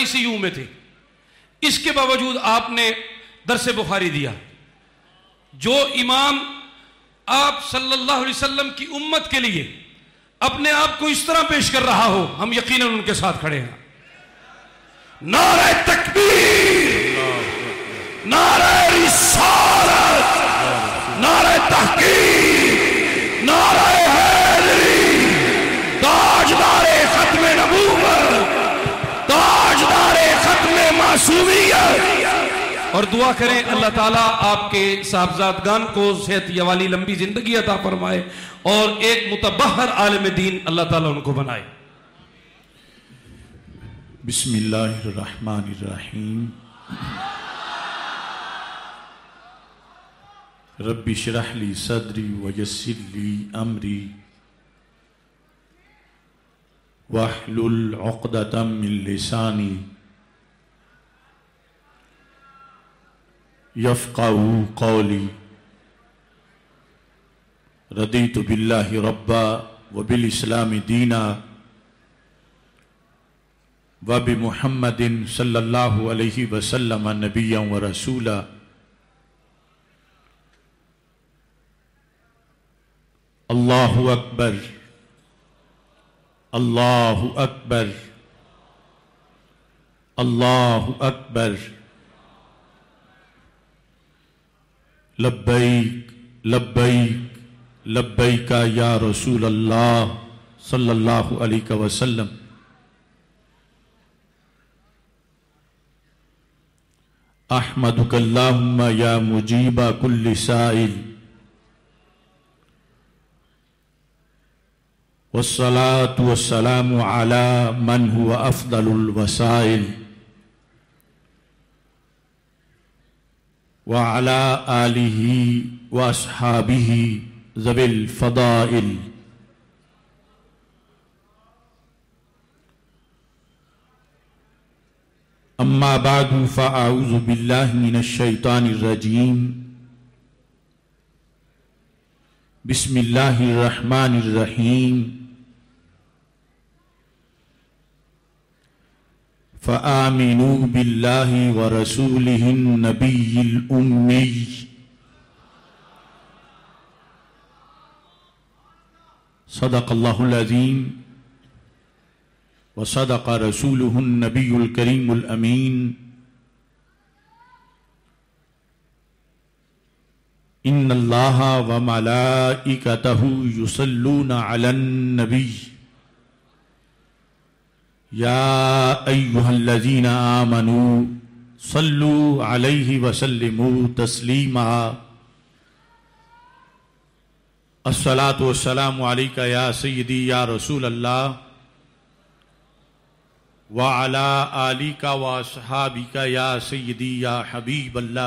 ICU میں تھے، اس کے باوجود آپ نے درس بخاری دیا. جو امام آپ صلی اللہ علیہ وسلم کی امت کے لیے اپنے آپ کو اس طرح پیش کر رہا ہو، ہم یقیناً ان کے ساتھ کھڑے ہیں. نعرہ تکبیر، نعرہ رسالت، نعرہ تحقیق، نعرہ حیدری، تاجدار ختم نبوت، تاجدار ختم معصومیت. اور دعا کریں اللہ تعالیٰ آپ کے صاحبزادگان کو صحت والی لمبی زندگی عطا فرمائے اور ایک متبحر عالم دین اللہ تعالیٰ ان کو بنائے. بسم اللہ الرحمن الرحیم. رب اشرح لی صدری ویسر لی امری واحلل عقدۃ من لسانی یفقہوا قولی. رضیت باللہ ربا وبالاسلام دینا وبمحمد صلی اللہ علیہ وسلم نبیا ورسولا. اللہ اکبر، اللہ اکبر، اللہ اکبر. لبیک لبیک لبیک یا رسول اللہ صلی اللہ علیہ وسلم. احمدک اللہم یا مجیب کل سائل والصلاة والسلام علی من هو افضل الوسائل وعلى آلہ واصحابہ ذوی الفضائل. اما بعد فاعوذ باللہ من الشیطان الرجیم. بسم اللہ الرحمن الرحیم. فآمنوا باللہ ورسولہ النبی الأمی صدق اللہ العظیم وصدق رسولہ النبی الکریم الامین. ان اللہ وملائکتہ یصلون علی النبی یا ایہا الذین آمنوا صلوا علیہ وسلموا تسلیما. الصلاۃ والسلام علیک یا سیدی یا رسول اللہ وعلی آلک واصحابک یا سیدی یا حبیب اللہ.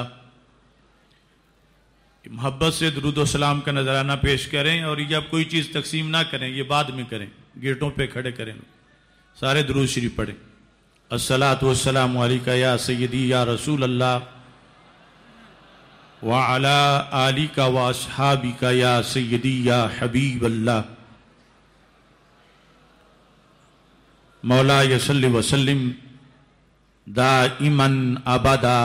محبت سے درود و سلام کا نذرانہ پیش کریں اور یہ اب کوئی چیز تقسیم نہ کریں، یہ بعد میں کریں، گیٹوں پہ کھڑے کریں. سارے درود شریف پڑھیں. الصلاۃ والسلام علیک یا سیدی یا رسول اللہ وعلی آلک واصحابک یا سیدی یا حبیب اللہ. مولا صلی وسلم دائما ابدا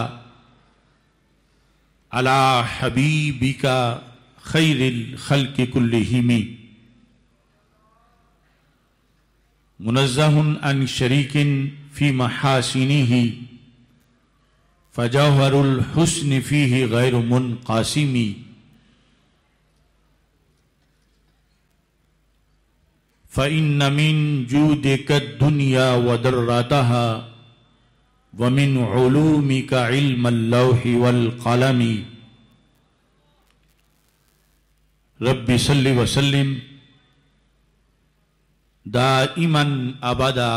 علی حبیبک خیر الخلق کلہم. منزہ عن شریک فی محاسنہ فجوہر الحسن فیہ غیر منقاسم. فإن من جودك الدنيا وضرتها ومن علومك علم اللوح والقلم. رب صل وسلم دائما ابدا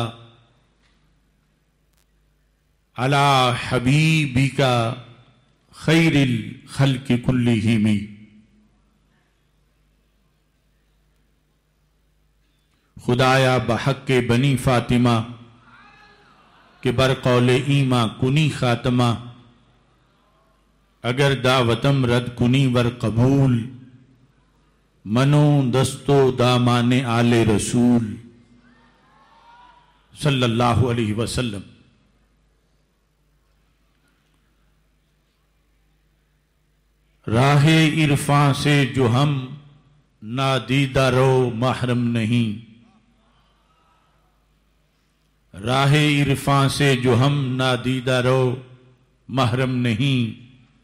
علی حبیبک خیر الخلق کلہم. خدایا بحق بنی فاطمہ کہ برقول ایماں کنی خاتمہ، اگر دعوتم رد کنی ور قبول، منو دستو دامان آل رسول صلی اللہ علیہ وسلم. راہ عرفاں سے جو ہم نادیدہ رو محرم نہیں، راہ عرفاں سے جو ہم نادیدہ رو محرم نہیں،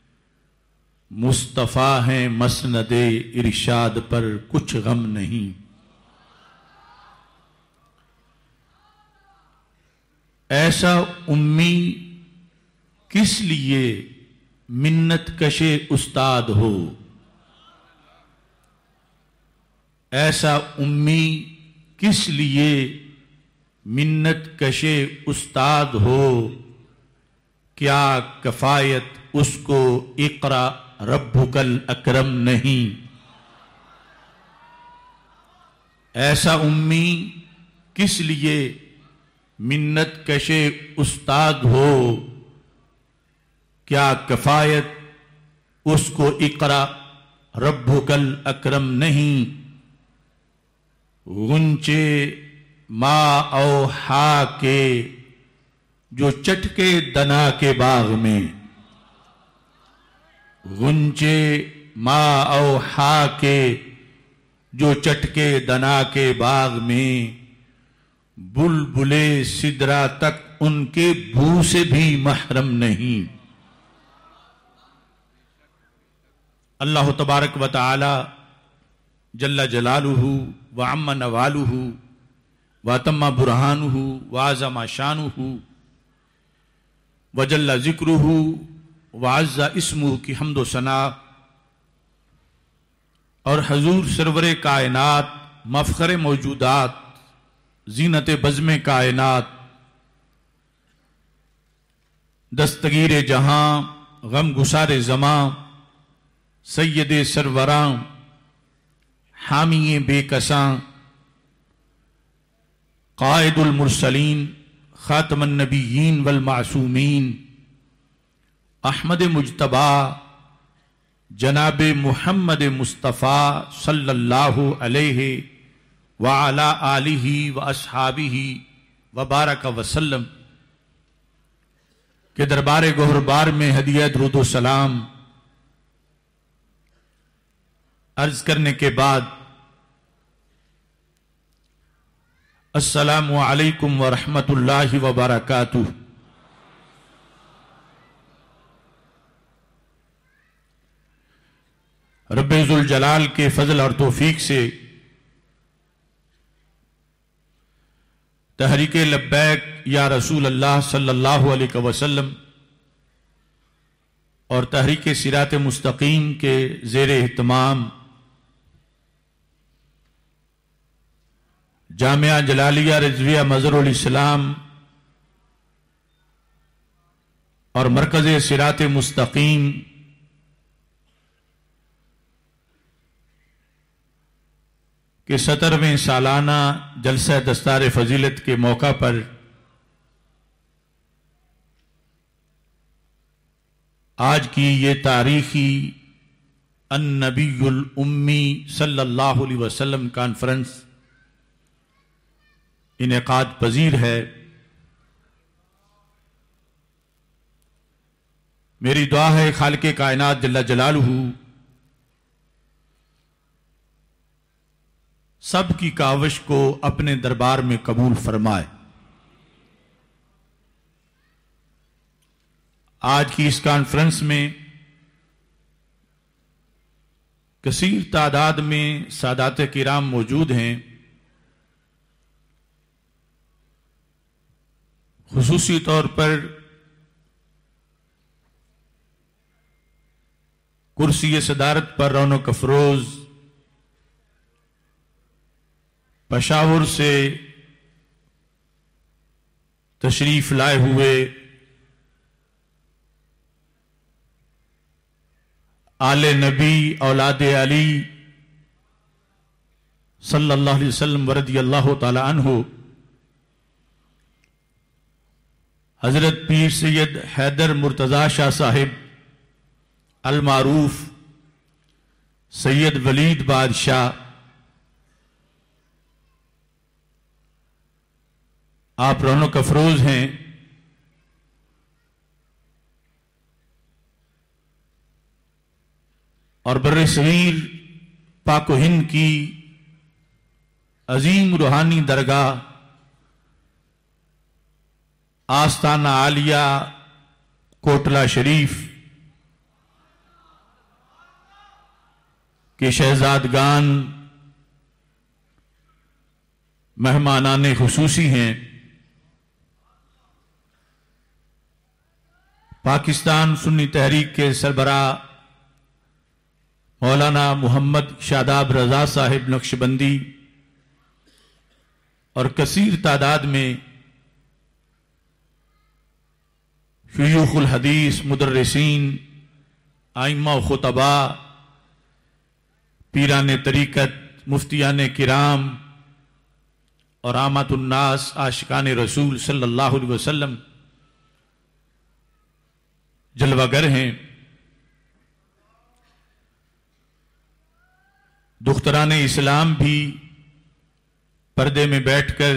مصطفیٰ ہیں مسند ارشاد پر کچھ غم نہیں۔ ایسا امی کس لیے منت کش استاد ہو، ایسا امی کس لیے منت کش استاد ہو، کیا کفایت اس کو اقرا ربک الاکرم نہیں۔ ایسا امی کس لیے منت کش استاد ہو، کیا کفایت اس کو اقرا ربک الاکرم نہیں۔ غنچے ما اوحا کے جو چٹکے دنا کے باغ میں، غنچے ما اوحا کے جو چٹکے دنا کے باغ میں، بلبلے سدرا تک ان کے بو سے بھی محرم نہیں۔ اللہ تبارک و تعالی جل جلالہ وعم نوالہ واتم برہانہ وعظم شانہ وجل ذکرہ وعز اسمہ کی حمد و ثنا، اور حضور سرور کائنات مفخر موجودات زینت بزم کائنات دستگیر جہاں غم گسار زماں سید سروراں حامی بے کساں قائد المرسلین خاتم النبیین والمعصومین احمد مجتبی جناب محمد مصطفیٰ صلی اللہ علیہ وعلی آلہ واصحابہ وبارک وسلم کے دربار گہربار میں ہدیہ درود و سلام عرض کرنے کے بعد، السلام علیکم ورحمۃ اللہ وبرکاتہ۔ رب ذوالجلال کے فضل اور توفیق سے تحریک لبیک یا رسول اللہ صلی اللہ علیہ وسلم اور تحریک صراط مستقیم کے زیر اہتمام جامعہ جلالیہ رضویہ مظہر الاسلام اور مرکز صراط مستقیم کے 17ویں سالانہ جلسہ دستار فضیلت کے موقع پر آج کی یہ تاریخی النبی الامی صلی اللہ علیہ وسلم کانفرنس انعقاد پذیر ہے۔ میری دعا ہے خالق کائنات جل جلالہ سب کی کاوش کو اپنے دربار میں قبول فرمائے۔ آج کی اس کانفرنس میں کثیر تعداد میں سادات کرام موجود ہیں۔ خصوصی طور پر کرسی صدارت پر رونق افروز پشاور سے تشریف لائے ہوئے آل نبی اولاد علی صلی اللہ علیہ وسلم ورضی اللہ تعالی عنہ حضرت پیر سید حیدر مرتضی شاہ صاحب المعروف سید ولید بادشاہ، آپ رونق افروز ہیں۔ اور بر صغیر پاک و ہند کی عظیم روحانی درگاہ آستانہ عالیہ کوٹلہ شریف کے شہزادگان مہمانان خصوصی ہیں. پاکستان سنی تحریک کے سربراہ مولانا محمد شاداب رضا صاحب نقشبندی اور کثیر تعداد میں شیوخ الحدیث، مدرسین، ائمہ و خطباء، پیران طریقت، مفتیان کرام اور عامۃ الناس عاشقان رسول صلی اللہ علیہ وسلم جلوہ گر ہیں. دختران اسلام بھی پردے میں بیٹھ کر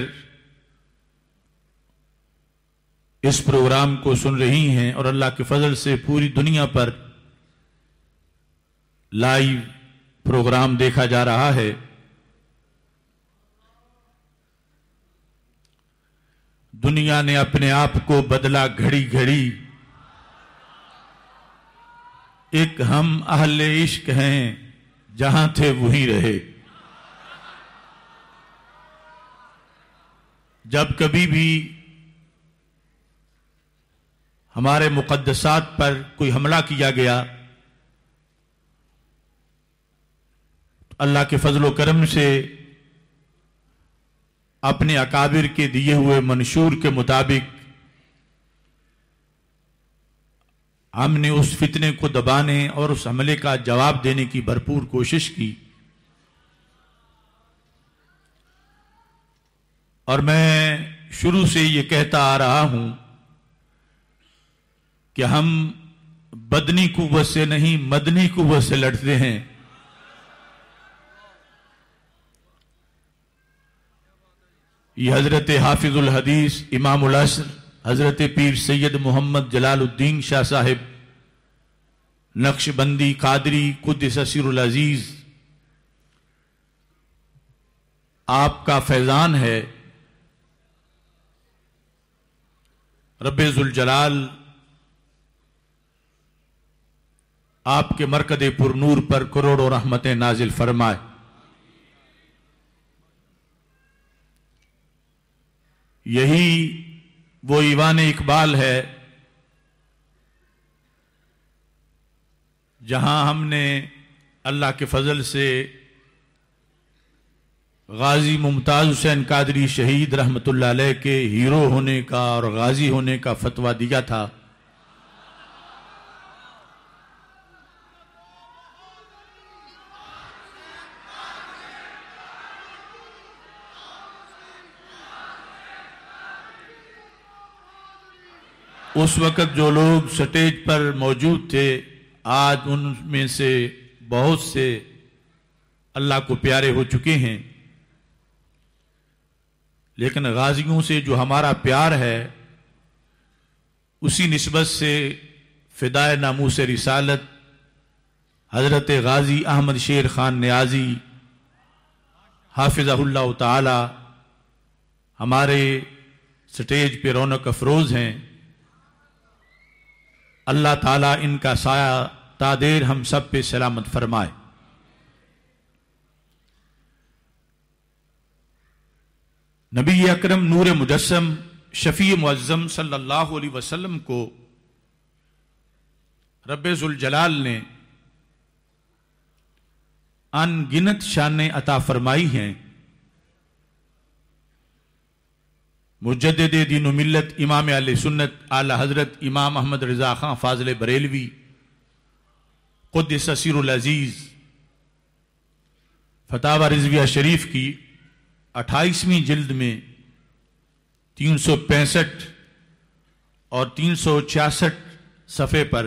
اس پروگرام کو سن رہی ہیں اور اللہ کے فضل سے پوری دنیا پر لائیو پروگرام دیکھا جا رہا ہے. دنیا نے اپنے آپ کو بدلا گھڑی گھڑی، ایک ہم اہل عشق ہیں جہاں تھے وہیں رہے. جب کبھی بھی ہمارے مقدسات پر کوئی حملہ کیا گیا، اللہ کے فضل و کرم سے اپنے اکابر کے دیے ہوئے منشور کے مطابق ہم نے اس فتنے کو دبانے اور اس حملے کا جواب دینے کی بھرپور کوشش کی. اور میں شروع سے یہ کہتا آ رہا ہوں کہ ہم بدنی قوت سے نہیں، مدنی قوت سے لڑتے ہیں. یہ حضرت حافظ الحدیث امام العصر حضرت پیر سید محمد جلال الدین شاہ صاحب نقشبندی قادری قدس سر العزیز آپ کا فیضان ہے. رب ذوالجلال آپ کے مرکز پر نور پر کروڑوں رحمتیں نازل فرمائے. یہی وہ ایوان اقبال ہے جہاں ہم نے اللہ کے فضل سے غازی ممتاز حسین قادری شہید رحمت اللہ علیہ کے ہیرو ہونے کا اور غازی ہونے کا فتویٰ دیا تھا. اس وقت جو لوگ سٹیج پر موجود تھے آج ان میں سے بہت سے اللہ کو پیارے ہو چکے ہیں، لیکن غازیوں سے جو ہمارا پیار ہے اسی نسبت سے فدائے ناموس رسالت حضرت غازی احمد شیر خان نیازی حافظہ اللہ تعالی ہمارے سٹیج پہ رونق افروز ہیں. اللہ تعالیٰ ان کا سایہ تادیر ہم سب پہ سلامت فرمائے. نبی اکرم نور مجسم شفیع معظم صلی اللہ علیہ وسلم کو رب ذوالجلال نے ان گنت شانیں عطا فرمائی ہیں. مجدد دین و ملت امام اہل سنت اعلی حضرت امام احمد رضا خان فاضل بریلوی قدس سر العزیز فتاوی رضویہ شریف کی 28ویں جلد میں 365 اور 366 صفحے پر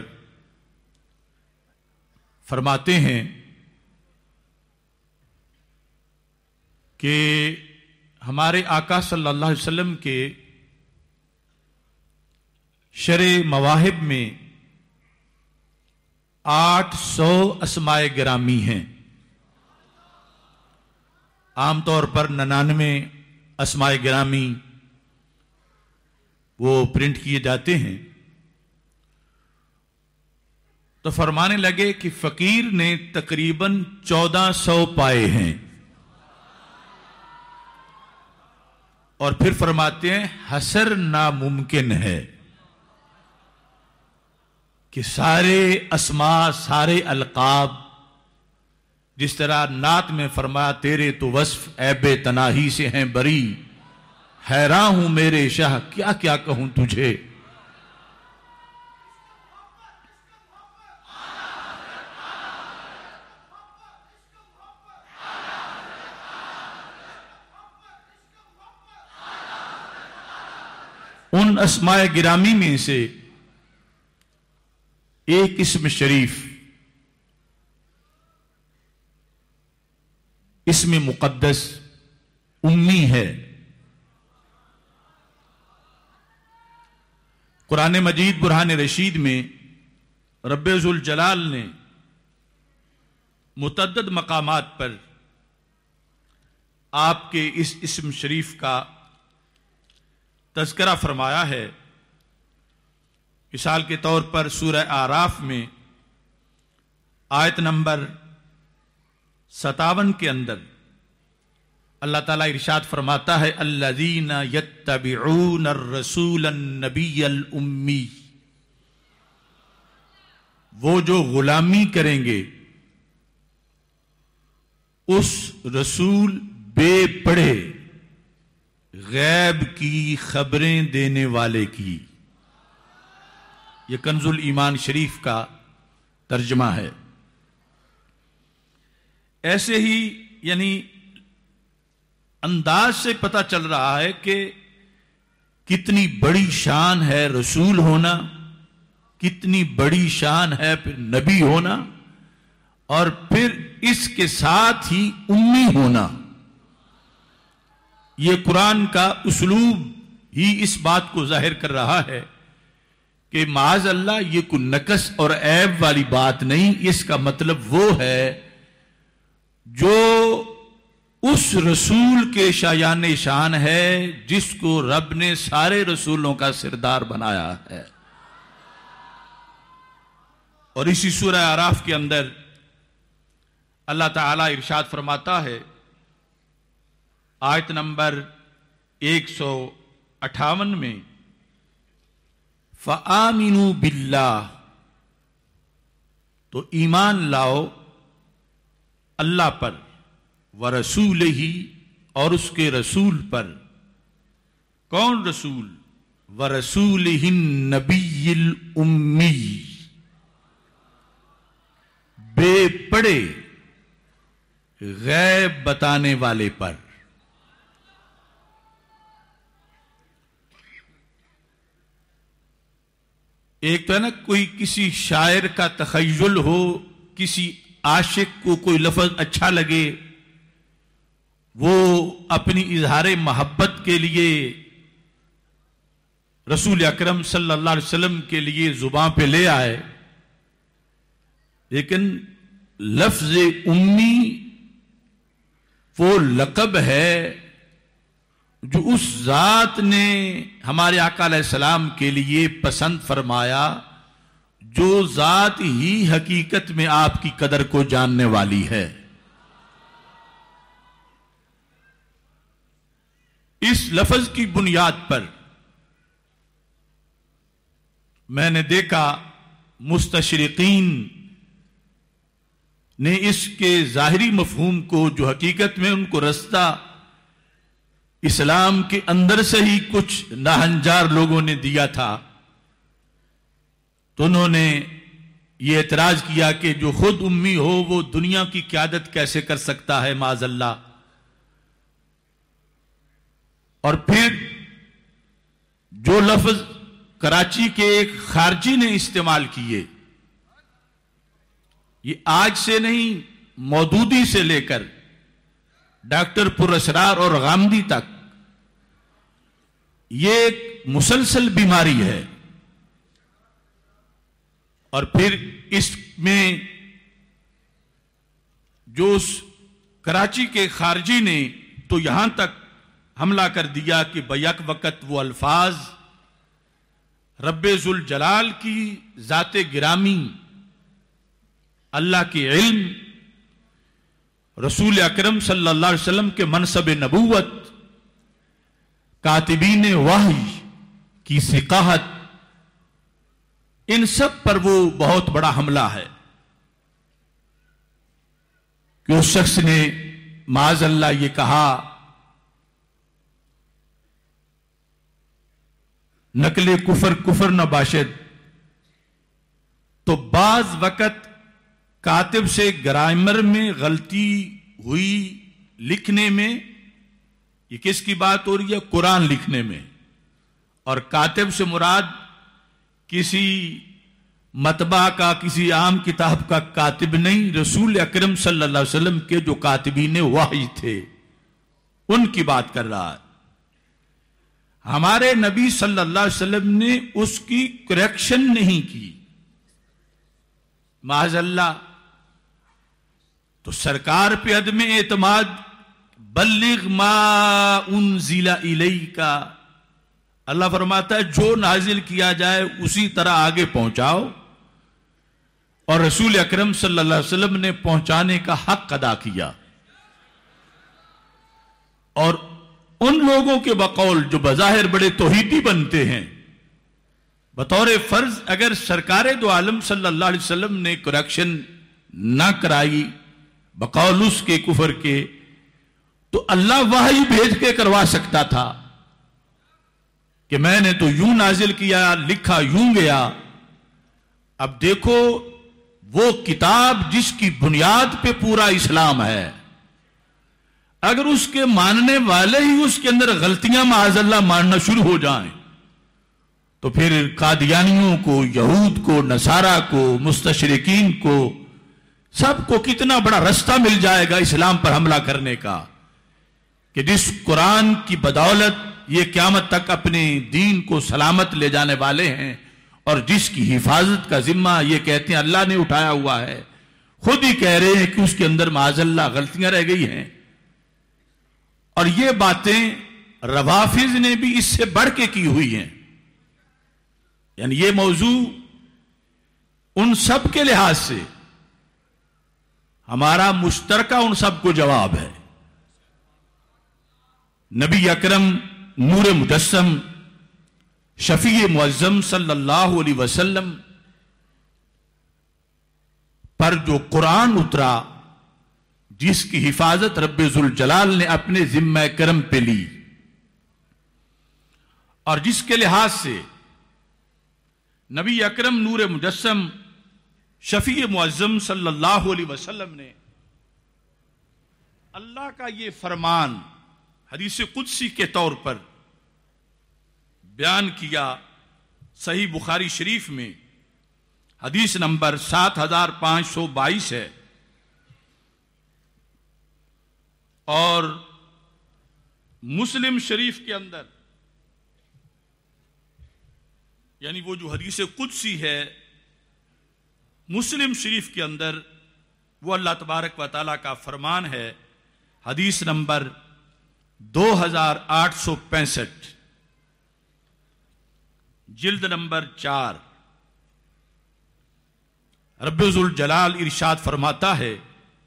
فرماتے ہیں کہ ہمارے آقا صلی اللہ علیہ وسلم کے شرع مواہب میں 800 اسماء گرامی ہیں. عام طور پر 99 اسماء گرامی وہ پرنٹ کیے جاتے ہیں. تو فرمانے لگے کہ فقیر نے تقریباً 1400 پائے ہیں. اور پھر فرماتے ہیں حسر ناممکن ہے کہ سارے اسماء، سارے القاب، جس طرح نعت میں فرمایا تیرے تو وصف عیب تناہی سے ہیں بری، حیران ہوں میرے شاہ کیا کیا کہوں تجھے. ان اسماء گرامی میں سے ایک اسم شریف، اسم مقدس امی ہے. قرآن مجید برہان رشید میں رب ذوالجلال نے متعدد مقامات پر آپ کے اس اسم شریف کا تذکرہ فرمایا ہے. مثال کے طور پر سورہ اعراف میں آیت نمبر 57 کے اندر اللہ تعالیٰ ارشاد فرماتا ہے الذین یتبعون الرسول النبی الامی، وہ جو غلامی کریں گے اس رسول بے پڑھے غیب کی خبریں دینے والے کی. یہ کنز الایمان شریف کا ترجمہ ہے. ایسے ہی یعنی انداز سے پتہ چل رہا ہے کہ کتنی بڑی شان ہے رسول ہونا، کتنی بڑی شان ہے پھر نبی ہونا، اور پھر اس کے ساتھ ہی امی ہونا. یہ قرآن کا اسلوب ہی اس بات کو ظاہر کر رہا ہے کہ معاذ اللہ یہ کوئی نقص اور عیب والی بات نہیں. اس کا مطلب وہ ہے جو اس رسول کے شایان شان ہے جس کو رب نے سارے رسولوں کا سردار بنایا ہے. اور اسی سورہ اعراف کے اندر اللہ تعالیٰ ارشاد فرماتا ہے آیت نمبر 158 میں فآمنوا باللہ، تو ایمان لاؤ اللہ پر، ورسولہ، اور اس کے رسول پر. کون رسول؟ ورسولہ النبی الامی، بے پڑھے غیب بتانے والے پر. ایک تو ہے نا کوئی کسی شاعر کا تخیل ہو، کسی عاشق کو کوئی لفظ اچھا لگے، وہ اپنی اظہار محبت کے لیے رسول اکرم صلی اللہ علیہ وسلم کے لیے زبان پہ لے آئے، لیکن لفظ امی وہ لقب ہے جو اس ذات نے ہمارے آقا علیہ السلام کے لیے پسند فرمایا، جو ذات ہی حقیقت میں آپ کی قدر کو جاننے والی ہے. اس لفظ کی بنیاد پر میں نے دیکھا مستشرقین نے اس کے ظاہری مفہوم کو، جو حقیقت میں ان کو رستہ اسلام کے اندر سے ہی کچھ ناہنجار لوگوں نے دیا تھا، تو انہوں نے یہ اعتراض کیا کہ جو خود امی ہو وہ دنیا کی قیادت کیسے کر سکتا ہے معاذ اللہ. اور پھر جو لفظ کراچی کے ایک خارجی نے استعمال کیے، یہ آج سے نہیں، مودودی سے لے کر ڈاکٹر پراسرار اور غامدی تک یہ ایک مسلسل بیماری ہے. اور پھر اس میں جو اس کراچی کے خارجی نے تو یہاں تک حملہ کر دیا کہ بیک وقت وہ الفاظ رب ذوالجلال کی ذات گرامی، اللہ کے علم، رسول اکرم صلی اللہ علیہ وسلم کے منصب نبوت، کاتبین وحی کی ثقاہت، ان سب پر وہ بہت بڑا حملہ ہے کہ اس شخص نے معاذ اللہ یہ کہا نقل کفر کفر نہ باشد. تو بعض وقت کاتب سے گرامر میں غلطی ہوئی لکھنے میں، یہ کس کی بات ہو رہی ہے؟ قرآن لکھنے میں. اور کاتب سے مراد کسی مطبع کا، کسی عام کتاب کا کاتب نہیں، رسول اکرم صلی اللہ علیہ وسلم کے جو کاتبین وحی تھے ان کی بات کر رہا ہے. ہمارے نبی صلی اللہ علیہ وسلم نے اس کی کریکشن نہیں کی معاذ اللہ. تو سرکار پہ عدم اعتماد، بلغ ما انزل الیک، اللہ فرماتا ہے جو نازل کیا جائے اسی طرح آگے پہنچاؤ، اور رسول اکرم صلی اللہ علیہ وسلم نے پہنچانے کا حق ادا کیا. اور ان لوگوں کے بقول جو بظاہر بڑے توحیدی بنتے ہیں، بطور فرض اگر سرکار دو عالم صلی اللہ علیہ وسلم نے کریکشن نہ کرائی بقول اس کے کفر کے، تو اللہ وحی بھیج کے کروا سکتا تھا کہ میں نے تو یوں نازل کیا، لکھا یوں گیا. اب دیکھو وہ کتاب جس کی بنیاد پہ پورا اسلام ہے، اگر اس کے ماننے والے ہی اس کے اندر غلطیاں معاذ اللہ ماننا شروع ہو جائیں تو پھر قادیانیوں کو، یہود کو، نصارہ کو، مستشرقین کو، سب کو کتنا بڑا رستہ مل جائے گا اسلام پر حملہ کرنے کا، کہ جس قرآن کی بدولت یہ قیامت تک اپنے دین کو سلامت لے جانے والے ہیں، اور جس کی حفاظت کا ذمہ یہ کہتے ہیں اللہ نے اٹھایا ہوا ہے، خود ہی کہہ رہے ہیں کہ اس کے اندر معاذ اللہ غلطیاں رہ گئی ہیں. اور یہ باتیں روافض نے بھی اس سے بڑھ کے کی ہوئی ہیں. یعنی یہ موضوع ان سب کے لحاظ سے ہمارا مشترکہ ان سب کو جواب ہے. نبی اکرم نور مجسم شفیع معظم صلی اللہ علیہ وسلم پر جو قرآن اترا، جس کی حفاظت رب ذوالجلال نے اپنے ذمہ کرم پہ لی، اور جس کے لحاظ سے نبی اکرم نور مجسم شفیع معظم صلی اللہ علیہ وسلم نے اللہ کا یہ فرمان حدیث قدسی کے طور پر بیان کیا. صحیح بخاری شریف میں حدیث نمبر 7522 ہے، اور مسلم شریف کے اندر، یعنی وہ جو حدیث قدسی ہے مسلم شریف کے اندر، وہ اللہ تبارک و تعالیٰ کا فرمان ہے. حدیث نمبر 2865، جلد نمبر 4. رب ذوالجلال ارشاد فرماتا ہے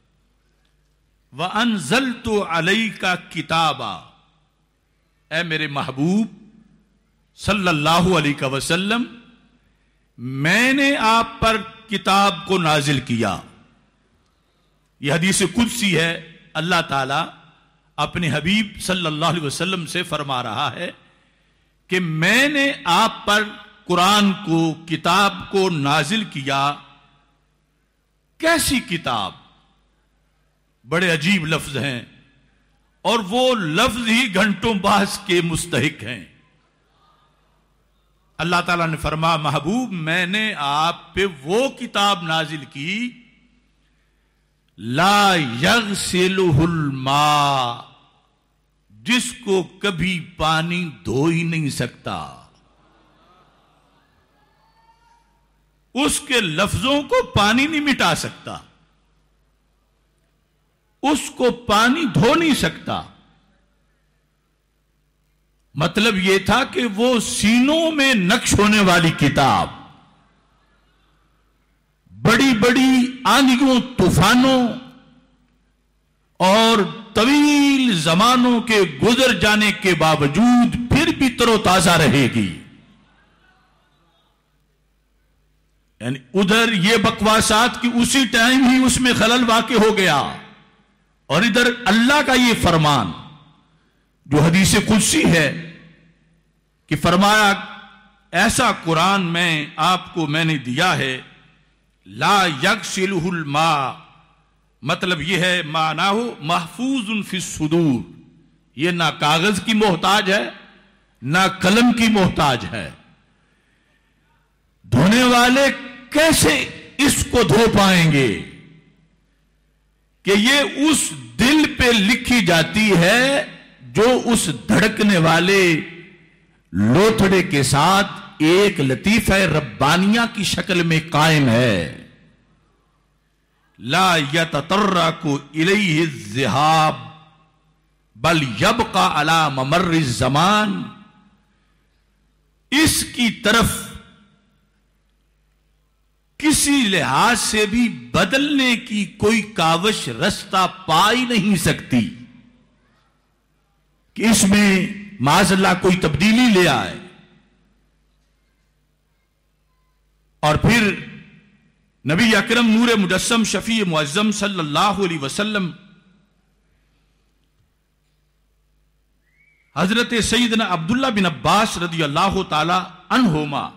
وَأَنزَلْتُ عَلَيْكَ كِتَابًا، اے میرے محبوب صلی اللہ علیہ وسلم، میں نے آپ پر کتاب کو نازل کیا. یہ حدیث قدسی ہے، اللہ تعالی اپنے حبیب صلی اللہ علیہ وسلم سے فرما رہا ہے کہ میں نے آپ پر قرآن کو، کتاب کو نازل کیا. کیسی کتاب؟ بڑے عجیب لفظ ہیں، اور وہ لفظ ہی گھنٹوں بحث کے مستحق ہیں. اللہ تعالیٰ نے فرمایا محبوب میں نے آپ پہ وہ کتاب نازل کی لا یغسلہ الماء، جس کو کبھی پانی دھو ہی نہیں سکتا. اس کے لفظوں کو پانی نہیں مٹا سکتا، اس کو پانی دھو نہیں سکتا۔ مطلب یہ تھا کہ وہ سینوں میں نقش ہونے والی کتاب، بڑی بڑی آندھیوں، طوفانوں اور طویل زمانوں کے گزر جانے کے باوجود پھر بھی تر و تازہ رہے گی۔ یعنی ادھر یہ بکواسات کی اسی ٹائم ہی اس میں خلل واقع ہو گیا، اور ادھر اللہ کا یہ فرمان جو حدیث قدسی ہے کہ فرمایا ایسا قرآن میں نے دیا ہے، لا یغسلہ الماء، مطلب یہ ہے معناہ محفوظ فی الصدور، یہ نہ کاغذ کی محتاج ہے نہ قلم کی محتاج ہے۔ دھونے والے کیسے اس کو دھو پائیں گے کہ یہ اس دل پہ لکھی جاتی ہے جو اس دھڑکنے والے لوتھڑے کے ساتھ ایک لطیفہ ربانیہ کی شکل میں قائم ہے۔ لا یتطرق الیہ الذہاب بل یبقى علی ممر الزمان، اس کی طرف کسی لحاظ سے بھی بدلنے کی کوئی کاوش رستہ پا ہی نہیں سکتی کہ اس میں معاذ اللہ کوئی تبدیلی لے آئے۔ اور پھر نبی اکرم نور مجسم شفیع معظم صلی اللہ علیہ وسلم حضرت سیدنا عبداللہ بن عباس رضی اللہ تعالی عنہما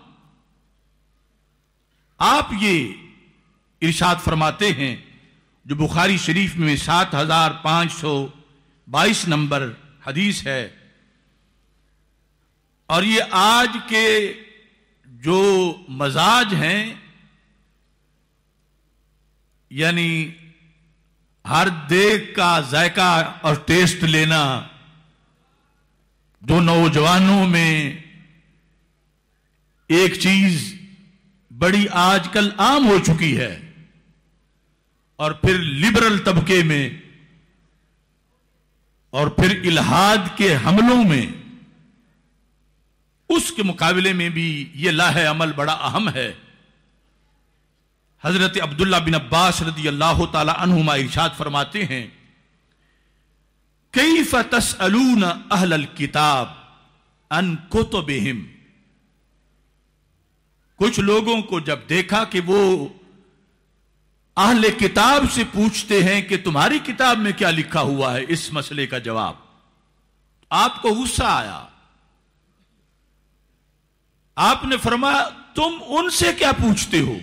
آپ یہ ارشاد فرماتے ہیں جو بخاری شریف میں 7522 نمبر حدیث ہے، اور یہ آج کے جو مزاج ہیں، یعنی ہر دیگ کا ذائقہ اور ٹیسٹ لینا، جو نوجوانوں میں ایک چیز بڑی آج کل عام ہو چکی ہے، اور پھر لبرل طبقے میں اور پھر الحاد کے حملوں میں، اس کے مقابلے میں بھی یہ لاہ عمل بڑا اہم ہے۔ حضرت عبداللہ بن عباس رضی اللہ تعالی عنہما ارشاد فرماتے ہیں، کیف تسألون اہل الکتاب عن کتبہم، کچھ لوگوں کو جب دیکھا کہ وہ اہل کتاب سے پوچھتے ہیں کہ تمہاری کتاب میں کیا لکھا ہوا ہے اس مسئلے کا جواب، آپ کو غصہ آیا، آپ نے فرمایا تم ان سے کیا پوچھتے ہو،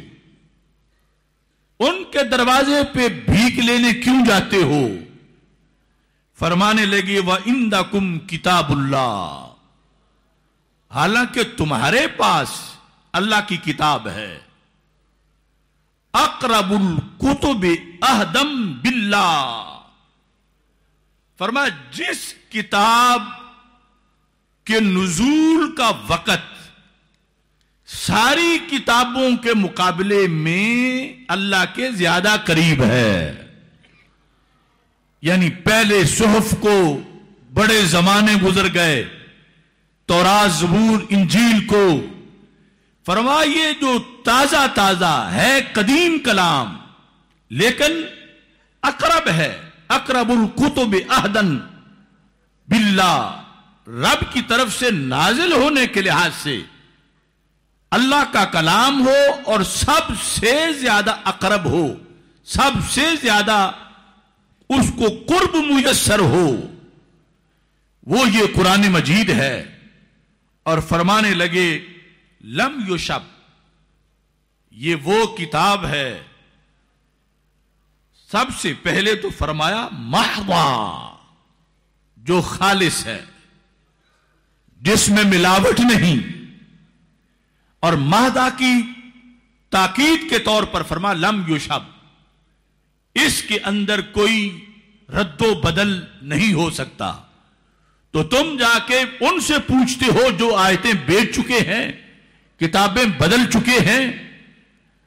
ان کے دروازے پہ بھیک لینے کیوں جاتے ہو؟ فرمانے لگے وَإِنْدَكُمْ کتاب اللہ، حالانکہ تمہارے پاس اللہ کی کتاب ہے، اقرب الکتب اہدم باللہ، فرمایا جس کتاب کے نزول کا وقت ساری کتابوں کے مقابلے میں اللہ کے زیادہ قریب ہے، یعنی پہلے صحف کو بڑے زمانے گزر گئے، تورات، زبور، انجیل کو، فرمایا یہ جو تازہ تازہ ہے قدیم کلام لیکن اقرب ہے، اقرب الکتب عہدن باللہ، رب کی طرف سے نازل ہونے کے لحاظ سے اللہ کا کلام ہو اور سب سے زیادہ اقرب ہو، سب سے زیادہ اس کو قرب میسر ہو، وہ یہ قرآن مجید ہے۔ اور فرمانے لگے لم یشب، یہ وہ کتاب ہے، سب سے پہلے تو فرمایا محضا، جو خالص ہے، جس میں ملاوٹ نہیں، اور مہدا کی تاکید کے طور پر فرمایا لم یشب، اس کے اندر کوئی رد و بدل نہیں ہو سکتا۔ تو تم جا کے ان سے پوچھتے ہو جو آیتیں بیچ چکے ہیں، کتابیں بدل چکے ہیں،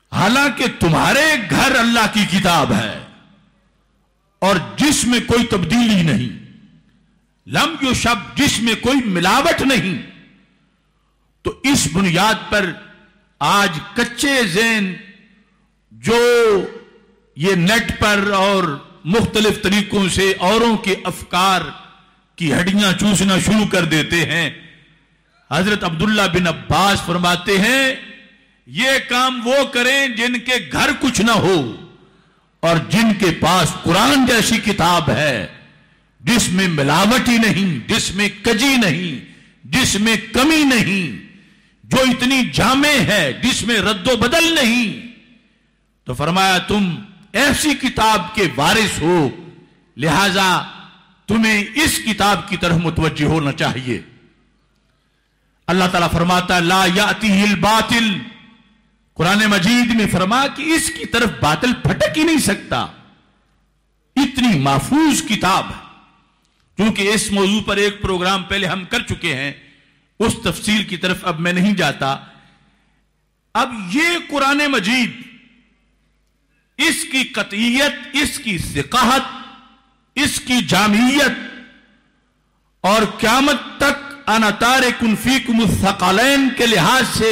حالانکہ تمہارے گھر اللہ کی کتاب ہے اور جس میں کوئی تبدیلی نہیں، لم یشب، جس میں کوئی ملاوٹ نہیں. تو اس بنیاد پر آج کچے ذہن جو یہ نیٹ پر اور مختلف طریقوں سے اوروں کے افکار کی ہڈیاں چوسنا شروع کر دیتے ہیں، حضرت عبداللہ بن عباس فرماتے ہیں یہ کام وہ کریں جن کے گھر کچھ نہ ہو اور جن کے پاس قرآن جیسی کتاب ہے جس میں ملاوٹ ہی نہیں، جس میں کجی نہیں، جس میں کمی نہیں، جو اتنی جامع ہے، جس میں رد و بدل نہیں. تو فرمایا تم ایسی کتاب کے وارث ہو، لہذا تمہیں اس کتاب کی طرف متوجہ ہونا چاہیے. اللہ تعالیٰ فرماتا ہے لا یاتیہ الباطل، قرآن مجید میں فرما کہ اس کی طرف باطل پھٹک ہی نہیں سکتا. اتنی محفوظ کتاب ہے. کیونکہ اس موضوع پر ایک پروگرام پہلے ہم کر چکے ہیں، اس تفصیل کی طرف اب میں نہیں جاتا. اب یہ قرآن مجید، اس کی قطعیت، اس کی ثقاحت، اس کی جامعیت اور قیامت تک انا تارک فیکم الثقلین کے لحاظ سے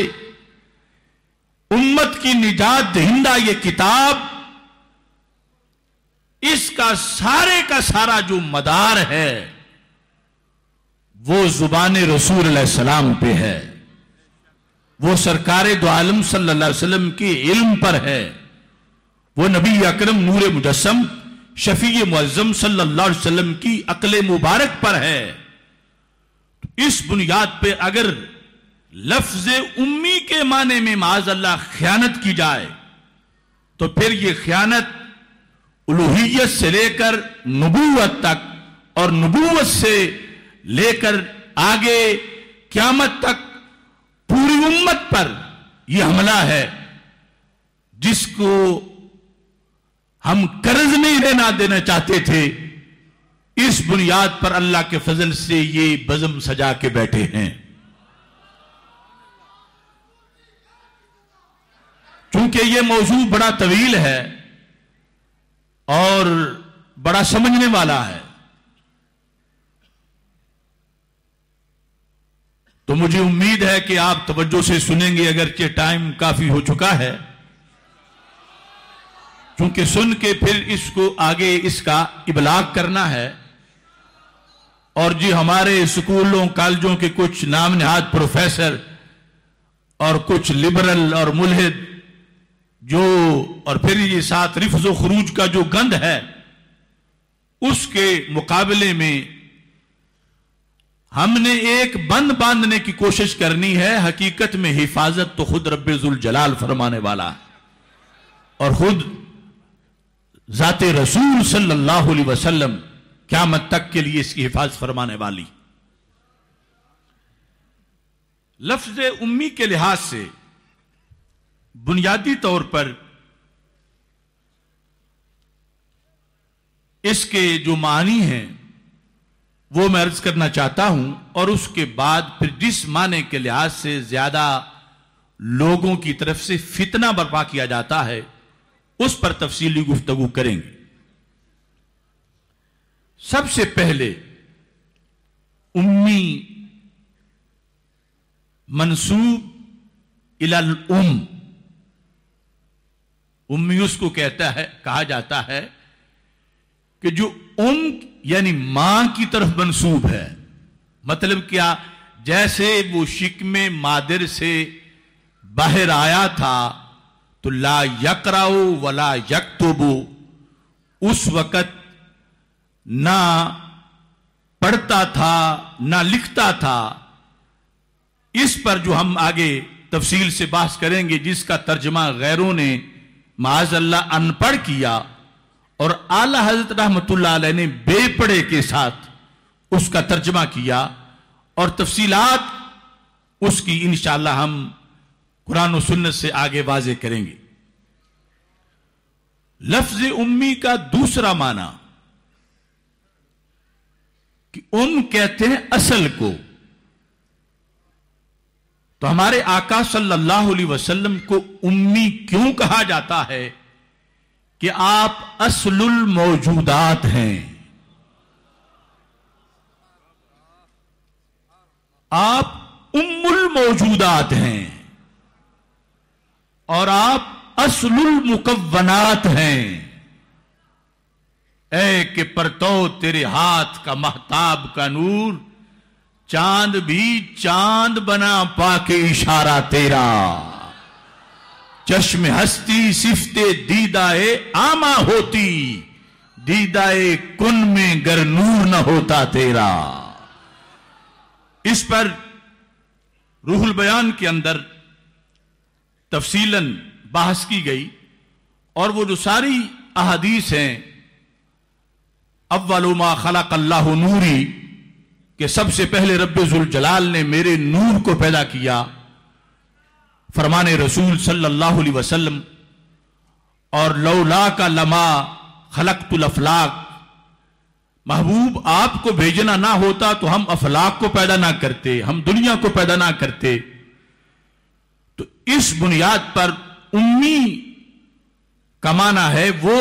امت کی نجات دہندہ یہ کتاب، اس کا سارا جو مدار ہے وہ زبان رسول علیہ السلام پہ ہے، وہ سرکار دو عالم صلی اللہ علیہ وسلم کے علم پر ہے، وہ نبی اکرم نور مجسم شفیع معظم صلی اللہ علیہ وسلم کی عقل مبارک پر ہے. اس بنیاد پہ اگر لفظ امی کے معنی میں معاذ اللہ خیانت کی جائے تو پھر یہ خیانت الوہیت سے لے کر نبوت تک اور نبوت سے لے کر آگے قیامت تک پوری امت پر یہ حملہ ہے جس کو ہم قرض نہیں دینا چاہتے تھے. اس بنیاد پر اللہ کے فضل سے یہ بزم سجا کے بیٹھے ہیں. چونکہ یہ موضوع بڑا طویل ہے اور بڑا سمجھنے والا ہے، تو مجھے امید ہے کہ آپ توجہ سے سنیں گے، اگرچہ ٹائم کافی ہو چکا ہے. چونکہ سن کے پھر اس کو آگے اس کا ابلاغ کرنا ہے. اور جی ہمارے اسکولوں کالجوں کے کچھ نام نہاد پروفیسر اور کچھ لبرل اور ملحد جو، اور پھر یہ ساتھ رفض و خروج کا جو گند ہے، اس کے مقابلے میں ہم نے ایک بند باندھنے کی کوشش کرنی ہے. حقیقت میں حفاظت تو خود رب ذوالجلال فرمانے والا ہے اور خود ذات رسول صلی اللہ علیہ وسلم قیامت تک کے لیے اس کی حفاظت فرمانے والی. لفظ امی کے لحاظ سے بنیادی طور پر اس کے جو معنی ہیں وہ میں عرض کرنا چاہتا ہوں، اور اس کے بعد پھر جس معنی کے لحاظ سے زیادہ لوگوں کی طرف سے فتنہ برپا کیا جاتا ہے اس پر تفصیلی گفتگو کریں گے. سب سے پہلے امی منسوب الی الام، امی اس کو کہا جاتا ہے کہ جو یعنی ماں کی طرف منسوب ہے. مطلب کیا؟ جیسے وہ شکم مادر سے باہر آیا تھا تو لا یقرأ ولا یکتب، اس وقت نہ پڑھتا تھا نہ لکھتا تھا. اس پر جو ہم آگے تفصیل سے بحث کریں گے، جس کا ترجمہ غیروں نے معاذ اللہ ان پڑھ کیا اور اعلی حضرت رحمت اللہ علیہ نے بے پڑھے کے ساتھ اس کا ترجمہ کیا، اور تفصیلات اس کی انشاءاللہ ہم قرآن و سنت سے آگے واضح کریں گے. لفظ امی کا دوسرا معنی کہ کہتے ہیں اصل کو، تو ہمارے آقا صلی اللہ علیہ وسلم کو امی کیوں کہا جاتا ہے؟ کہ آپ اصل الموجودات ہیں، آپ ام الموجودات ہیں، اور آپ اصل المکونات ہیں۔ اے کہ پرتو تیرے ہاتھ کا مہتاب کا نور، چاند بھی چاند بنا پا کے اشارہ تیرا، چشم ہستی صفت دیدہ آما ہوتی، دیدہ کن میں گر نور نہ ہوتا تیرا۔ اس پر روح البیان کے اندر تفصیلاً بحث کی گئی، اور وہ جو ساری احادیث ہیں، اول ما خلق اللہ نوری، کہ سب سے پہلے رب ذوالجلال نے میرے نور کو پیدا کیا، فرمان رسول صلی اللہ علیہ وسلم، اور لولا کا لما خلقت الافلاق، محبوب آپ کو بھیجنا نہ ہوتا تو ہم افلاق کو پیدا نہ کرتے، ہم دنیا کو پیدا نہ کرتے۔ تو اس بنیاد پر امی کا معنی ہے وہ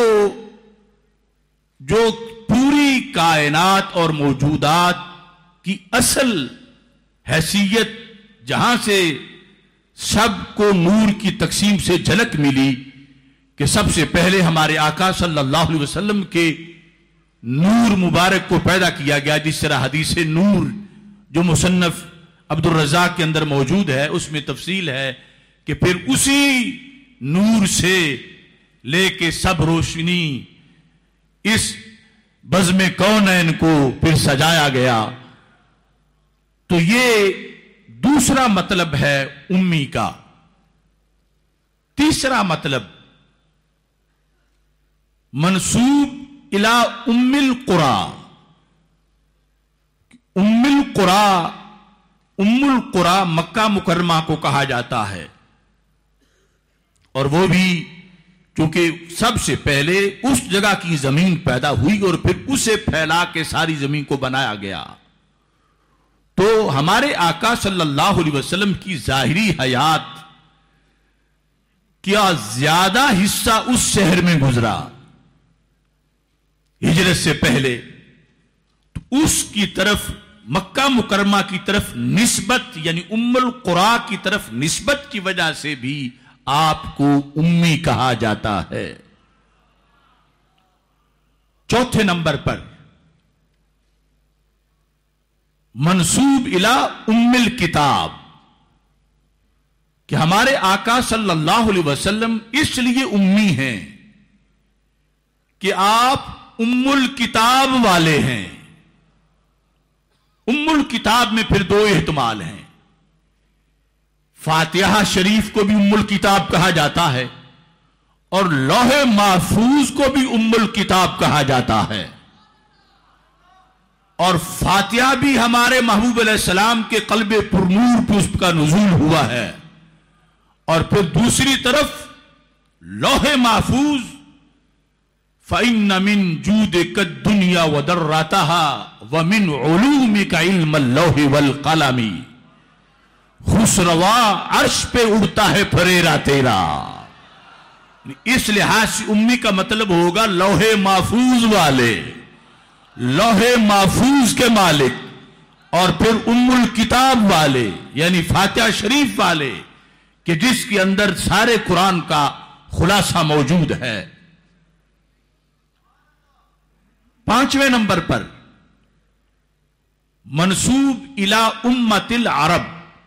جو پوری کائنات اور موجودات کی اصل حیثیت، جہاں سے سب کو نور کی تقسیم سے جھلک ملی، کہ سب سے پہلے ہمارے آقا صلی اللہ علیہ وسلم کے نور مبارک کو پیدا کیا گیا، جس طرح حدیث نور جو مصنف عبد الرزاق کے اندر موجود ہے، اس میں تفصیل ہے کہ پھر اسی نور سے لے کے سب روشنی اس بزم کونین کو پھر سجایا گیا۔ تو یہ دوسرا مطلب ہے امی کا۔ تیسرا مطلب منسوب الی ام القرى۔ ام القرى مکہ مکرمہ کو کہا جاتا ہے، اور وہ بھی چونکہ سب سے پہلے اس جگہ کی زمین پیدا ہوئی اور پھر اسے پھیلا کے ساری زمین کو بنایا گیا، تو ہمارے آقا صلی اللہ علیہ وسلم کی ظاہری حیات کیا زیادہ حصہ اس شہر میں گزرا ہجرت سے پہلے، تو اس کی طرف مکہ مکرمہ کی طرف نسبت، یعنی ام القرى کی طرف نسبت کی وجہ سے بھی آپ کو امی کہا جاتا ہے۔ چوتھے نمبر پر منسوب الی ام الکتاب، کہ ہمارے آقا صلی اللہ علیہ وسلم اس لیے امی ہیں کہ آپ ام الکتاب والے ہیں۔ ام الکتاب میں پھر دو احتمال ہیں، فاتحہ شریف کو بھی ام الکتاب کہا جاتا ہے، اور لوح محفوظ کو بھی ام الکتاب کہا جاتا ہے، اور فاتحہ بھی ہمارے محبوب علیہ السلام کے قلب پرنور پہ اس کا نزول ہوا ہے، اور پھر دوسری طرف لوح محفوظ فَإِنَّ مِن جُودِكَ الدُّنْيَا وَدَرَّتَهَا وَمِنْ عُلُومِكَ عِلْمَ اللَّوْحِ وَالْقَلَمِ، خسروا عرش پہ اڑتا ہے پھریرا تیرا۔ اس لحاظ سے امی کا مطلب ہوگا لوح محفوظ والے، لوح محفوظ کے مالک، اور پھر ام الکتاب والے یعنی فاتحہ شریف والے، کہ جس کے اندر سارے قرآن کا خلاصہ موجود ہے۔ پانچویں نمبر پر منسوب الی امت العرب،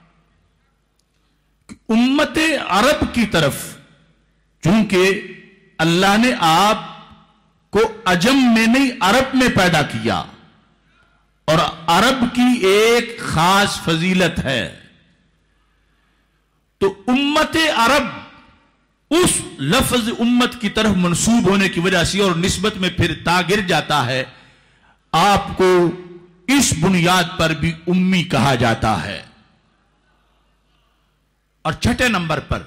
امت عرب کی طرف، چونکہ اللہ نے آپ کو عجم میں نہیں عرب میں پیدا کیا، اور عرب کی ایک خاص فضیلت ہے، تو امت عرب اس لفظ امت کی طرف منسوب ہونے کی وجہ سے اور نسبت میں پھر تا گر جاتا ہے، آپ کو اس بنیاد پر بھی امی کہا جاتا ہے۔ اور چھٹے نمبر پر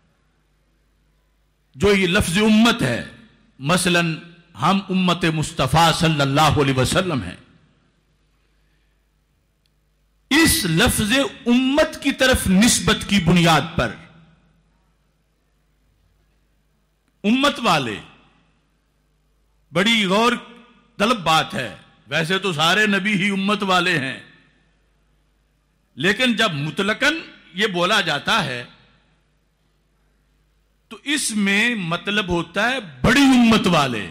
جو یہ لفظ امت ہے، مثلا ہم امت مصطفیٰ صلی اللہ علیہ وسلم ہیں، اس لفظ امت کی طرف نسبت کی بنیاد پر امت والے بڑی غور طلب بات ہے. ویسے تو سارے نبی ہی امت والے ہیں، لیکن جب مطلقاً یہ بولا جاتا ہے تو اس میں مطلب ہوتا ہے بڑی امت والے.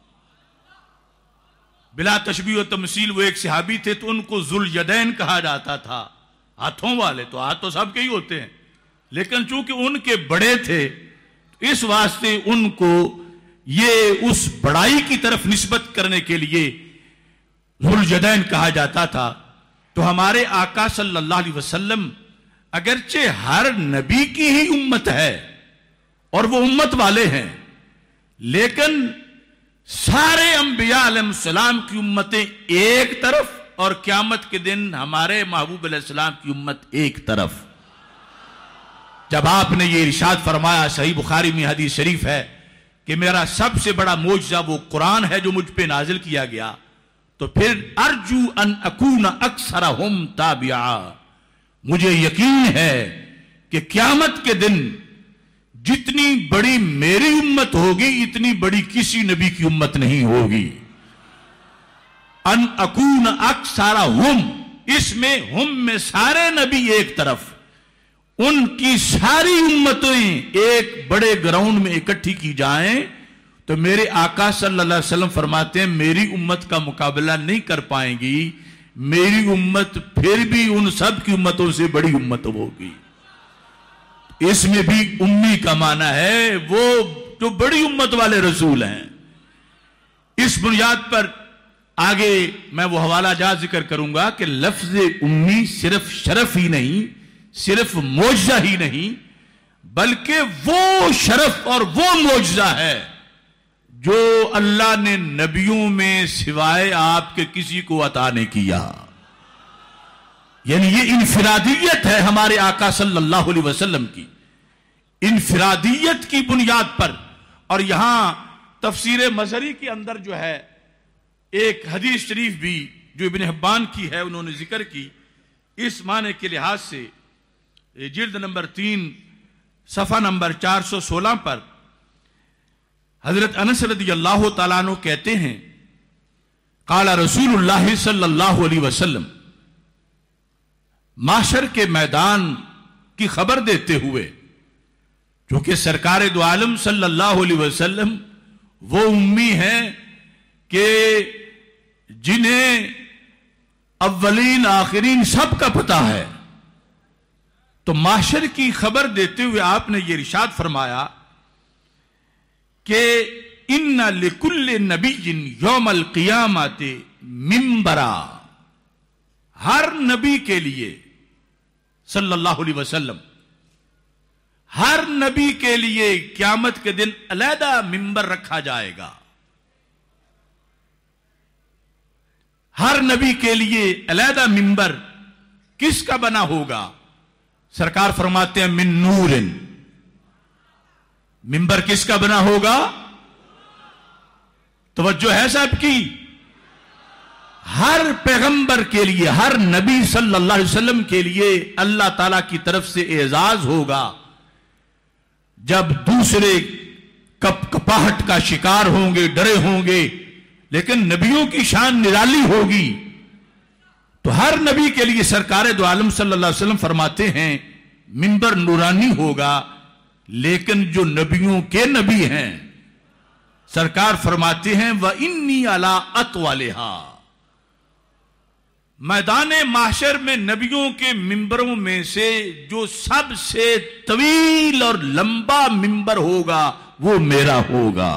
بلا تشبیہ و تمثیل وہ ایک صحابی تھے تو ان کو ذوالیدین کہا جاتا تھا، ہاتھوں والے. تو ہاتھ تو سب کے ہی ہوتے ہیں، لیکن چونکہ ان کے بڑے تھے اس واسطے ان کو یہ اس بڑائی کی طرف نسبت کرنے کے لیے ذوالیدین کہا جاتا تھا. تو ہمارے آقا صلی اللہ علیہ وسلم اگرچہ ہر نبی کی ہی امت ہے اور وہ امت والے ہیں، لیکن سارے انبیاء علیہ السلام کی امتیں ایک طرف اور قیامت کے دن ہمارے محبوب علیہ السلام کی امت ایک طرف. جب آپ نے یہ ارشاد فرمایا، صحیح بخاری میں حدیث شریف ہے کہ میرا سب سے بڑا معجزہ وہ قرآن ہے جو مجھ پہ نازل کیا گیا، تو پھر ارجو ان اکون اکثرہم تابعا، مجھے یقین ہے کہ قیامت کے دن جتنی بڑی میری امت ہوگی اتنی بڑی کسی نبی کی امت نہیں ہوگی. ان اکون اکثرہم، اس میں ہم میں سارے نبی ایک طرف، ان کی ساری امتیں ایک بڑے گراؤنڈ میں اکٹھی کی جائیں تو میرے آقا صلی اللہ علیہ وسلم فرماتے ہیں میری امت کا مقابلہ نہیں کر پائیں گی، میری امت پھر بھی ان سب کی امتوں سے بڑی امت ہوگی. اس میں بھی امی کا معنی ہے وہ جو بڑی امت والے رسول ہیں. اس بنیاد پر آگے میں وہ حوالہ جات ذکر کروں گا کہ لفظ امی صرف شرف ہی نہیں، صرف معجزہ ہی نہیں، بلکہ وہ شرف اور وہ معجزہ ہے جو اللہ نے نبیوں میں سوائے آپ کے کسی کو عطا نہیں کیا. یعنی یہ انفرادیت ہے ہمارے آقا صلی اللہ علیہ وسلم کی، انفرادیت کی بنیاد پر. اور یہاں تفسیر مظہری کے اندر جو ہے ایک حدیث شریف بھی جو ابن حبان کی ہے انہوں نے ذکر کی اس معنی کے لحاظ سے. جلد نمبر 3 صفحہ نمبر 416 پر حضرت انس رضی اللہ تعالیٰ عنہ کہتے ہیں قال رسول اللہ صلی اللہ علیہ وسلم، محشر کے میدان کی خبر دیتے ہوئے، چونکہ سرکار دو عالم صلی اللہ علیہ وسلم وہ امی ہیں کہ جنہیں اولین آخرین سب کا پتہ ہے، تو محشر کی خبر دیتے ہوئے آپ نے یہ ارشاد فرمایا کہ ان لکل نبی یوم القیامت منبرا، ہر نبی کے لیے صلی اللہ علیہ وسلم، ہر نبی کے لیے قیامت کے دن علیحدہ منبر رکھا جائے گا. ہر نبی کے لیے علیحدہ منبر کس کا بنا ہوگا؟ سرکار فرماتے ہیں من نور. منبر کس کا بنا ہوگا؟ توجہ ہے صاحب کی. ہر پیغمبر کے لیے، ہر نبی صلی اللہ علیہ وسلم کے لیے اللہ تعالی کی طرف سے اعزاز ہوگا. جب دوسرے کپاہٹ کا شکار ہوں گے، ڈرے ہوں گے، لیکن نبیوں کی شان نرالی ہوگی. تو ہر نبی کے لیے سرکار دو عالم صلی اللہ علیہ وسلم فرماتے ہیں منبر نورانی ہوگا. لیکن جو نبیوں کے نبی ہیں سرکار فرماتے ہیں وَإِنِّي عَلَىٰ أَطْوَلِهَا، میدان محشر میں نبیوں کے منبروں میں سے جو سب سے طویل اور لمبا منبر ہوگا وہ میرا ہوگا.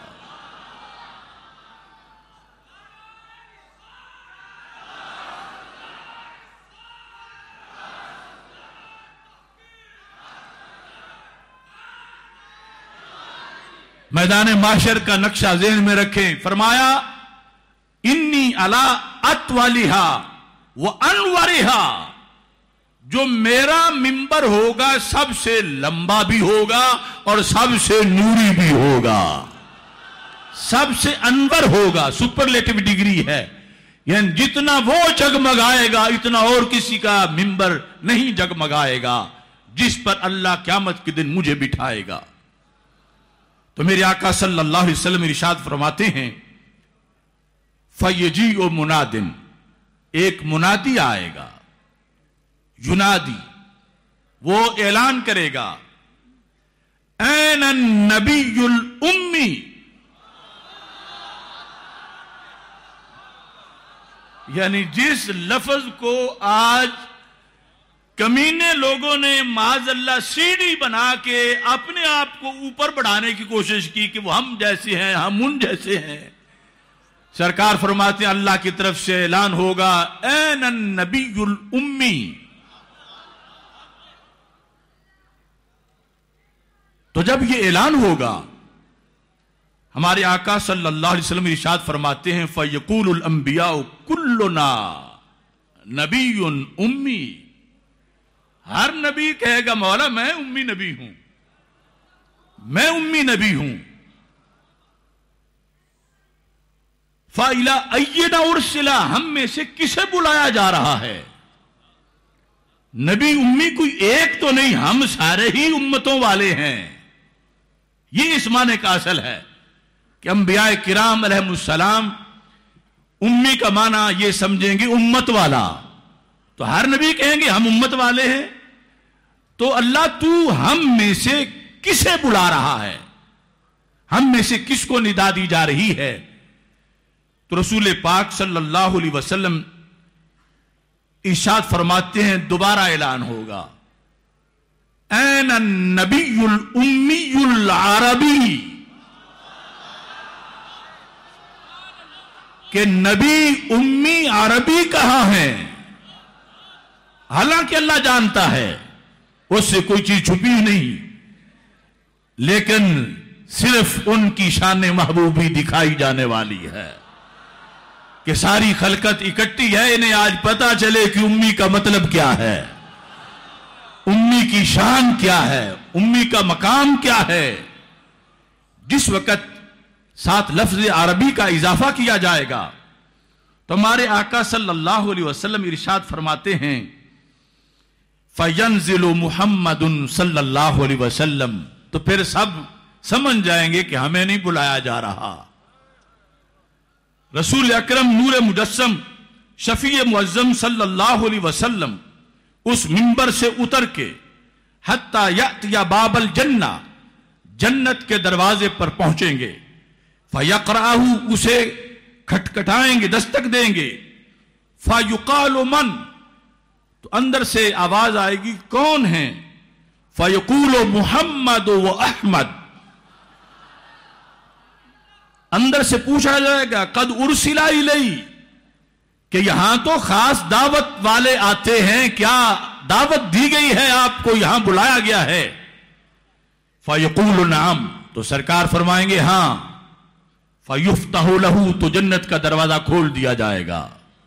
میدان محشر کا نقشہ ذہن میں رکھیں. فرمایا انی علی اطولہا وانورہا، جو میرا منبر ہوگا سب سے لمبا بھی ہوگا اور سب سے نوری بھی ہوگا، سب سے انور ہوگا. سپرلیٹو ڈگری ہے یعنی جتنا وہ جگمگائے گا اتنا اور کسی کا منبر نہیں جگمگائے گا جس پر اللہ قیامت کے دن مجھے بٹھائے گا۔ تو میرے آقا صلی اللہ علیہ وسلم ارشاد فرماتے ہیں فَيَجِيءُ مُنَادٍ، ایک منادی آئے گا، ینادی، وہ اعلان کرے گا اَيْنَ النَّبِيُّ الْأُمِّي، یعنی جس لفظ کو آج کمینے لوگوں نے معاذ اللہ سیڑھی بنا کے اپنے آپ کو اوپر بڑھانے کی کوشش کی کہ وہ ہم جیسے ہیں، ہم ان جیسے ہیں، سرکار فرماتے ہیں اللہ کی طرف سے اعلان ہوگا اَيْنَ النَّبِيُّ الْأُمِّي۔ تو جب یہ اعلان ہوگا ہمارے آقا صلی اللہ علیہ وسلم ارشاد فرماتے ہیں فَيَقُولُ الْأَنْبِيَاءُ كُلُّنَا نَبِيٌّ أُمِّي، ہر نبی کہے گا مولا میں امی نبی ہوں، میں امی نبی ہوں۔ فَإِلَىٰ أَيِّنَ أُرْسِلَ، ہم میں سے کسے بلایا جا رہا ہے؟ نبی امی کوئی ایک تو نہیں، ہم سارے ہی امتوں والے ہیں۔ یہ اس معنی کا اصل ہے کہ انبیاء کرام علیہ السلام امی کا معنی یہ سمجھیں گے امت والا، تو ہر نبی کہیں گے ہم امت والے ہیں، تو اللہ تو ہم میں سے کسے بلا رہا ہے، ہم میں سے کس کو ندا دی جا رہی ہے؟ تو رسول پاک صلی اللہ علیہ وسلم ارشاد فرماتے ہیں دوبارہ اعلان ہوگا اَيْنَ النَّبِيُّ الْأُمِّيُّ الْعَرَبِيُّ، کہ نبی امی عربی کہاں ہیں؟ حالانکہ اللہ جانتا ہے اس سے کوئی چیز چھپی نہیں، لیکن صرف ان کی شان محبوبی دکھائی جانے والی ہے کہ ساری خلقت اکٹھی ہے، انہیں آج پتا چلے کہ امی کا مطلب کیا ہے، امی کی شان کیا ہے، امی کا مقام کیا ہے۔ جس وقت ساتھ لفظ عربی کا اضافہ کیا جائے گا تو ہمارے آقا صلی اللہ علیہ وسلم ارشاد فرماتے ہیں فَيَنزِلُ مُحَمَّدٌ صلی اللہ علیہ وسلم، تو پھر سب سمجھ جائیں گے کہ ہمیں نہیں بلایا جا رہا۔ رسول اکرم نور مجسم شفیع معظم صلی اللہ علیہ وسلم اس منبر سے اتر کے حتی یأتی باب الجنہ، جنت کے دروازے پر پہنچیں گے، فَيَقْرَأُهُ، اسے کھٹکھٹائیں گے، دستک دیں گے، فَيُقَالُ مَنْ، تو اندر سے آواز آئے گی کون ہیں؟ فَيَقُولُ مُحَمَّدُ وَأَحْمَدُ، اندر سے پوچھا جائے گا قد ارسل الیہ، کہ یہاں تو خاص دعوت والے آتے ہیں، کیا دعوت دی گئی ہے آپ کو، یہاں بلایا گیا ہے؟ فَيَقُولُ نعم، تو سرکار فرمائیں گے ہاں، فَيُفْتَحُ لَهُ، تو جنت کا دروازہ کھول دیا جائے گا۔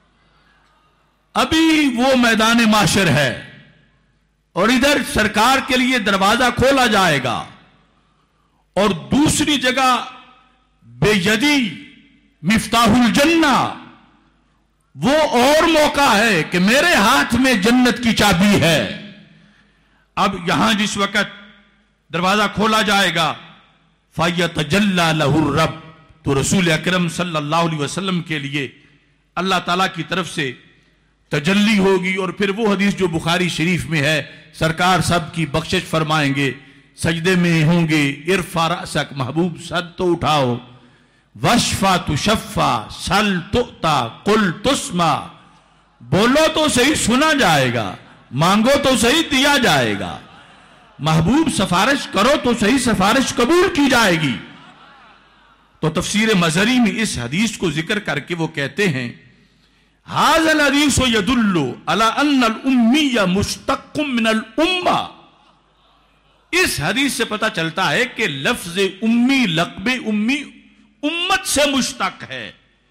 ابھی وہ میدان معاشر ہے اور ادھر سرکار کے لیے دروازہ کھولا جائے گا، اور دوسری جگہ بے یدی مفتاح الجنہ، وہ اور موقع ہے کہ میرے ہاتھ میں جنت کی چابی ہے۔ اب یہاں جس وقت دروازہ کھولا جائے گا فَيَتَجَلَّى لَهُ الرَّبُّ، تو رسول اکرم صلی اللہ علیہ وسلم کے لیے اللہ تعالیٰ کی طرف سے تجلی ہوگی، اور پھر وہ حدیث جو بخاری شریف میں ہے، سرکار سب کی بخشش فرمائیں گے، سجدے میں ہوں گے، ارفع رأسک، محبوب سر تو اٹھاؤ، وشفا تشفا، سل تؤتا، قل تسمع، بولو تو صحیح سنا جائے گا، مانگو تو صحیح دیا جائے گا، محبوب سفارش کرو تو صحیح سفارش قبول کی جائے گی۔ تو تفسیر مظہری میں اس حدیث کو ذکر کر کے وہ کہتے ہیں ھذا الحدیث یدل علی ان الامی مشتق من الامہ، اس حدیث سے پتہ چلتا ہے کہ لفظ امی، لقب امی امت سے مشتق ہے۔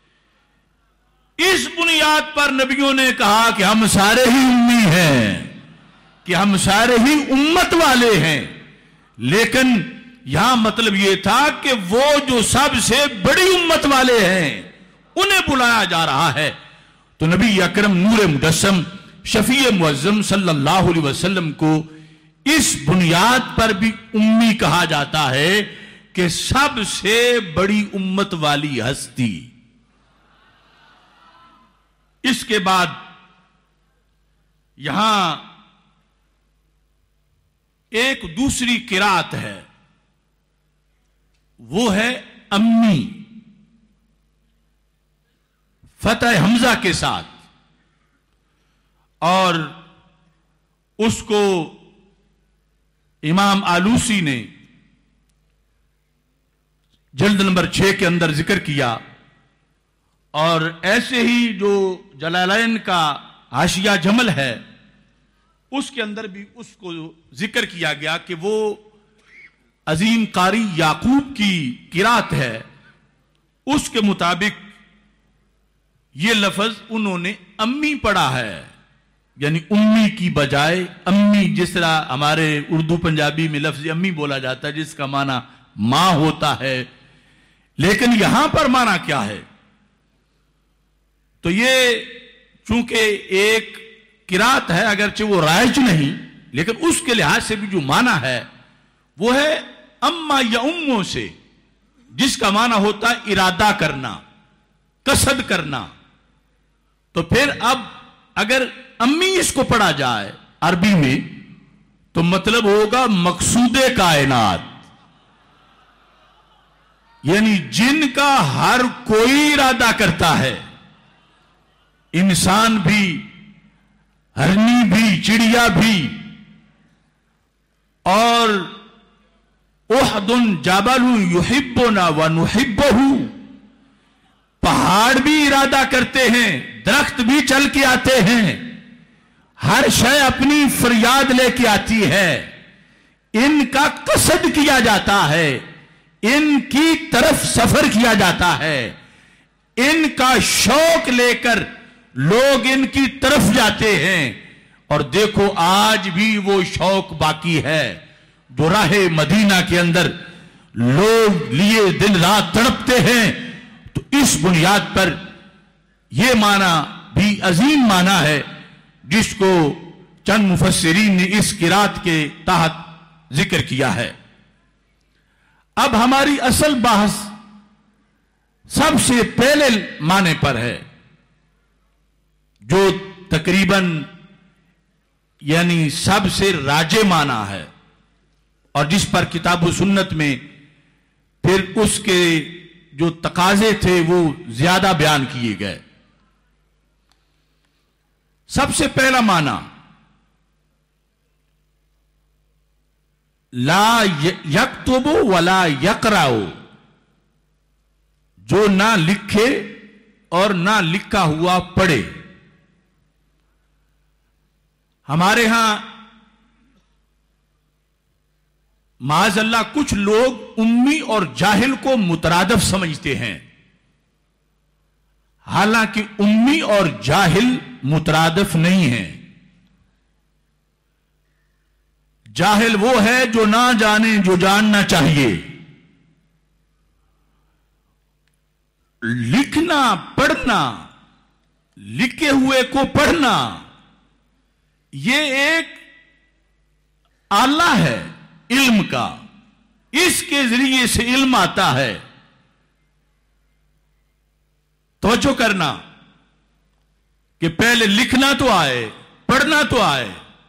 اس بنیاد پر نبیوں نے کہا کہ ہم سارے ہی امی ہیں، کہ ہم سارے ہی امت والے ہیں، لیکن یہاں مطلب یہ تھا کہ وہ جو سب سے بڑی امت والے ہیں انہیں بلایا جا رہا ہے۔ تو نبی اکرم نور مجسم شفیع معظم صلی اللہ علیہ وسلم کو اس بنیاد پر بھی امی کہا جاتا ہے کہ سب سے بڑی امت والی ہستی. اس کے بعد یہاں ایک دوسری قرات ہے، وہ ہے امی، فتح حمزہ کے ساتھ، اور اس کو امام آلوسی نے جلد نمبر 6 کے اندر ذکر کیا، اور ایسے ہی جو جلالین کا حاشیہ جمل ہے اس کے اندر بھی اس کو ذکر کیا گیا کہ وہ عظیم قاری یعقوب کی قرات ہے. اس کے مطابق یہ لفظ انہوں نے امی پڑھا ہے، یعنی امی کی بجائے امی، جس طرح ہمارے اردو پنجابی میں لفظ امی بولا جاتا ہے جس کا معنی ماں ہوتا ہے، لیکن یہاں پر معنی کیا ہے؟ تو یہ چونکہ ایک قرات ہے، اگرچہ وہ رائج نہیں، لیکن اس کے لحاظ سے بھی جو معنی ہے وہ ہے اما یا اموں سے، جس کا معنی ہوتا ہے ارادہ کرنا، قصد کرنا. تو پھر اب اگر امی اس کو پڑھا جائے عربی میں تو مطلب ہوگا مقصود کائنات، یعنی جن کا ہر کوئی ارادہ کرتا ہے، انسان بھی، ہرنی بھی، چڑیا بھی، اور احد جبل یحبنا ونحبہ، پہاڑ بھی ارادہ کرتے ہیں، درخت بھی چل کے آتے ہیں، ہر شے اپنی فریاد لے کے آتی ہے، ان کا قصد کیا جاتا ہے، ان کی طرف سفر کیا جاتا ہے، ان کا شوق لے کر لوگ ان کی طرف جاتے ہیں. اور دیکھو آج بھی وہ شوق باقی ہے جو راہ مدینہ کے اندر لوگ لیے دن رات تڑپتے ہیں. تو اس بنیاد پر یہ معنی بھی عظیم معنی ہے جس کو چند مفسرین نے اس قرات کے تحت ذکر کیا ہے. اب ہماری اصل بحث سب سے پہلے معنی پر ہے، جو تقریباً یعنی سب سے راجع معنی ہے، اور جس پر کتاب و سنت میں پھر اس کے جو تقاضے تھے وہ زیادہ بیان کیے گئے. سب سے پہلا معنی لا یکتب ولا یقرأ، جو نہ لکھے اور نہ لکھا ہوا پڑھے. ہمارے ہاں معاذ اللہ کچھ لوگ امی اور جاہل کو مترادف سمجھتے ہیں، حالانکہ امی اور جاہل مترادف نہیں ہیں. جاہل وہ ہے جو نہ جانے جو جاننا چاہیے. لکھنا، پڑھنا، لکھے ہوئے کو پڑھنا، یہ ایک آلہ ہے علم کا، اس کے ذریعے سے علم آتا ہے. توجہ کرنا کہ پہلے لکھنا تو آئے، پڑھنا تو آئے،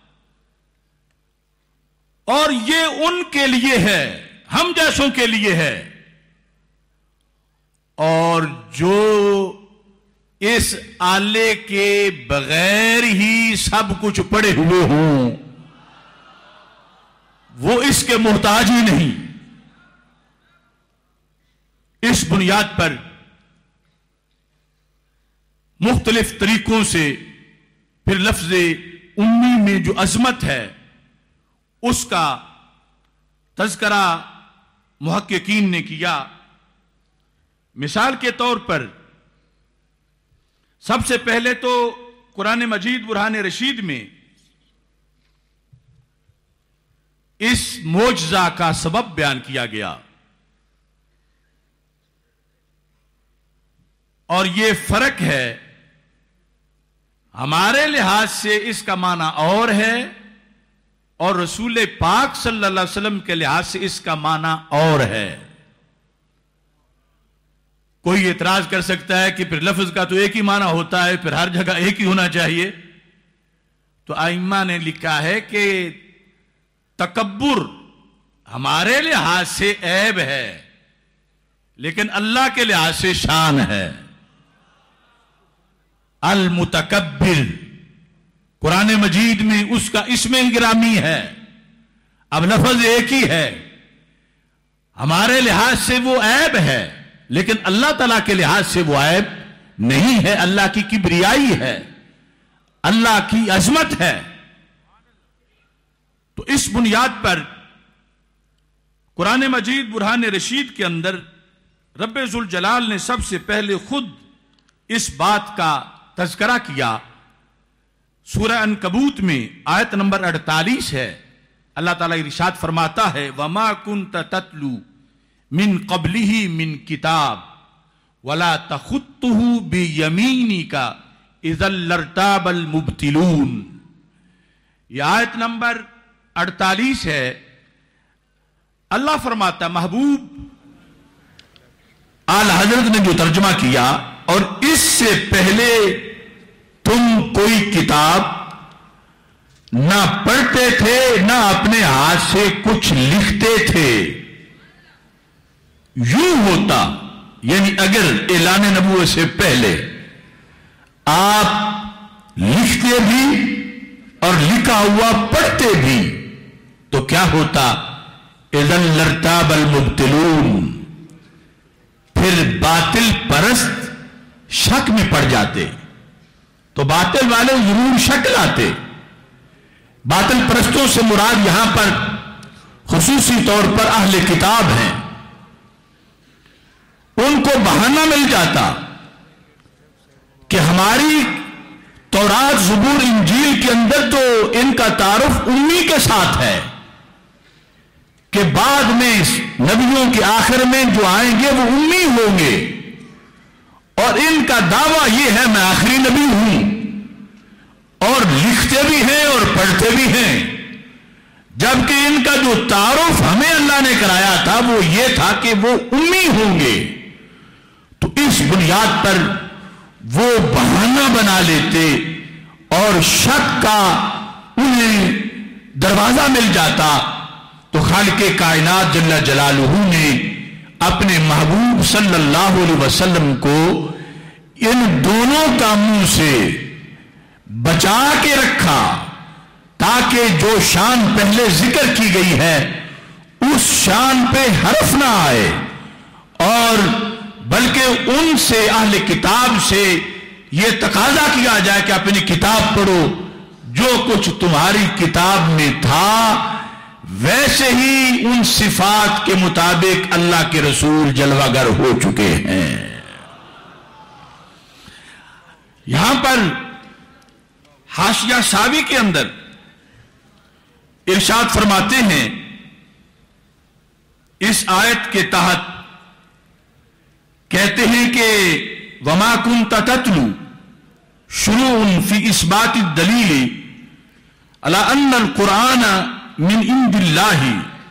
اور یہ ان کے لیے ہے، ہم جیسوں کے لیے ہے. اور جو اس آلے کے بغیر ہی سب کچھ پڑے ہوئے ہوں وہ اس کے محتاج ہی نہیں. اس بنیاد پر مختلف طریقوں سے پھر لفظ امی میں جو عظمت ہے اس کا تذکرہ محققین نے کیا. مثال کے طور پر سب سے پہلے تو قرآن مجید برہان رشید میں اس معجزہ کا سبب بیان کیا گیا، اور یہ فرق ہے ہمارے لحاظ سے اس کا معنی اور ہے اور رسول پاک صلی اللہ علیہ وسلم کے لحاظ سے اس کا معنی اور ہے. کوئی اعتراض کر سکتا ہے کہ پھر لفظ کا تو ایک ہی معنی ہوتا ہے، پھر ہر جگہ ایک ہی ہونا چاہیے. تو ائمہ نے لکھا ہے کہ تکبر ہمارے لحاظ سے عیب ہے لیکن اللہ کے لحاظ سے شان ہے. المتکبر قرآن مجید میں اس کا اسم گرامی ہے. اب لفظ ایک ہی ہے، ہمارے لحاظ سے وہ عیب ہے لیکن اللہ تعالیٰ کے لحاظ سے وہ عیب نہیں ہے. اللہ کی کبریائی ہے، اللہ کی عظمت ہے. تو اس بنیاد پر قرآن مجید برہان رشید کے اندر رب ذوالجلال نے سب سے پہلے خود اس بات کا تذکرہ کیا. سورہ عنکبوت میں آیت نمبر 48 ہے. اللہ تعالیٰ ارشاد فرماتا ہے وَمَا كُنْتَ تَتْلُو مِن قَبْلِهِ مِن کتاب وَلَا تَخُطُّهُ بِيَمِينِكَ إِذًا لَارْتَابَ الْمُبْطِلُونَ. یہ آیت نمبر 48 ہے. اللہ فرماتا محبوب اعلی حضرت نے جو ترجمہ کیا، اور اس سے پہلے تم کوئی کتاب نہ پڑھتے تھے نہ اپنے ہاتھ سے کچھ لکھتے تھے. یوں ہوتا یعنی اگر اعلان نبوت سے پہلے آپ لکھتے بھی اور لکھا ہوا پڑھتے بھی تو کیا ہوتا؟ اذن لارتاب المبطلون، پھر باطل پرست شک میں پڑ جاتے. تو باطل والے ضرور شک لاتے. باطل پرستوں سے مراد یہاں پر خصوصی طور پر اہل کتاب ہیں. ان کو بہانہ مل جاتا کہ ہماری تورات زبور انجیل کے اندر تو ان کا تعارف امی کے ساتھ ہے کہ بعد میں نبیوں کے آخر میں جو آئیں گے وہ امی ہوں گے، اور ان کا دعویٰ یہ ہے میں آخری نبی ہوں، اور لکھتے بھی ہیں اور پڑھتے بھی ہیں. جبکہ ان کا جو تعارف ہمیں اللہ نے کرایا تھا وہ یہ تھا کہ وہ امی ہوں گے. تو اس بنیاد پر وہ بہانہ بنا لیتے اور شک کا انہیں دروازہ مل جاتا. تو خالق کائنات جل جلالہ نے اپنے محبوب صلی اللہ علیہ وسلم کو ان دونوں کاموں سے بچا کے رکھا تاکہ جو شان پہلے ذکر کی گئی ہے اس شان پہ حرف نہ آئے، اور بلکہ ان سے اہل کتاب سے یہ تقاضا کیا جائے کہ اپنی کتاب پڑھو، جو کچھ تمہاری کتاب میں تھا ویسے ہی ان صفات کے مطابق اللہ کے رسول جلوہ گر ہو چکے ہیں. یہاں پر حاشیہ ساوی کے اندر ارشاد فرماتے ہیں اس آیت کے تحت کہتے ہیں کہ وما كنت تتلو شروع في اثبات الدلیل على ان القرآن من عند الله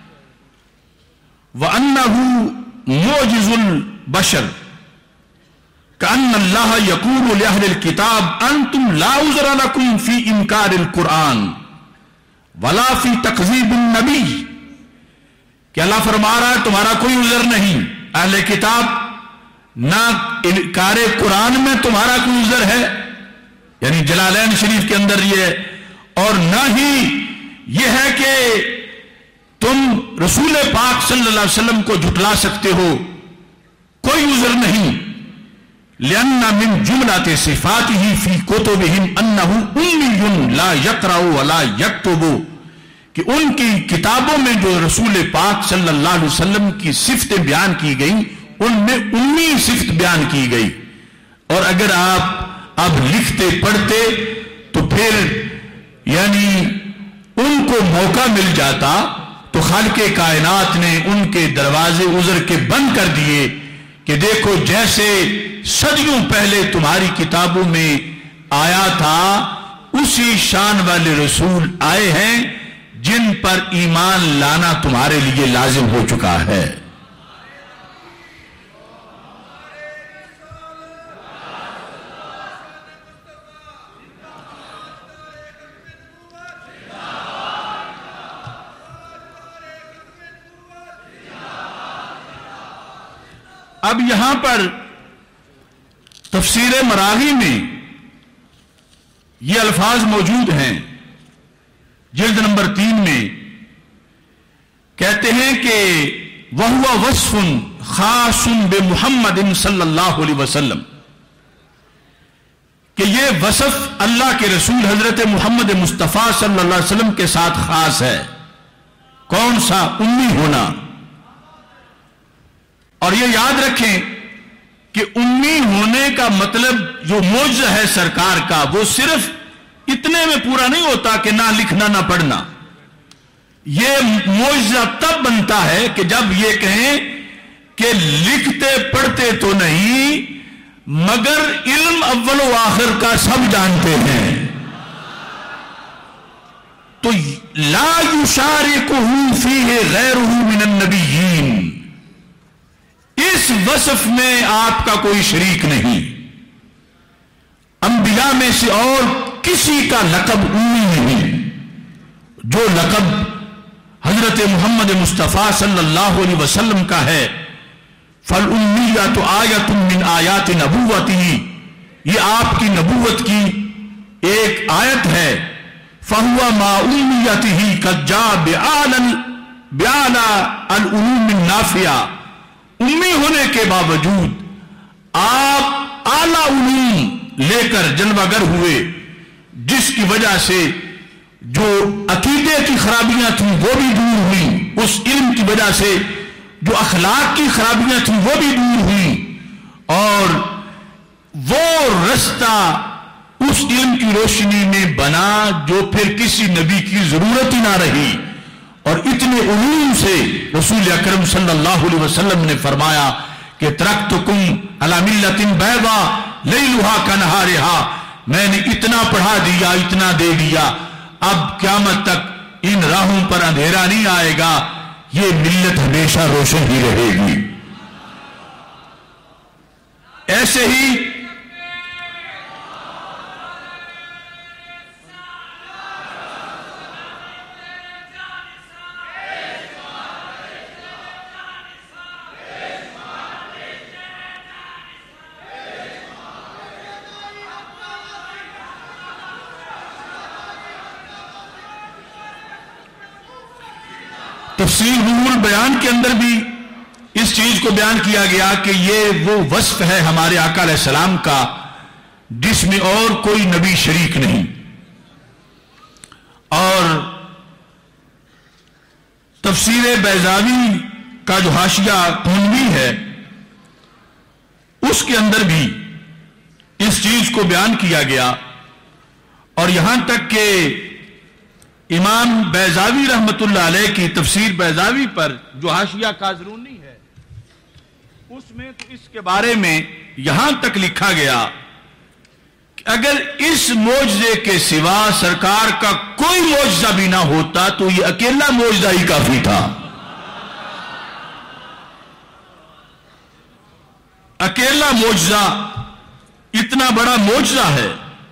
وانه معجز البشر، كأن الله يقول لأهل الكتاب انتم لا عذر لكم في انكار القرآن ولا في تكذيب النبي، کہ اللہ فرما رہا ہے تمہارا کوئی عذر نہیں اہل کتاب، نہ انکار قرآن میں تمہارا کوئی عذر ہے، یعنی جلالین شریف کے اندر یہ، اور نہ ہی یہ ہے کہ تم رسول پاک صلی اللہ علیہ وسلم کو جھٹلا سکتے ہو، کوئی عذر نہیں. لأن من جملة صفاته في كتبهم أنه أمي لا يقرأ ولا يكتب، کہ ان کی کتابوں میں جو رسول پاک صلی اللہ علیہ وسلم کی صفتیں بیان کی گئی ان میں امی صفت بیان کی گئی. اور اگر آپ اب لکھتے پڑھتے تو پھر یعنی ان کو موقع مل جاتا. تو خالق کائنات نے ان کے دروازے عذر کے بند کر دیے کہ دیکھو جیسے صدیوں پہلے تمہاری کتابوں میں آیا تھا اسی شان والے رسول آئے ہیں جن پر ایمان لانا تمہارے لیے لازم ہو چکا ہے. اب یہاں پر تفسیر مراغی میں یہ الفاظ موجود ہیں، جلد نمبر 3 میں کہتے ہیں کہ وَهُوَ وَصْفٌ خَاصٌ بِمُحَمَّدٍ صلی اللہ علیہ وسلم، کہ یہ وصف اللہ کے رسول حضرت محمد مصطفیٰ صلی اللہ علیہ وسلم کے ساتھ خاص ہے. کون سا؟ امی ہونا. اور یہ یاد رکھیں کہ امی ہونے کا مطلب جو معجزہ ہے سرکار کا، وہ صرف اتنے میں پورا نہیں ہوتا کہ نہ لکھنا نہ پڑھنا. یہ معجزہ تب بنتا ہے کہ جب یہ کہیں کہ لکھتے پڑھتے تو نہیں مگر علم اول و آخر کا سب جانتے ہیں. تو لا یشارکہ فیہ غیرہ من النبیین، اس وصف میں آپ کا کوئی شریک نہیں. انبیاء میں سے اور کسی کا لقب امی نہیں. جو لقب حضرت محمد مصطفیٰ صلی اللہ علیہ وسلم کا ہے، فالأمیۃ آیۃ من آیات نبوتہ، یہ آپ کی نبوت کی ایک آیت ہے. فہو مع امیتہ قد جاء بأعلی العلوم النافعہ، امی ہونے کے باوجود آپ اعلی علوم لے کر جلوہ گر ہوئے، جس کی وجہ سے جو عقیدے کی خرابیاں تھیں وہ بھی دور ہوئیں، اس علم کی وجہ سے جو اخلاق کی خرابیاں تھیں وہ بھی دور ہوئیں، اور وہ رستہ اس علم کی روشنی میں بنا جو پھر کسی نبی کی ضرورت ہی نہ رہی. اور اتنے علوم سے رسول اکرم صلی اللہ علیہ وسلم نے فرمایا کہ ترکتکم علی ملۃ بیضاء لیلھا کنہارھا، میں نے اتنا پڑھا دیا، اتنا دے دیا، اب قیامت تک ان راہوں پر اندھیرا نہیں آئے گا، یہ ملت ہمیشہ روشن ہی رہے گی. ایسے ہی تفسیر روح البیان کے اندر بھی اس چیز کو بیان کیا گیا کہ یہ وہ وصف ہے ہمارے آقا علیہ السلام کا جس میں اور کوئی نبی شریک نہیں. اور تفسیر بیضاوی کا جو حاشیہ تھانوی ہے اس کے اندر بھی اس چیز کو بیان کیا گیا. اور یہاں تک کہ امام بیضاوی رحمت اللہ علیہ کی تفسیر بیضاوی پر جو حاشیہ کازرونی ہے اس میں تو اس کے بارے میں یہاں تک لکھا گیا کہ اگر اس معجزے کے سوا سرکار کا کوئی معجزہ بھی نہ ہوتا تو یہ اکیلا معجزہ ہی کافی تھا. اکیلا معجزہ اتنا بڑا معجزہ ہے.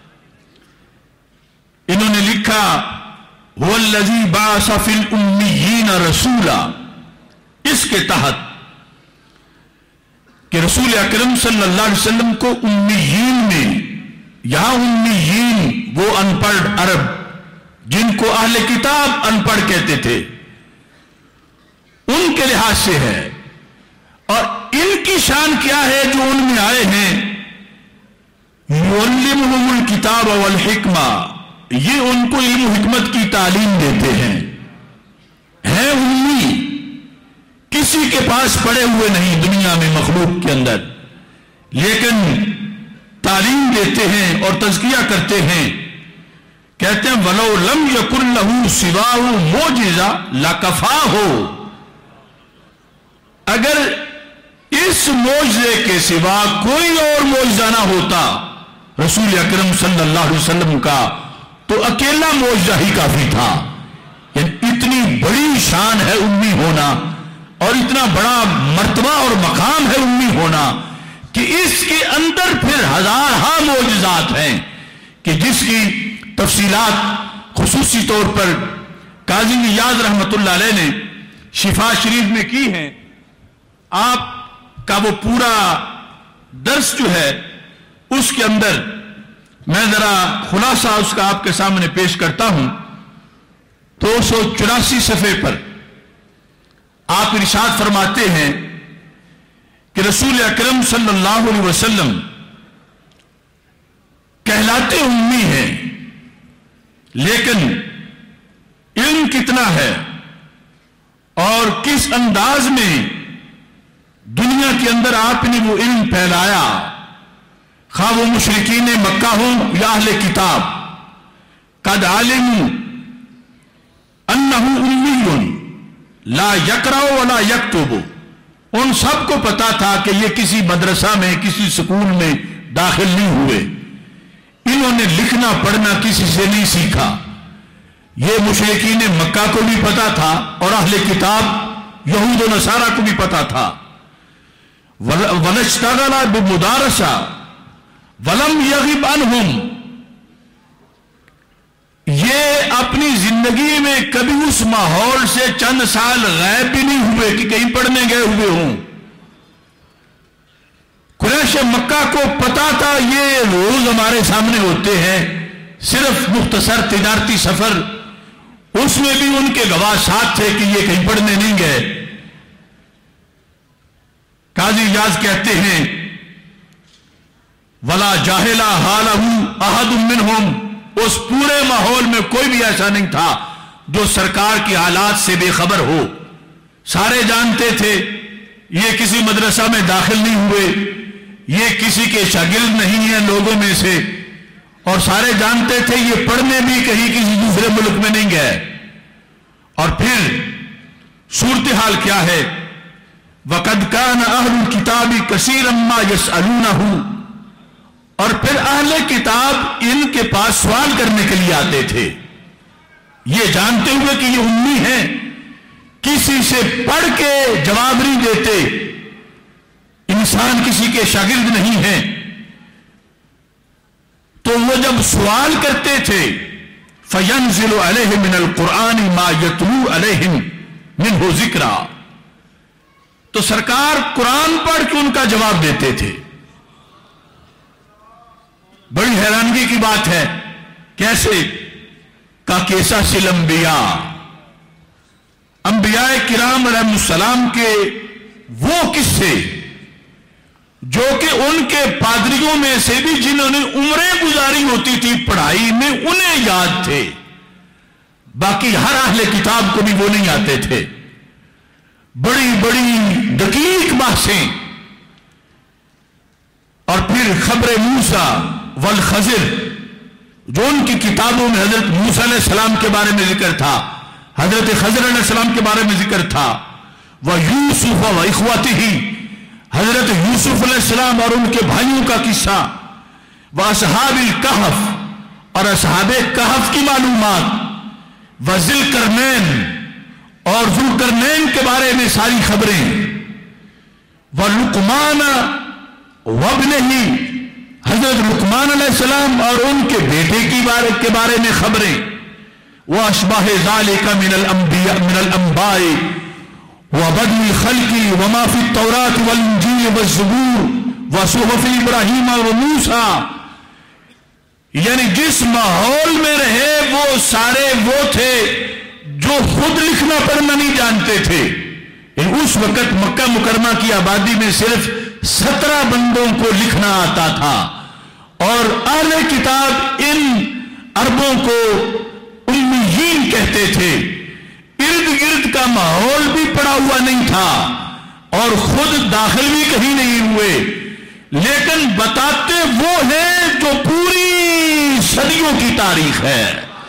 انہوں نے لکھا هو الذی بعث فی الامیین رسولا، اس کے تحت کہ رسول اکرم صلی اللہ علیہ وسلم کو امیین میں، یہاں امیین وہ ان پڑھ عرب جن کو اہل کتاب ان پڑھ کہتے تھے ان کے لحاظ سے ہے. اور ان کی شان کیا ہے جو ان میں آئے ہیں؟ یعلمہم الکتاب والحکمہ، یہ ان کو علم و حکمت کی تعلیم دیتے ہیں امی، کسی کے پاس پڑے ہوئے نہیں دنیا میں مخلوق کے اندر، لیکن تعلیم دیتے ہیں اور تزکیہ کرتے ہیں. کہتے ہیں وَلَوْ لَمْ يَكُنْ لَهُ سِوَاهُ مُعْجِزَةٌ لَكَفَاهُ، اگر اس معجزے کے سوا کوئی اور معجزہ نہ ہوتا رسول اکرم صلی اللہ علیہ وسلم کا تو اکیلا معجزہ ہی کافی تھا. یعنی اتنی بڑی شان ہے امی ہونا اور اتنا بڑا مرتبہ اور مقام ہے امی ہونا کہ اس کے اندر پھر ہزارہا معجزات ہیں کہ جس کی تفصیلات خصوصی طور پر قاضی نیاز رحمت اللہ علیہ نے شفا شریف میں کی ہیں. آپ کا وہ پورا درس جو ہے اس کے اندر میں ذرا خلاصہ اس کا آپ کے سامنے پیش کرتا ہوں. 284 صفحے پر آپ ارشاد فرماتے ہیں کہ رسول اکرم صلی اللہ علیہ وسلم کہلاتے امی ہیں لیکن علم کتنا ہے اور کس انداز میں دنیا کے اندر آپ نے وہ علم پھیلایا، خواہ وہ مشرکین مکہ ہوں یا اہل کتاب. قد علموا انہ امی لا یقرأ ولا یکتب، ان سب کو پتا تھا کہ یہ کسی مدرسہ میں کسی سکول میں داخل نہیں ہوئے، انہوں نے لکھنا پڑھنا کسی سے نہیں سیکھا. یہ مشرکین مکہ کو بھی پتا تھا اور اہل کتاب یہود و نصارہ کو بھی پتا تھا. وَلَشْتَغَلَ بِمُدَارَسَةٍ وَلَمْ يَغِبْ عَنْهُمْ، یہ اپنی زندگی میں کبھی اس ماحول سے چند سال غائب بھی نہیں ہوئے کہ کہیں پڑھنے گئے ہوئے ہوں. قریش مکہ کو پتا تھا یہ روز ہمارے سامنے ہوتے ہیں، صرف مختصر تجارتی سفر، اس میں بھی ان کے گواہ ساتھ تھے کہ یہ کہیں پڑھنے نہیں گئے. قاضی اجاز کہتے ہیں وَلَا جَاهِلَ حَالَهُ أَحَدٌ مِّنْهُمْ، اس پورے ماحول میں کوئی بھی ایسا نہیں تھا جو سرکار کی حالات سے بے خبر ہو. سارے جانتے تھے یہ کسی مدرسہ میں داخل نہیں ہوئے، یہ کسی کے شاگرد نہیں ہیں لوگوں میں سے، اور سارے جانتے تھے یہ پڑھنے بھی کہیں کسی دوسرے ملک میں نہیں گئے. اور پھر صورتحال کیا ہے؟ وَقَدْ كَانَ أَهْلُ الْكِتَابِ كَثِيرًا مَا يَسْأَلُونَهُ، اور پھر اہل کتاب ان کے پاس سوال کرنے کے لیے آتے تھے، یہ جانتے ہوئے کہ یہ امی ہیں، کسی سے پڑھ کے جواب نہیں دیتے، انسان کسی کے شاگرد نہیں ہیں. تو وہ جب سوال کرتے تھے فَيَنزِلُ عَلَيْهِ مِنَ الْقُرْآنِ مَا يَتْلُو عَلَيْهِمْ مِنْهُ ذِكْرًا، تو سرکار قرآن پڑھ کے ان کا جواب دیتے تھے. بڑی حیرانگی کی بات ہے، کیسے؟ کا کیسا سل انبیاء کرام علیہ السلام کے وہ قصے جو کہ ان کے پادریوں میں سے بھی جنہوں نے عمریں گزاری ہوتی تھی پڑھائی میں انہیں یاد تھے، باقی ہر اہل کتاب کو بھی وہ نہیں آتے تھے. بڑی بڑی دقیق بحثیں. اور پھر خبر موسیٰ والخضر، جو ان کی کتابوں میں حضرت موسیٰ علیہ السلام کے بارے میں ذکر تھا، حضرت خضر علیہ السلام کے بارے میں ذکر تھا، وَيُوسُفَ وَإِخْوَتِهِ، حضرت یوسف علیہ السلام اور ان کے بھائیوں کا قصہ، وَأَصْحَابِ الْكَهْفِ، اور اصحاب کہف کی معلومات، وَذِي الْقَرْنَيْنِ، اور ذوالقرنین کے بارے میں ساری خبریں، وَلُقْمَانَ وَابْنِهِ، حضرت لقمان علیہ السلام اور ان کے بیٹے کے بارے میں خبریں، وَأَشْبَهِ ذَلِكَ مِنَ الْأَنْبَاءِ وَبَدْءِ الْخَلْقِ وَمَا فِي التَّوْرَاةِ وَالْإِنْجِيلِ وَالزُّبُورِ وَصُحُفِ إِبْرَاهِيمَ وَمُوسَىٰ، یعنی جس ماحول میں رہے وہ سارے وہ تھے جو خود لکھنا پڑھنا نہیں جانتے تھے. اس وقت مکہ مکرمہ کی آبادی میں صرف 17 بندوں کو لکھنا آتا تھا، اور اہل کتاب ان عربوں کو امیین کہتے تھے. ارد گرد کا ماحول بھی پڑا ہوا نہیں تھا اور خود داخل بھی کہیں نہیں ہوئے، لیکن بتاتے وہ ہیں جو پوری صدیوں کی تاریخ ہے،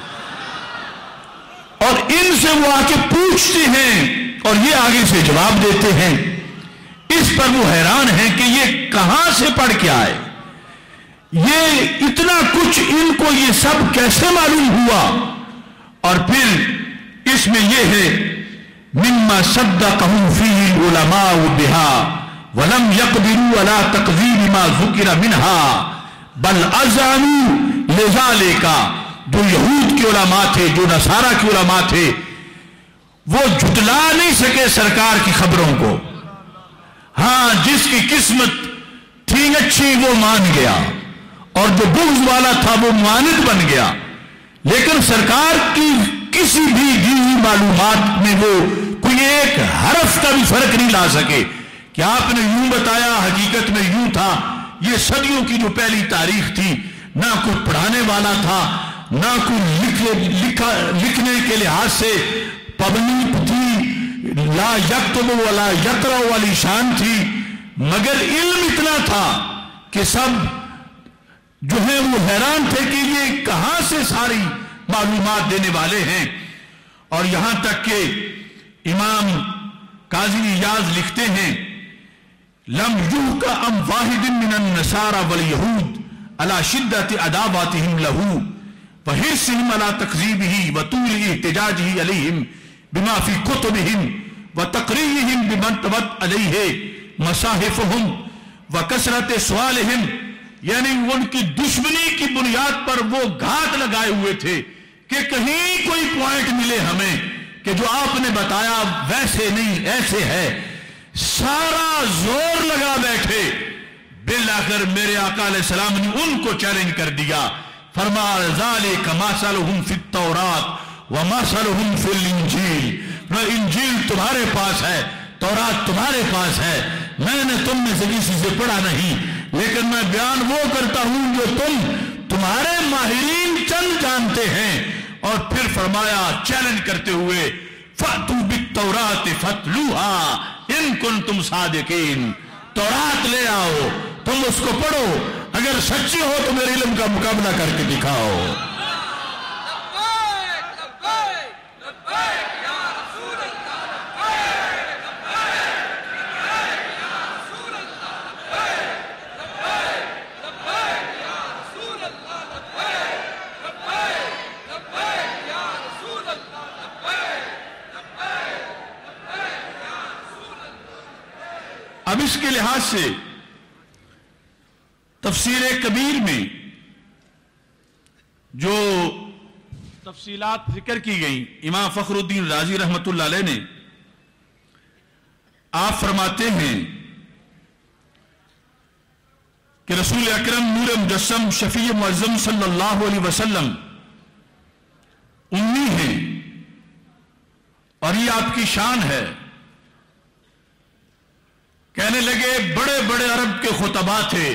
اور ان سے وہ آ کے پوچھتے ہیں اور یہ آگے سے جواب دیتے ہیں. اس پر وہ حیران ہیں کہ یہ کہاں سے پڑھ کے آئے، یہ اتنا کچھ ان کو یہ سب کیسے معلوم ہوا؟ اور پھر اس میں یہ ہے مما صدقهم فيه العلماء بها ولم يقدروا على تكذيب ما ذكر منها بل اذعنوا لذلك. جو یہود کے علماء تھے، جو نصارہ کے علماء تھے، وہ جھٹلا نہیں سکے سرکار کی خبروں کو. ہاں جس کی قسمت تھی اچھی وہ مان گیا، اور جو بغض والا تھا وہ معاند بن گیا. لیکن سرکار کی کسی بھی دی ہوئی معلومات میں وہ کوئی ایک حرف کا بھی فرق نہیں لا سکے کہ آپ نے یوں بتایا حقیقت میں یوں تھا. یہ صدیوں کی جو پہلی تاریخ تھی، نہ کوئی پڑھانے والا تھا، نہ کوئی لکھنے کے لحاظ سے پابندی تھی، لا یکتب ولا یقرأ والی شان تھی، مگر علم اتنا تھا کہ سب جو ہیں وہ حیران تھے کہ یہ کہاں سے ساری معلومات دینے والے ہیں. اور یہاں تک کہ امام قاضی ایاز لکھتے ہیں لم یحک عن واحد من النصارى والیہود علی شدت عداوتهم له وحرصهم على تکذیبه وطول احتجاجه علیہم بما فی کتبهم وتقریرهم بمن تبت علیہ مصاحفهم وکثرت سوالهم. یعنی ان کی دشمنی کی بنیاد پر وہ گھات لگائے ہوئے تھے کہ کہیں کوئی پوائنٹ ملے ہمیں کہ جو آپ نے بتایا ویسے نہیں ایسے ہے. سارا زور لگا بیٹھے. بالآخر میرے آقا علیہ السلام نے ان کو چیلنج کر دیا. فرمایا ذالک مثلہم فی التوراۃ ومثلہم فی الانجیل. انجیل تمہارے پاس ہے، تورات تمہارے پاس ہے، میں نے تم میں سے کسی سے پڑھا نہیں، لیکن میں بیان وہ کرتا ہوں جو تمہارے ماہرین چند جانتے ہیں. اور پھر فرمایا چیلنج کرتے ہوئے فَأْتُوا بِالتَّوْرَاةِ فَاتْلُوهَا إِن كُنتُمْ صَادِقِينَ. تورات لے آؤ، تم اس کو پڑھو، اگر سچے ہو تو میرے علم کا مقابلہ کر کے دکھاؤ. اب اس کے لحاظ سے تفسیر کبیر میں جو تفصیلات ذکر کی گئیں، امام فخر الدین رازی رحمت اللہ علیہ نے، آپ فرماتے ہیں کہ رسول اکرم نور مجسم شفیع معظم صلی اللہ علیہ وسلم امی ہیں، اور یہ آپ کی شان ہے. کہنے لگے بڑے بڑے عرب کے خطبہ تھے،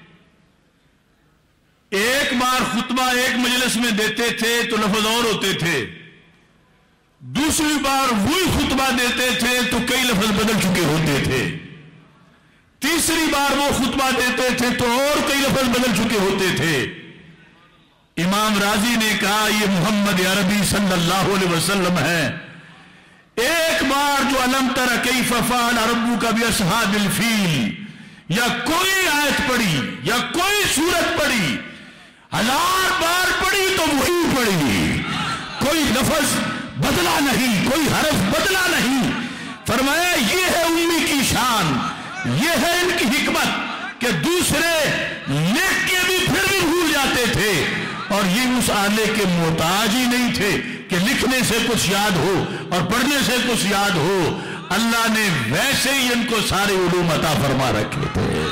ایک بار خطبہ ایک مجلس میں دیتے تھے تو لفظ اور ہوتے تھے، دوسری بار وہی خطبہ دیتے تھے تو کئی لفظ بدل چکے ہوتے تھے، تیسری بار وہ خطبہ دیتے تھے تو اور کئی لفظ بدل چکے ہوتے تھے. امام رازی نے کہا یہ محمد عربی صلی اللہ علیہ وسلم ہے. ایک بار جو الم تر کیف فعل ربک باصحاب الفیل یا کوئی آیت پڑھی یا کوئی سورت پڑھی، 1000 بار پڑھی تو وہی پڑھی، کوئی لفظ بدلا نہیں، کوئی حرف بدلا نہیں. فرمایا یہ ہے امی کی شان، یہ ہے ان کی حکمت کہ دوسرے لکھ کے بھی پھر بھی بھول جاتے تھے، اور یہ اس آلے کے محتاج ہی نہیں تھے کہ لکھنے سے کچھ یاد ہو اور پڑھنے سے کچھ یاد ہو. اللہ نے ویسے ہی ان کو سارے علوم عطا فرما رکھے تھے.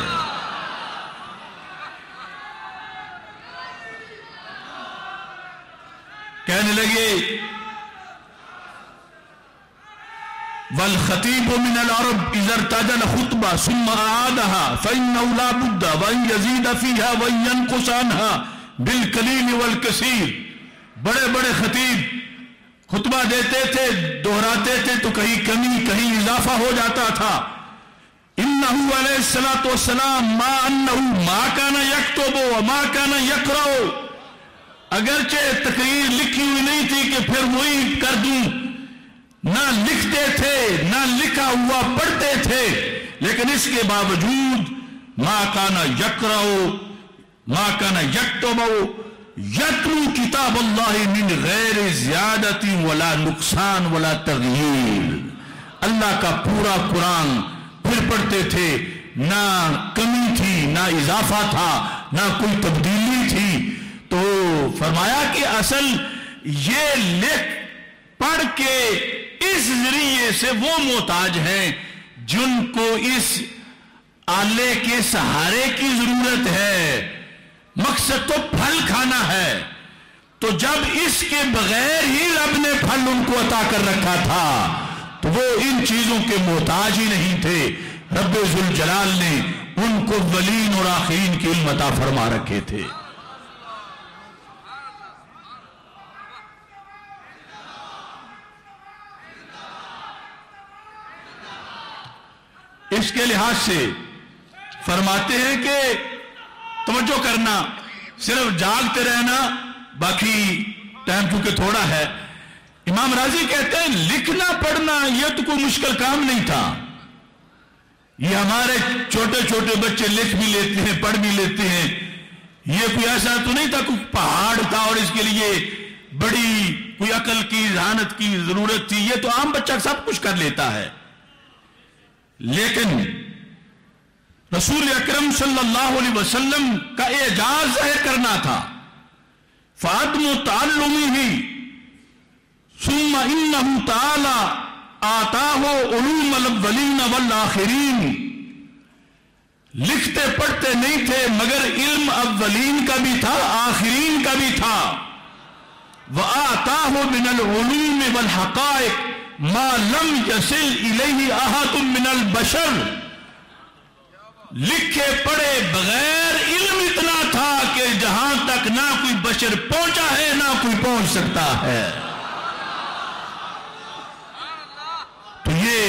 کہنے لگے والخطیب من العرب اذا ارتجى الخطبہ ثم اعادها فانه لا بد وان يزيد فيها وان ينقص عنها بالقلیل والکثیر. بڑے بڑے خطیب خطبہ دیتے تھے، دہراتے تھے تو کہیں کمی کہیں اضافہ ہو جاتا تھا. انه علیہ الصلوۃ والسلام ما انه ما كان يكتب وما كان يقرأ، اگرچہ تقریر لکھی ہوئی نہیں تھی کہ پھر وہی کر دوں، نہ لکھتے تھے نہ لکھا ہوا پڑھتے تھے، لیکن اس کے باوجود ما كان يقرأ मा काना यक्तबु यत्लू किताब अल्लाह मिन गैर ज़ियादती वला नुकसान वला तग़यीर। अल्लाह का पूरा कुरान फिर पढ़ते थे, ना कमी थी ना इजाफा था ना कोई तब्दीली थी। तो फरमाया कि असल ये लिख पढ़ के इस जरिए से वो मोहताज हैं जिनको इस आले के सहारे की जरूरत है। मकसद तो फल खाना है, तो जब इसके बगैर ही रब ने फल उनको अता कर रखा था तो वो इन चीजों के मोहताज ही नहीं थे। रब्बे जुल जलाल ने उनको वलीन और आखिरीन की इल्म अता फरमा रखे थे। इसके लिहाज से फरमाते हैं कि तवज्जो करना, सिर्फ जागते रहना, बाकी टाइम क्योंकि थोड़ा है। इमाम राजी कहते हैं लिखना पढ़ना यह तो कोई मुश्किल काम नहीं था। ये हमारे छोटे छोटे बच्चे लिख भी लेते हैं, पढ़ भी लेते हैं। ये कोई ऐसा तो नहीं था कोई पहाड़ था और इसके लिए बड़ी कोई अकल की जहानत की जरूरत थी। ये तो आम बच्चा सब कुछ कर लेता है। लेकिन रसूल अकरम सल्लल्लाहु अलैहि वसल्लम का एजाज जाहिर करना था। फादमु ताल्लुमिही सुम्मा इन्नहु ताला आताहु उलूमल अव्वलीन वल आखिरीन। लिखते पढ़ते नहीं थे मगर इल्म अव्वलीन का भी था आखिरीन का भी था। व आताहु मिनल उलूम वल हकाइक मा लम यसिल इलैहि अहदुम मिनल बशर। लिखे पढ़े बगैर इल्म इतना था कि जहां तक ना कोई बशर पहुंचा है ना कोई पहुंच सकता है। तो ये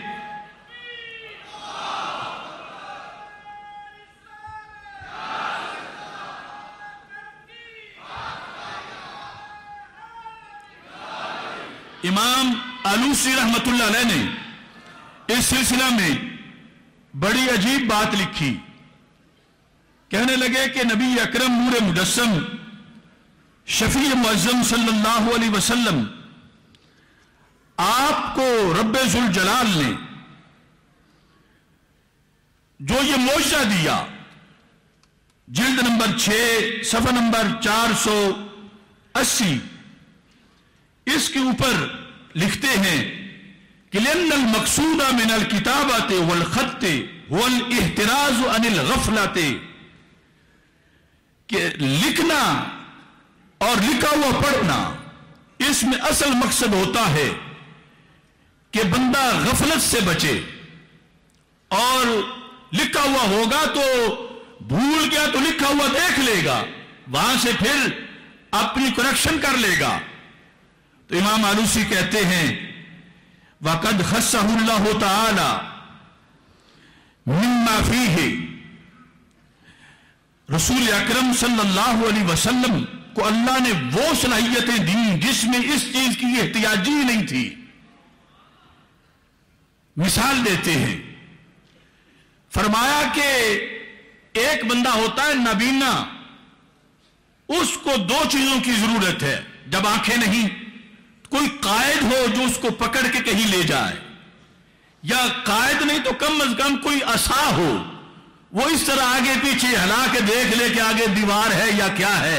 इमाम आलूसी रहमतुल्लाह अलैह ने इस सिलसिला में बड़ी अजीब बात लिखी। कहने लगे कि नबी अकरम नूर मुजस्सम शफी मुअज्जम सल्लल्लाहु अलैहि वसल्लम आपको रब्बे जुल जलाल ने जो ये मौजज़ा दिया, जिल्द नंबर 6 सफ़ा नंबर 480, इसके ऊपर लिखते हैं कि लिअन्नल मक़सूदा मिनल किताबते वल ख़त्ते वल इह्तिराज़ अनिल ग़फ़लते, कि लिखना और लिखा हुआ पढ़ना इसमें असल मकसद होता है कि बंदा गफलत से बचे। और लिखा हुआ होगा तो भूल गया तो लिखा हुआ देख लेगा, वहां से फिर अपनी करेक्शन कर लेगा। तो इमाम आलूसी कहते हैं वक़द ख़स्सहुल्लाहु तआला मिम्मा फ़ीही, रसूल अकरम सल्लल्लाहु अलैहि वसल्लम को अल्लाह ने वो सलाहियतें दी जिसमें इस चीज की एहतियाजी ही नहीं थी। मिसाल देते हैं, फरमाया कि एक बंदा होता है नाबीना, उसको दो चीजों की जरूरत है जब आंखें नहीं। कोई कायद हो जो उसको पकड़ के कहीं ले जाए, या कायद नहीं तो कम अज कम कोई असा हो, वो इस तरह आगे पीछे हिला के देख ले कि आगे दीवार है या क्या है।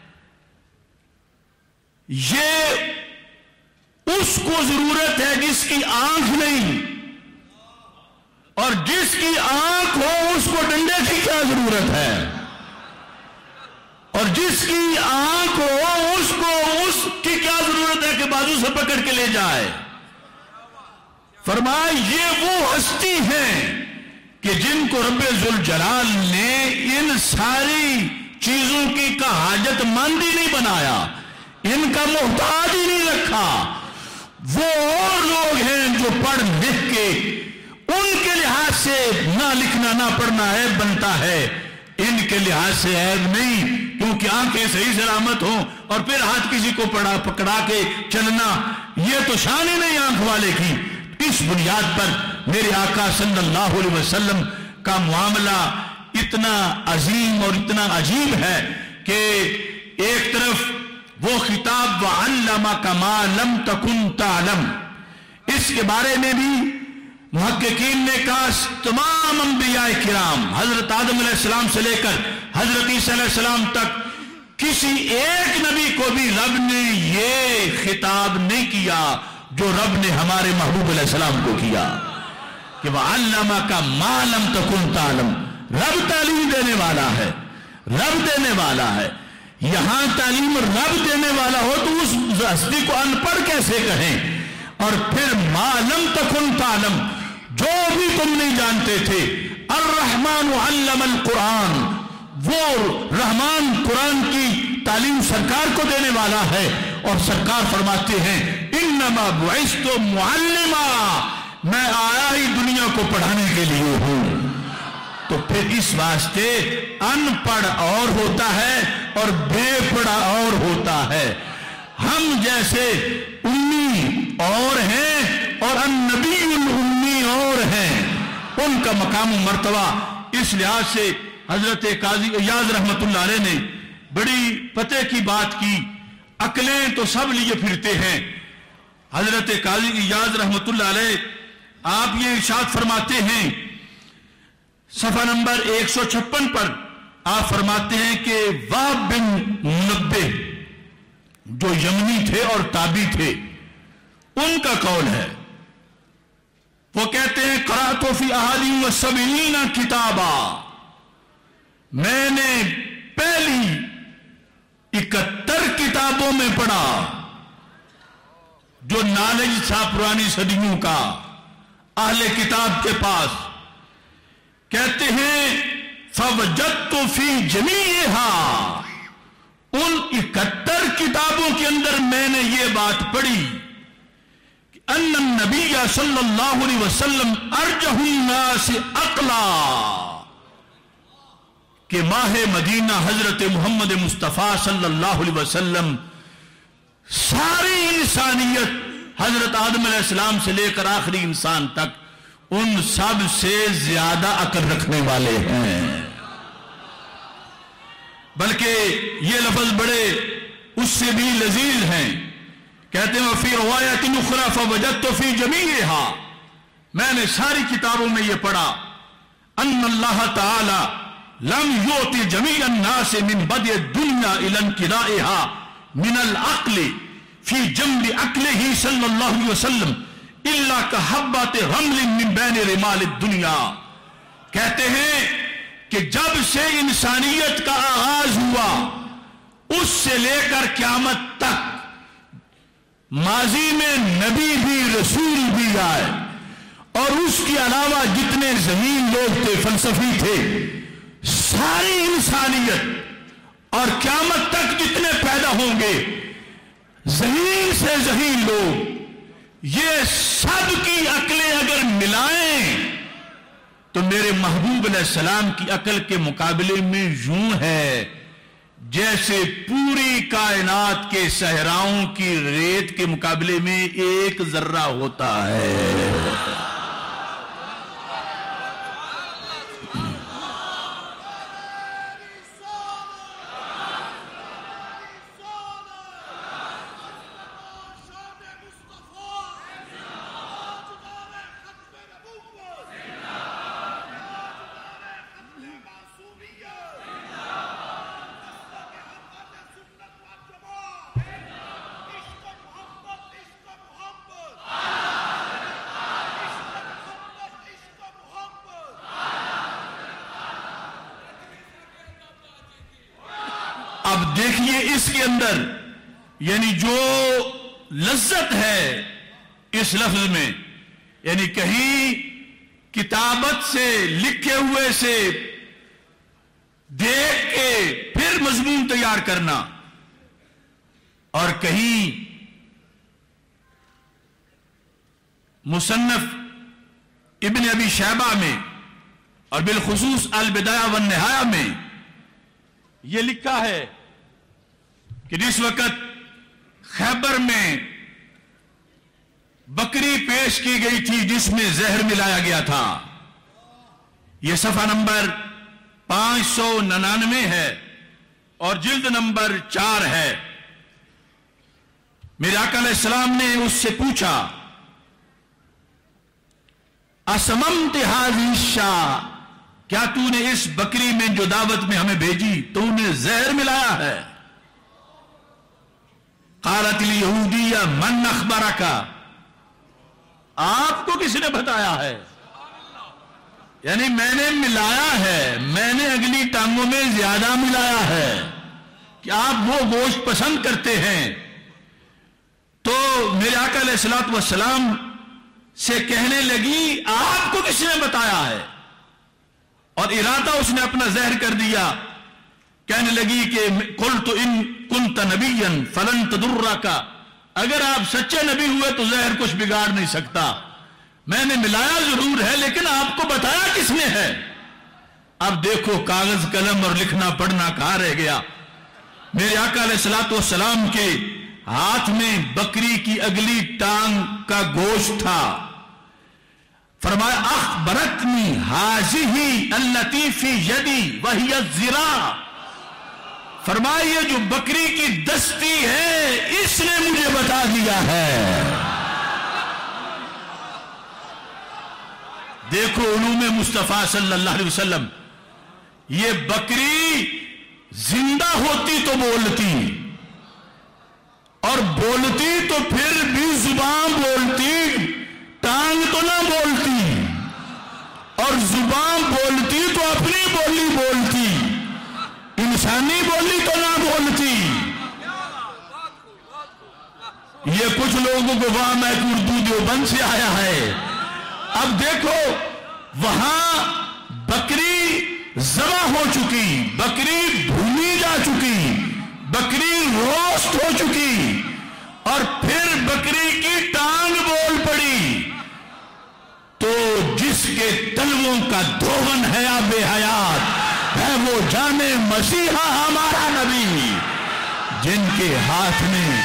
ये उसको जरूरत है जिसकी आंख नहीं, और जिसकी आंख हो उसको डंडे की क्या जरूरत है, और जिसकी आंख हो उसको उसकी क्या जरूरत है कि बाजू से पकड़ के ले जाए। फरमाया ये वो हस्ती है कि जिनको रब्बे जुल जलाल ने इन सारी चीजों की का हाजतमंद ही नहीं बनाया, इनका मोहताज ही नहीं रखा। वो और लोग हैं जो पढ़ लिख के उनके लिहाज से ना लिखना ना पढ़ना ऐब बनता है, इनके लिहाज से ऐब नहीं, क्योंकि आंखें सही सलामत हो और फिर हाथ किसी को पकड़ा के चलना, ये तो शान ही नहीं आंख वाले की। इस बुनियाद पर मेरे आका सल्लल्लाहु अलैहि वसल्लम का मामला اتنا عظیم اور اتنا عجیب ہے کہ ایک طرف وہ خطاب وَعَلَّمَكَ مَا لَمْ تَكُنْ تَعْلَمْ، اس کے بارے میں بھی محققین نے کہا تمام انبیاء کرام حضرت آدم علیہ السلام سے لے کر حضرت عیسیٰ علیہ السلام تک کسی ایک نبی کو بھی رب نے یہ خطاب نہیں کیا جو رب نے ہمارے محبوب علیہ السلام کو کیا کہ وَعَلَّمَكَ مَا لَمْ تَكُنْ تَعْلَمْ۔ رب تعلیم دینے والا ہے، رب دینے والا ہے۔ یہاں تعلیم رب دینے والا ہو تو اس ہستی کو ان پڑھ کیسے کہیں؟ اور پھر مَا لَمْ تَكُنْ تَعْلَمْ، جو بھی تم نہیں جانتے تھے۔ الرحمن علم القرآن، وہ رحمان قرآن کی تعلیم سرکار کو دینے والا ہے، اور سرکار فرماتے ہیں انما بعثت معلما، میں آیا ہی دنیا کو پڑھانے کے لیے ہوں۔ تو پھر اس واسطے ان پڑھ اور ہوتا ہے اور بے پڑھا اور ہوتا ہے۔ ہم جیسے امی اور ہیں اور النبی الامی اور ہیں، ان کا مقام و مرتبہ اس لحاظ سے حضرت قاضی ایاز رحمت اللہ علیہ نے بڑی پتے کی بات کی۔ عقلیں تو سب لیے پھرتے ہیں۔ حضرت قاضی ایاز رحمت اللہ علیہ آپ یہ ارشاد فرماتے ہیں صفحہ نمبر 156 پر، آپ فرماتے ہیں کہ وہب بن منبہ جو یمنی تھے اور تابی تھے، ان کا قول ہے، وہ کہتے ہیں قرأت فی احادی و سبعین کتابا، میں نے پہلی 71 کتابوں میں پڑھا جو نالج تھا پرانی صدیوں کا اہل کتاب کے پاس۔ کہتے ہیں فوجدت فی جمیعہا، ان 71 کتابوں کے اندر میں نے یہ بات پڑھی کہ ان النبی صلی اللہ علیہ وسلم ارجح الناس عقلا، کہ ماہ مدینہ حضرت محمد مصطفیٰ صلی اللہ علیہ وسلم ساری انسانیت حضرت آدم علیہ السلام سے لے کر آخری انسان تک ان سب سے زیادہ عقل رکھنے والے ہیں۔ بلکہ یہ لفظ بڑے اس سے بھی لذیذ ہیں، کہتے ہیں فی روایت اخری فوجدت فی جمیعہا، میں نے ساری کتابوں میں یہ پڑھا ان اللہ تعالی لم یؤتی جمیع الناس من بدء الدنیا الی انقضائها من العقل فی جنب عقلہ صلی اللہ علیہ وسلم الا کحبۃ رمل من بین رمال الدنیا۔ کہتے ہیں کہ جب سے انسانیت کا آغاز ہوا اس سے لے کر قیامت تک ماضی میں نبی بھی رسول بھی آئے، اور اس کے علاوہ جتنے ذہین لوگ تھے، فلسفی تھے، ساری انسانیت اور قیامت تک جتنے پیدا ہوں گے ذہین سے ذہین لوگ، یہ سب کی عقلیں اگر ملائیں تو میرے محبوب علیہ السلام کی عقل کے مقابلے میں یوں ہے جیسے پوری کائنات کے صحراؤں کی ریت کے مقابلے میں ایک ذرہ ہوتا ہے۔ اب دیکھیے اس کے اندر یعنی جو لذت ہے اس لفظ میں، یعنی کہیں کتابت سے لکھے ہوئے سے دیکھ کے پھر مضمون تیار کرنا، اور کہیں مصنف ابن ابی شیبہ میں اور بالخصوص البدایہ والنہایہ میں یہ لکھا ہے کہ جس وقت خیبر میں بکری پیش کی گئی تھی جس میں زہر ملایا گیا تھا، یہ صفحہ نمبر 599 ہے اور جلد نمبر 4 ہے. میرے آقا علیہ السلام نے اس سے پوچھا اسممت هذه الشاة، کیا تو نے اس بکری میں جو دعوت میں ہمیں بھیجی تو نے زہر ملایا ہے؟ قالت الیہودیہ من اخبرک، آپ کو کس نے بتایا ہے؟ یعنی میں نے ملایا ہے، میں نے اگلی ٹانگوں میں زیادہ ملایا ہے کہ آپ وہ گوشت پسند کرتے ہیں. تو میرے آقا علیہ الصلوۃ والسلام سے کہنے لگی آپ کو کس نے بتایا ہے؟ اور ارادہ اس نے اپنا زہر کر دیا. کہنے لگی کہ قلت ان کنت نبیا فلن تضرک، اگر آپ سچے نبی ہوئے تو زہر کچھ بگاڑ نہیں سکتا. میں نے ملایا ضرور ہے لیکن آپ کو بتایا کس نے ہے؟ اب دیکھو کاغذ قلم اور لکھنا پڑھنا کہاں رہ گیا. میرے آقا علیہ الصلوۃ والسلام کے ہاتھ میں بکری کی اگلی ٹانگ کا گوشت تھا. فرمایا اخبرتنی ہذہ التی فی یدی وہی الذراع، فرمایا یہ جو بکری کی دستی ہے اس نے مجھے بتا دیا ہے. دیکھو علوم مصطفیٰ صلی اللہ علیہ وسلم، یہ بکری زندہ ہوتی تو بولتی، اور بولتی تو پھر بھی زبان بولتی، ٹانگ تو نہ بولتی، اور زبان بولتی تو اپنی بولی بولتی، انسانی بولی تو نہ بولتی. یہ کچھ لوگوں کو وہاں میں اردو دیوبند سے آیا ہے. اب دیکھو وہاں بکری ذبح ہو چکی، بکری بھونی جا چکی، بکری روسٹ ہو چکی، اور پھر بکری کی ٹانگ بول پڑی. تو جس کے تلووں کا دھون ہے آب حیات ہے وہ جانے مسیحا ہمارا نبی، جن کے ہاتھ میں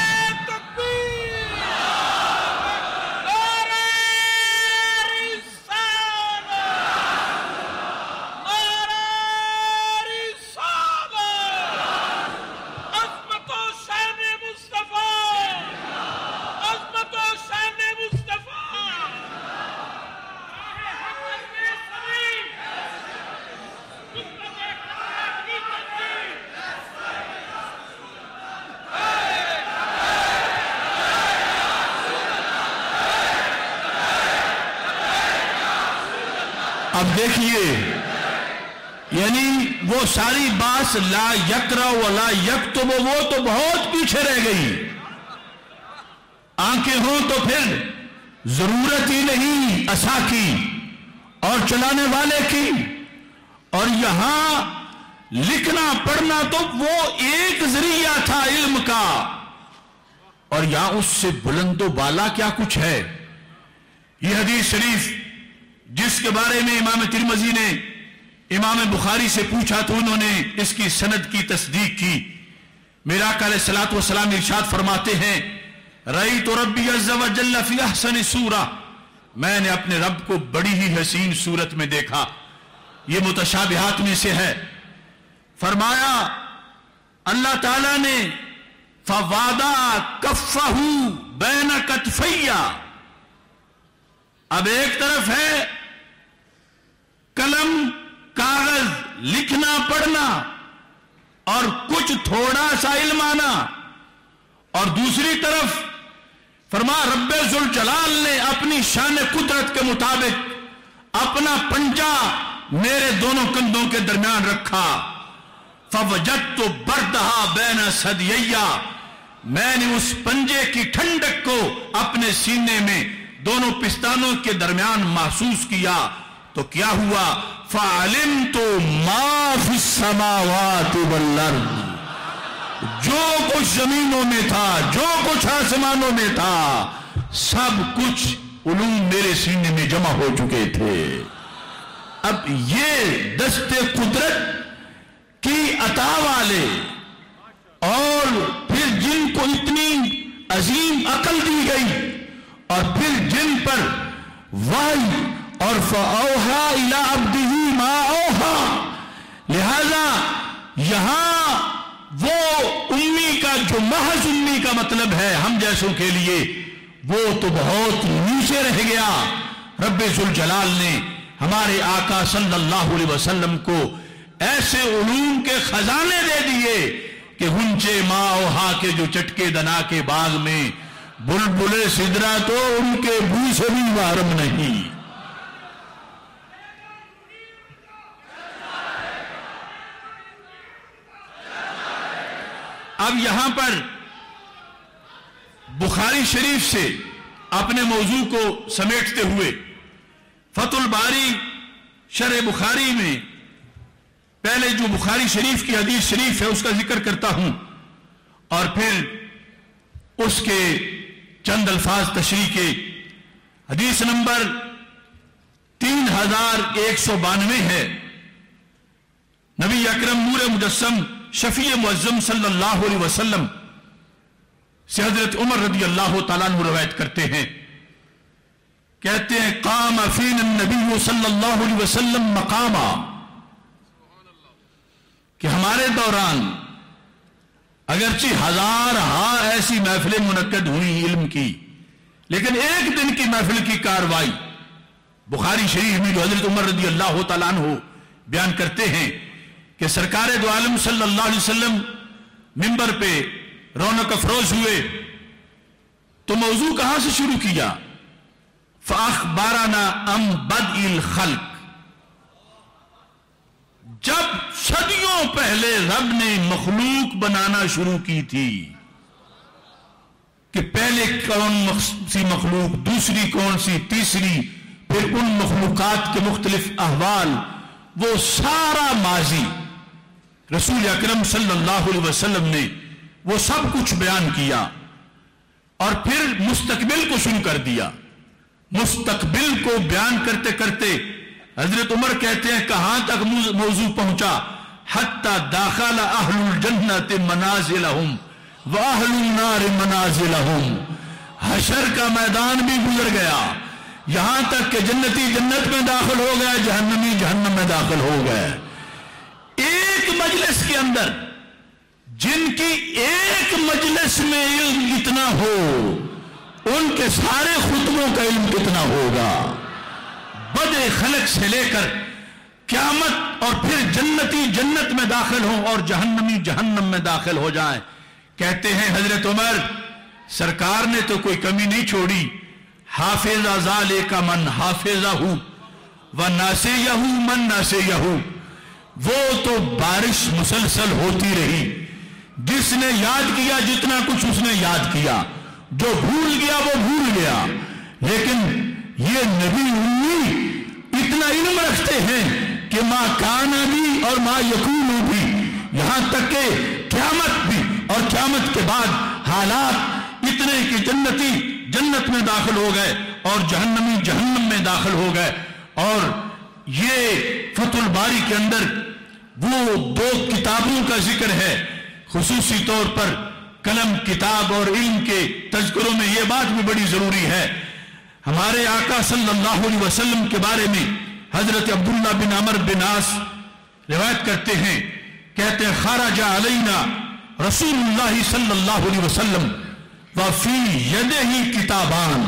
اب دیکھیے، یعنی وہ ساری بات لا یقرأ ولا یکتب وہ تو بہت پیچھے رہ گئی. آنکھیں ہوں تو پھر ضرورت ہی نہیں عصا کی اور چلانے والے کی، اور یہاں لکھنا پڑھنا تو وہ ایک ذریعہ تھا علم کا، اور یہاں اس سے بلند و بالا کیا کچھ ہے. یہ حدیث شریف جس کے بارے میں امام ترمذی نے امام بخاری سے پوچھا تو انہوں نے اس کی سند کی تصدیق کی. میرے آقا علیہ الصلوۃ والسلام ارشاد فرماتے ہیں رأیت ربی عز وجل فی احسن صورہ، میں نے اپنے رب کو بڑی ہی حسین صورت میں دیکھا. یہ متشابہات میں سے ہے. فرمایا اللہ تعالیٰ نے فوادع کفہ بین کتفیہ، اب ایک طرف ہے قلم کاغذ لکھنا پڑھنا اور کچھ تھوڑا سا علم آنا، اور دوسری طرف فرما رب ذوالجلال نے اپنی شان قدرت کے مطابق اپنا پنجہ میرے دونوں کندھوں کے درمیان رکھا. فوجدت بردہا بین ثدییہ، میں نے اس پنجے کی ٹھنڈک کو اپنے سینے میں دونوں پستانوں کے درمیان محسوس کیا. تو کیا ہوا؟ فعلمت ما فی السماوات والارض، جو کچھ زمینوں میں تھا، جو کچھ آسمانوں میں تھا، سب کچھ علوم میرے سینے میں جمع ہو چکے تھے. اب یہ دست قدرت کی عطا والے اور پھر جن کو اتنی عظیم عقل دی گئی اور پھر جن پر وحی اور فَأَوْحَى إِلَىٰ عَبْدِهِ مَا أَوْحَىٰ لہذا یہاں وہ امی کا جو محض امی کا مطلب ہے ہم جیسوں کے لیے وہ تو بہت نیچے رہ گیا. رب ذوالجلال نے ہمارے آقا صلی اللہ علیہ وسلم کو ایسے علوم کے خزانے دے دیے کہ ہنچے ماں و ہا کے جو چٹکے دنا کے باغ میں بلبل سدرا تو ان کے بو سے بھی محرم نہیں. اب یہاں پر بخاری شریف سے اپنے موضوع کو سمیٹتے ہوئے فتح الباری شرح بخاری میں پہلے جو بخاری شریف کی حدیث شریف ہے اس کا ذکر کرتا ہوں اور پھر اس کے چند الفاظ تشریح کے. حدیث نمبر 3192 ہے. نبی اکرم نور مجسم شفیع معظم صلی اللہ علیہ وسلم سے حضرت عمر رضی اللہ تعالیٰ عنہ روایت کرتے ہیں. کہتے ہیں قام فینا النبی صلی اللہ علیہ وسلم مقاما کہ ہمارے دوران اگرچہ ہزار ایسی محفلیں منعقد ہوئی علم کی لیکن ایک دن کی محفل کی کاروائی بخاری شریف میں جو حضرت عمر رضی اللہ تعالیٰ عنہ بیان کرتے ہیں کہ سرکار دو عالم صلی اللہ علیہ وسلم منبر پہ رونق افروز ہوئے تو موضوع کہاں سے شروع کیا؟ فَأَخْبَرَنَا أَمْ بَدْءِ الْخَلْقِ. جب صدیوں پہلے رب نے مخلوق بنانا شروع کی تھی کہ پہلے کون سی مخلوق، دوسری کون سی، تیسری، پھر ان مخلوقات کے مختلف احوال، وہ سارا ماضی رسول اکرم صلی اللہ علیہ وسلم نے وہ سب کچھ بیان کیا اور پھر مستقبل کو شروع کر دیا. مستقبل کو بیان کرتے کرتے حضرت عمر کہتے ہیں کہاں تک موضوع پہنچا؟ حتی داخل اہل الجنت منازلہم واہل النار منازلہم. حشر کا میدان بھی گزر گیا یہاں تک کہ جنتی جنت میں داخل ہو گئے، جہنمی جہنم میں داخل ہو گئے. ایک مجلس کے اندر جن کی ایک مجلس میں علم اتنا ہو ان کے سارے خطبوں کا علم کتنا ہوگا. بدء خلق سے لے کر قیامت اور پھر جنتی جنت میں داخل ہوں اور جہنمی جہنم میں داخل ہو جائیں. کہتے ہیں حضرت عمر سرکار نے تو کوئی کمی نہیں چھوڑی. حافظ ذالک من حافظہ و ناسیہ من ناسیہ. وہ تو بارش مسلسل ہوتی رہی، جس نے یاد کیا جتنا کچھ اس نے یاد کیا، جو بھول گیا وہ بھول گیا. لیکن یہ نبی امی اتنا علم رکھتے ہیں کہ ما کانا بھی اور ما یکون بھی، یہاں تک کہ قیامت بھی اور قیامت کے بعد حالات اتنے کہ جنتی جنت میں داخل ہو گئے اور جہنمی جہنم میں داخل ہو گئے. اور یہ فتح الباری کے اندر وہ دو کتابوں کا ذکر ہے. خصوصی طور پر قلم کتاب اور علم کے تذکروں میں یہ بات بھی بڑی ضروری ہے. ہمارے آقا صلی اللہ علیہ وسلم کے بارے میں حضرت عبداللہ بن عمر بن عاص روایت کرتے ہیں، کہتے ہیں خرج علینا رسول اللہ صلی اللہ علیہ وسلم وفی یدہ کتابان.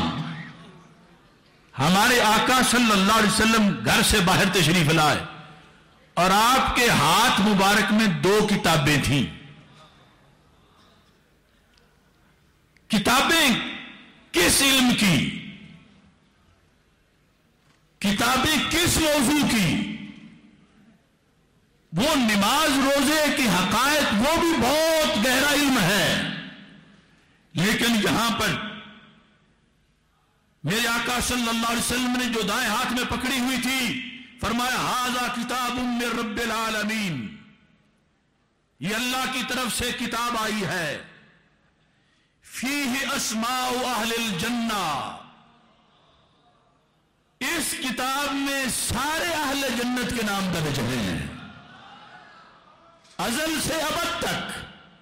ہمارے آقا صلی اللہ علیہ وسلم گھر سے باہر تشریف لائے اور آپ کے ہاتھ مبارک میں دو کتابیں تھیں. کتابیں کس علم کی، کتابیں کس موضوع کی؟ وہ نماز روزے کی حقائق وہ بھی بہت گہرا علم ہے. لیکن یہاں پر میرے آقا صلی اللہ علیہ وسلم نے جو دائیں ہاتھ میں پکڑی ہوئی تھی فرمایا ھذا کتاب من رب العالمین، یہ اللہ کی طرف سے کتاب آئی ہے. فیہ اسماء اہل الجنہ، اس کتاب میں سارے اہل جنت کے نام درج ہیں ازل سے ابد تک.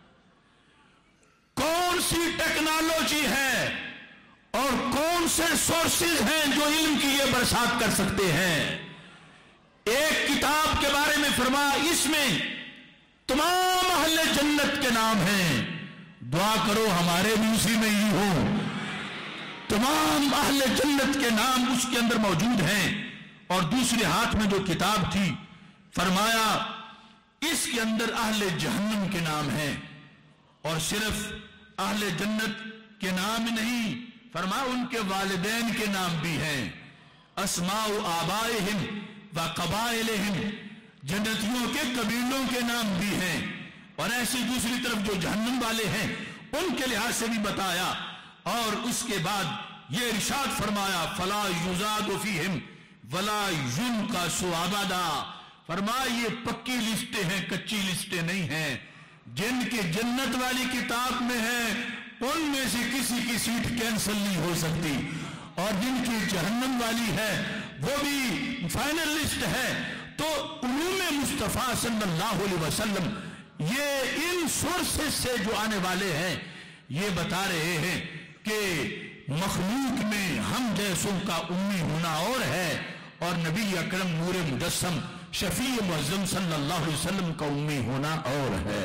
کون سی ٹیکنالوجی ہے اور کون سے سورسز ہیں جو علم کی یہ برسات کر سکتے ہیں؟ ایک کتاب کے بارے میں فرمایا اس جس میں تمام اہل جنت کے نام ہیں، دعا کرو ہمارے بھی اسی میں ہی ہو۔ تمام اہل جنت کے نام اس کے اندر موجود ہیں، اور دوسرے ہاتھ میں جو کتاب تھی فرمایا اس کے اندر اہل جہنم کے نام ہیں، اور صرف اہل جنت کے نام نہیں، فرمایا ان کے والدین کے نام بھی ہیں، اسماء آبائہم و قبائلہم، جنتیوں کے قبیلوں کے نام بھی ہیں، اور ایسی دوسری طرف جو جہنم والے ہیں ان کے لحاظ سے بھی بتایا، اور اس کے بعد یہ ارشاد فرمایا فلا یزاد فیہم ولا ینقص ابدا، فرمایا یہ پکی لسٹیں ہیں، کچی لسٹیں نہیں ہیں، جن کے جنت والی کتاب میں ہیں ان میں سے کسی کی سیٹ کینسل نہیں ہو سکتی، اور جن کی جہنم والی ہے وہ بھی فائنل لسٹ ہے۔ تو علوم مصطفیٰ صلی اللہ علیہ وسلم یہ ان سورسز سے جو آنے والے ہیں یہ بتا رہے ہیں کہ مخلوق میں ہم جیسوں کا امی ہونا اور ہے، اور نبی اکرم نور مجسم شفیع معظم صلی اللہ علیہ وسلم کا امی ہونا اور ہے۔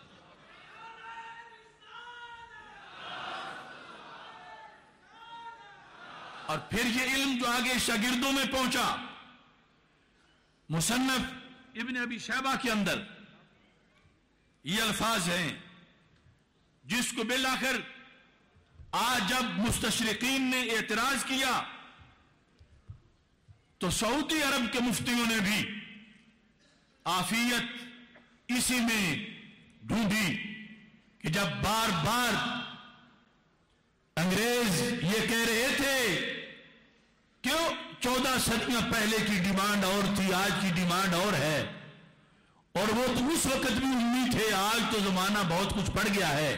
اور پھر یہ علم جو آگے شاگردوں میں پہنچا، مصنف ابن ابی شیبہ کے اندر یہ الفاظ ہیں جس کو بالآخر آج جب مستشرقین نے اعتراض کیا تو سعودی عرب کے مفتیوں نے بھی عافیت اسی میں ڈھونڈی کہ جب بار بار انگریز یہ کہہ رہے تھے کیوں 14 صدیاں پہلے کی ڈیمانڈ اور تھی، آج کی ڈیمانڈ اور ہے، اور وہ تو اس وقت بھی امید تھے، آج تو زمانہ بہت کچھ پڑ گیا ہے،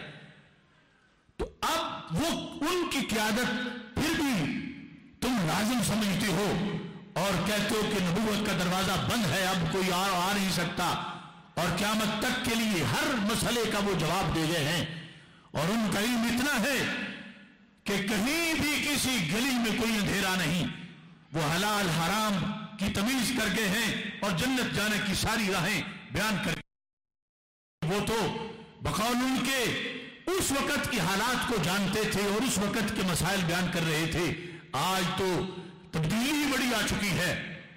تو اب وہ ان کی قیادت پھر بھی تم لازم سمجھتے ہو اور کہتے ہو کہ نبوت کا دروازہ بند ہے، اب کوئی آ نہیں سکتا، اور قیامت تک کے لیے ہر مسئلے کا وہ جواب دے گئے ہیں، اور ان کا علم اتنا ہے کہ کہیں بھی کسی گلی میں کوئی اندھیرا نہیں، وہ حلال حرام کی تمیز کر گئے ہیں اور جنت جانے کی ساری راہیں بیان کر گئے۔ وہ تو بقول ان کے اس وقت کی حالات کو جانتے تھے اور اس وقت کے مسائل بیان کر رہے تھے، آج تو تبدیلی بڑی آ چکی ہے۔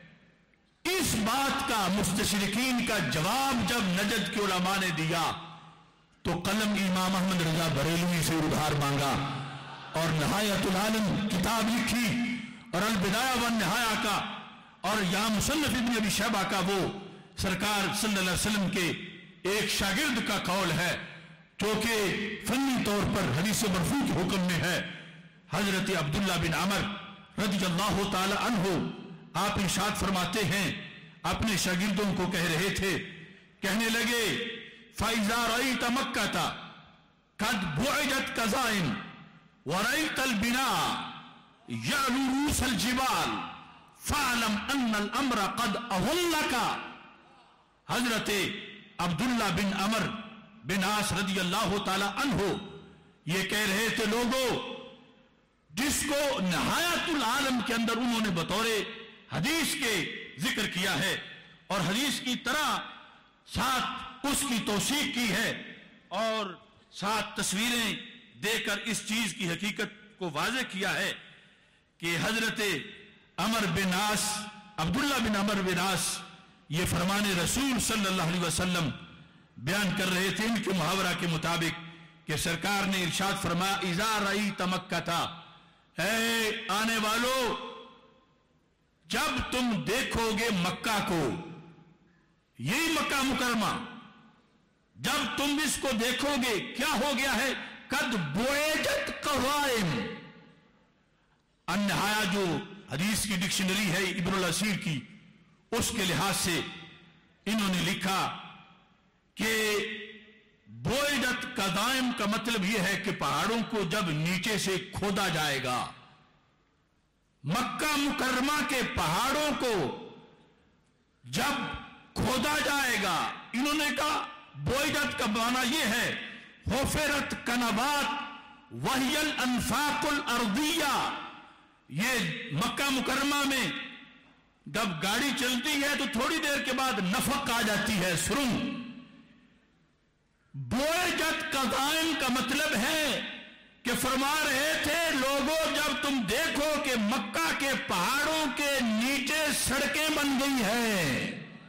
اس بات کا مستشرقین کا جواب جب نجد کے علماء نے دیا تو قلم امام احمد رضا بریلوی سے ادھار مانگا اور نہایت العالم کتاب لکھی، اور البدایہ والنہایہ کا اور یا مصنف ابن ابی شیبہ کا وہ سرکار صلی اللہ علیہ وسلم کے ایک شاگرد کا قول ہے جو کہ فنی طور پر حدیث مرفوع کے حکم میں ہے۔ حضرت عبداللہ بن عمر رضی اللہ تعالی عنہ آپ ارشاد فرماتے ہیں، اپنے شاگردوں کو کہہ رہے تھے، کہنے لگے فَإِذَا رَأَيْتَ مَكَّةَ قَدْ بُعِدَتْ كَظَائِمْ وَرَأَيْتَ الْبِنَاءَ يَعْلُو رُؤُوسَ الْجِبَالِ فَاعْلَمْ أَنَّ الْأَمْرَ قَدْ أَضَلَّكَ۔ حضرت عبداللہ بن عمر بن عاص رضی اللہ تعالی عنہ یہ کہہ رہے تھے، لوگوں جس کو نہایت العالم کے اندر انہوں نے بطور حدیث کے ذکر کیا ہے اور حدیث کی طرح ساتھ اس کی توثیق کی ہے اور ساتھ تصویریں دے کر اس چیز کی حقیقت کو واضح کیا ہے کہ حضرت عمر بن عاص عبداللہ بن عمر بن عاص یہ فرمان رسول صلی اللہ علیہ وسلم بیان کر رہے تھے ان کے محاورہ کے مطابق کہ سرکار نے ارشاد فرمایا اذا رأیت مکہ، اے آنے والو جب تم دیکھو گے مکہ کو، یہی مکہ مکرمہ، جب تم اس کو دیکھو گے کیا ہو گیا ہے، قد بوئجت قوائم۔ النہایہ جو حدیث کی ڈکشنری ہے ابن الاسیر کی، اس کے لحاظ سے انہوں نے لکھا کہ بوئجت قوائم کا مطلب یہ ہے کہ پہاڑوں کو جب نیچے سے کھودا جائے گا، مکہ مکرمہ کے پہاڑوں کو جب کھودا جائے گا، انہوں نے کہا بوئجت کا معنی یہ ہے حفرت کنبات وہی الانفاق الارضیہ، یہ مکہ مکرمہ میں جب گاڑی چلتی ہے تو تھوڑی دیر کے بعد نفق آ جاتی ہے، سرنگ۔ بوئجت قضائم کا مطلب ہے کہ فرما رہے تھے لوگوں جب تم دیکھو کہ مکہ کے پہاڑوں کے نیچے سڑکیں بن گئی ہیں،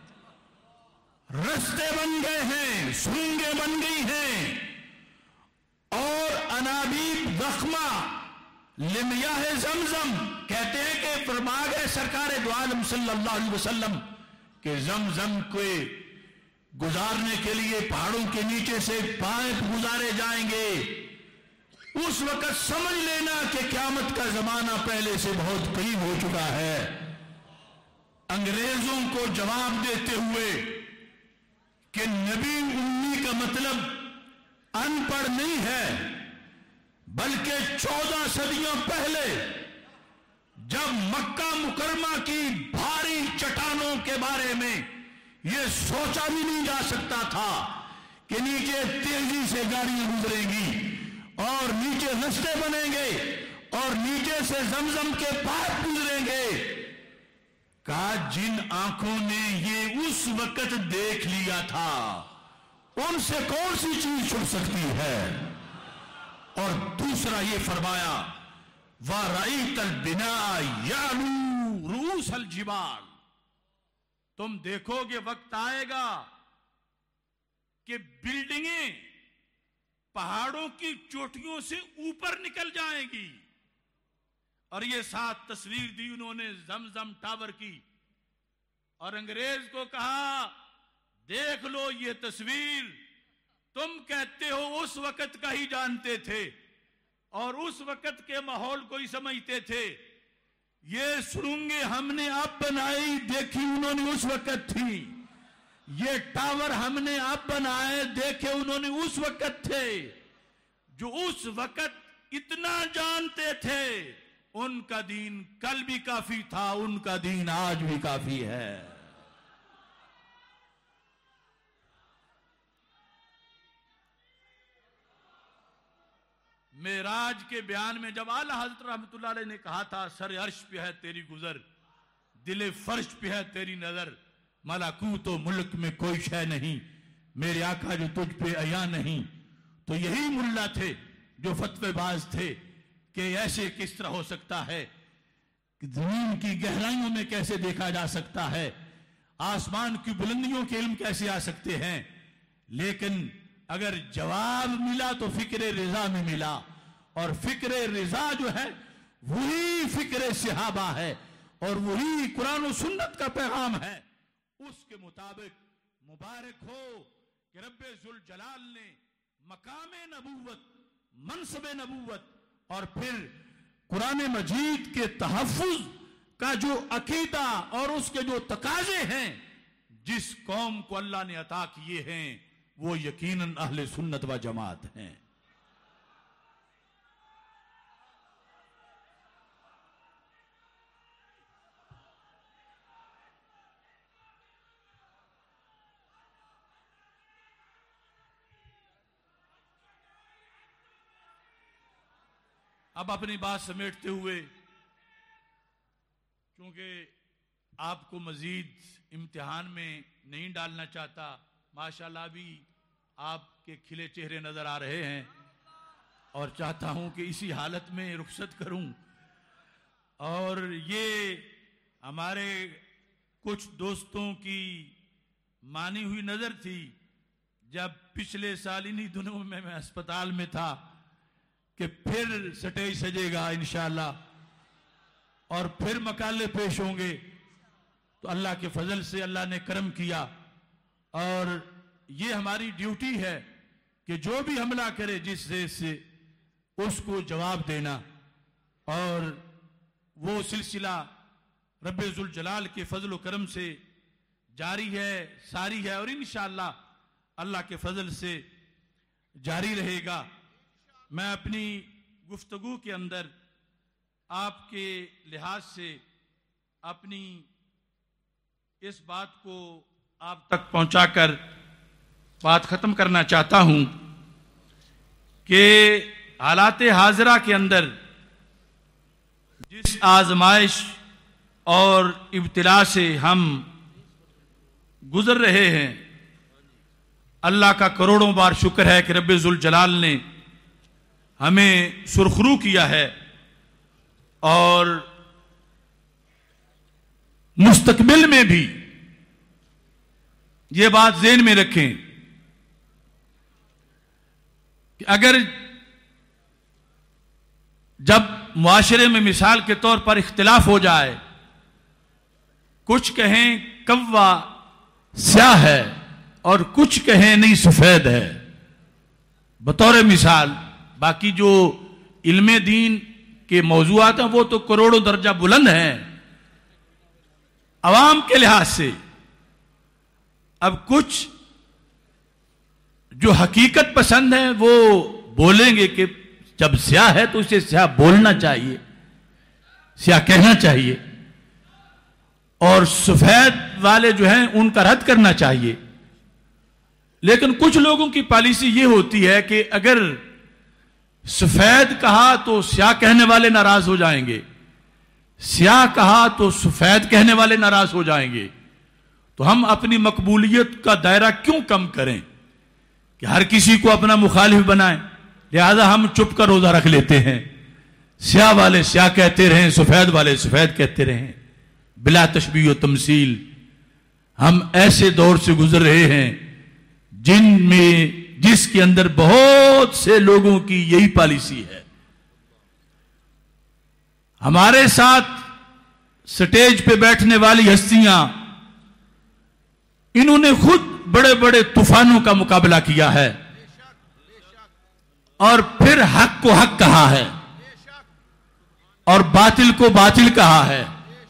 رستے بن گئے ہیں، سرنگیں بن گئی ہیں، اور انابیب زخمہ لمیاہ زمزم، کہتے ہیں کہ فرما گئے سرکار دو عالم صلی اللہ علیہ وسلم کہ زمزم کو گزارنے کے لیے پہاڑوں کے نیچے سے پائپ گزارے جائیں گے۔ اس وقت سمجھ لینا کہ قیامت کا زمانہ پہلے سے بہت قریب ہو چکا ہے۔ انگریزوں کو جواب دیتے ہوئے کہ نبی امی کا مطلب ان پڑھ نہیں ہے، بلکہ 14 صدیوں پہلے جب مکہ مکرمہ کی بھاری چٹانوں کے بارے میں یہ سوچا بھی نہیں جا سکتا تھا کہ نیچے تیزی سے گاڑیاں گزریں گی اور نیچے رستے بنیں گے اور نیچے سے زمزم کے پائپ گزریں گے۔ کہا جن آنکھوں نے یہ اس وقت دیکھ لیا تھا ان سے کون سی چیز چھپ سکتی ہے؟ اور دوسرا یہ فرمایا وَرَأَيْتَ الْبِنَاءَ يَعْلُو رُؤُوسَ الْجِبَالِ، تم دیکھو گے وقت آئے گا کہ بلڈنگیں پہاڑوں کی چوٹیوں سے اوپر نکل جائیں گی۔ اور یہ ساتھ تصویر دی انہوں نے زمزم ٹاور کی، اور انگریز کو کہا دیکھ لو یہ تصویر، تم کہتے ہو اس وقت کا ہی جانتے تھے اور اس وقت کے ماحول کو ہی سمجھتے تھے، یہ سرنگیں ہم نے اب بنائی دیکھی انہوں نے اس وقت تھی، یہ ٹاور ہم نے اب بنائے دیکھے انہوں نے اس وقت تھے۔ جو اس وقت اتنا جانتے تھے ان کا دین کل بھی کافی تھا، ان کا دین آج بھی کافی ہے۔ معراج کے بیان میں جب اعلیٰ حضرت رحمت اللہ علیہ نے کہا تھا سر عرش پہ ہے تیری گزر، دل فرش پہ ہے تیری نظر، ملکوت و ملک میں کوئی شے نہیں، میرے آقا جو تجھ پہ عیاں نہیں، تو یہی ملا تھے جو فتوے باز تھے کہ ایسے کس طرح ہو سکتا ہے، کہ زمین کی گہرائیوں میں کیسے دیکھا جا سکتا ہے، آسمان کی بلندیوں کے علم کیسے آ سکتے ہیں۔ لیکن اگر جواب ملا تو فکر رضا میں ملا، اور فکر رضا جو ہے وہی فکر صحابہ ہے اور وہی قرآن و سنت کا پیغام ہے۔ اس کے مطابق مبارک ہو کہ رب ذوالجلال نے مقام نبوت، منصب نبوت اور پھر قرآن مجید کے تحفظ کا جو عقیدہ اور اس کے جو تقاضے ہیں جس قوم کو اللہ نے عطا کیے ہیں وہ یقیناً اہل سنت و جماعت ہیں۔ اب اپنی بات سمیٹتے ہوئے، چونکہ آپ کو مزید امتحان میں نہیں ڈالنا چاہتا، ماشاءاللہ بھی آپ کے کھلے چہرے نظر آ رہے ہیں اور چاہتا ہوں کہ اسی حالت میں رخصت کروں۔ اور یہ ہمارے کچھ دوستوں کی مانی ہوئی نظر تھی جب پچھلے سال انہی دنوں میں اسپتال میں تھا کہ پھر سٹیج سجے گا انشاءاللہ اور پھر مقالے پیش ہوں گے، تو اللہ کے فضل سے اللہ نے کرم کیا، اور یہ ہماری ڈیوٹی ہے کہ جو بھی حملہ کرے جس سے اس کو جواب دینا، اور وہ سلسلہ رب ذوالجلال کے فضل و کرم سے جاری ہے، ساری ہے، اور انشاءاللہ اللہ کے فضل سے جاری رہے گا۔ میں اپنی گفتگو کے اندر آپ کے لحاظ سے اپنی اس بات کو آپ تک پہنچا کر بات ختم کرنا چاہتا ہوں کہ حالات حاضرہ کے اندر جس آزمائش اور ابتلا سے ہم گزر رہے ہیں، اللہ کا کروڑوں بار شکر ہے کہ رب ذوالجلال نے ہمیں سرخرو کیا ہے، اور مستقبل میں بھی یہ بات ذہن میں رکھیں کہ اگر جب معاشرے میں مثال کے طور پر اختلاف ہو جائے، کچھ کہیں کوا سیاہ ہے اور کچھ کہیں نہیں سفید ہے، بطور مثال، باقی جو علم دین کے موضوعات ہیں وہ تو کروڑوں درجہ بلند ہیں عوام کے لحاظ سے۔ اب کچھ جو حقیقت پسند ہیں وہ بولیں گے کہ جب سیاہ ہے تو اسے سیاہ بولنا چاہیے، سیاہ کہنا چاہیے، اور سفید والے جو ہیں ان کا رد کرنا چاہیے۔ لیکن کچھ لوگوں کی پالیسی یہ ہوتی ہے کہ اگر سفید کہا تو سیاہ کہنے والے ناراض ہو جائیں گے، سیاہ کہا تو سفید کہنے والے ناراض ہو جائیں گے، تو ہم اپنی مقبولیت کا دائرہ کیوں کم کریں کہ ہر کسی کو اپنا مخالف بنائیں؟ لہذا ہم چپ کر روزہ رکھ لیتے ہیں، سیاہ والے سیاہ کہتے رہیں، سفید والے سفید کہتے رہیں، بلا تشبیہ و تمثیل۔ ہم ایسے دور سے گزر رہے ہیں جس کے اندر بہت سے لوگوں کی یہی پالیسی ہے۔ ہمارے ساتھ سٹیج پہ بیٹھنے والی ہستیاں، انہوں نے خود بڑے بڑے طوفانوں کا مقابلہ کیا ہے اور پھر حق کو حق کہا ہے اور باطل کو باطل کہا ہے،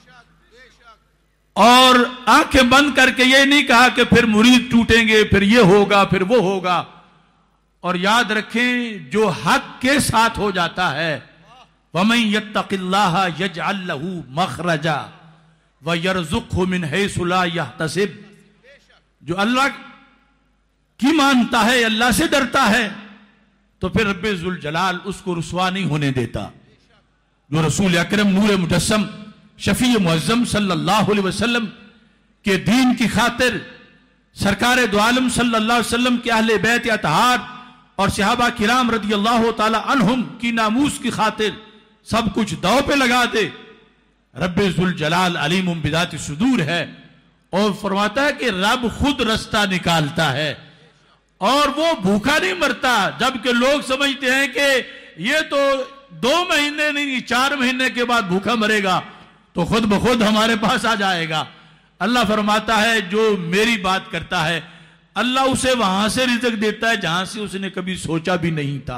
اور آنکھیں بند کر کے یہ نہیں کہا کہ پھر مرید ٹوٹیں گے، پھر یہ ہوگا، پھر وہ ہوگا۔ اور یاد رکھیں جو حق کے ساتھ ہو جاتا ہے، وَمَن يَتَّقِ اللَّهَ يَجْعَل لَّهُ مَخْرَجًا وَيَرْزُقْهُ مِنْ حَيْثُ لَا يَحْتَسِبُ، جو اللہ کی مانتا ہے، اللہ سے ڈرتا ہے، تو پھر رب ذوالجلال اس کو رسوا نہیں ہونے دیتا۔ جو رسول اکرم نور مجسم شفیع معظم صلی اللہ علیہ وسلم کے دین کی خاطر، سرکار دو عالم صلی اللہ علیہ وسلم کے اہل بیت اطہار اور صحابہ کرام رضی اللہ تعالی عنہم کی ناموس کی خاطر سب کچھ داؤ پہ لگا دے، رب ذوالجلال علیم بذات الصدور ہے، اور فرماتا ہے کہ رب خود رستہ نکالتا ہے اور وہ بھوکا نہیں مرتا۔ جبکہ لوگ سمجھتے ہیں کہ یہ تو 2 مہینے نہیں 4 مہینے کے بعد بھوکا مرے گا تو خود بخود ہمارے پاس آ جائے گا۔ اللہ فرماتا ہے جو میری بات کرتا ہے اللہ اسے وہاں سے رزق دیتا ہے جہاں سے اس نے کبھی سوچا بھی نہیں تھا۔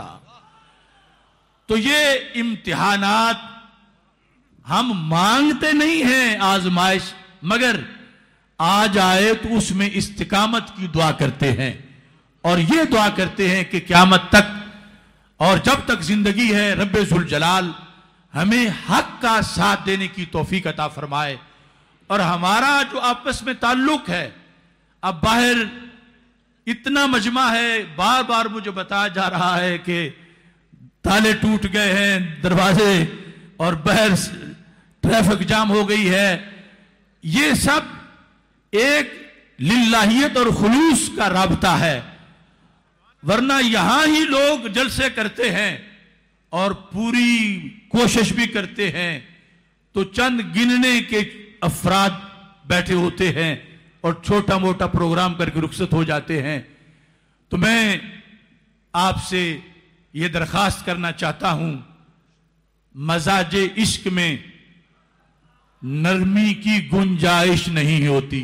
تو یہ امتحانات ہم مانگتے نہیں ہیں آزمائش، مگر آ جائے تو اس میں استقامت کی دعا کرتے ہیں، اور یہ دعا کرتے ہیں کہ قیامت تک اور جب تک زندگی ہے رب ذوالجلال ہمیں حق کا ساتھ دینے کی توفیق عطا فرمائے۔ اور ہمارا جو آپس میں تعلق ہے، اب باہر اتنا مجمع ہے، بار بار مجھے بتایا جا رہا ہے کہ تالے ٹوٹ گئے ہیں دروازے اور باہر ٹریفک جام ہو گئی ہے، یہ سب ایک للہیت اور خلوص کا رابطہ ہے، ورنہ یہاں ہی لوگ جلسے کرتے ہیں اور پوری کوشش بھی کرتے ہیں تو چند گننے کے افراد بیٹھے ہوتے ہیں اور چھوٹا موٹا پروگرام کر کے رخصت ہو جاتے ہیں۔ تو میں آپ سے یہ درخواست کرنا چاہتا ہوں، مزاج عشق میں نرمی کی گنجائش نہیں ہوتی۔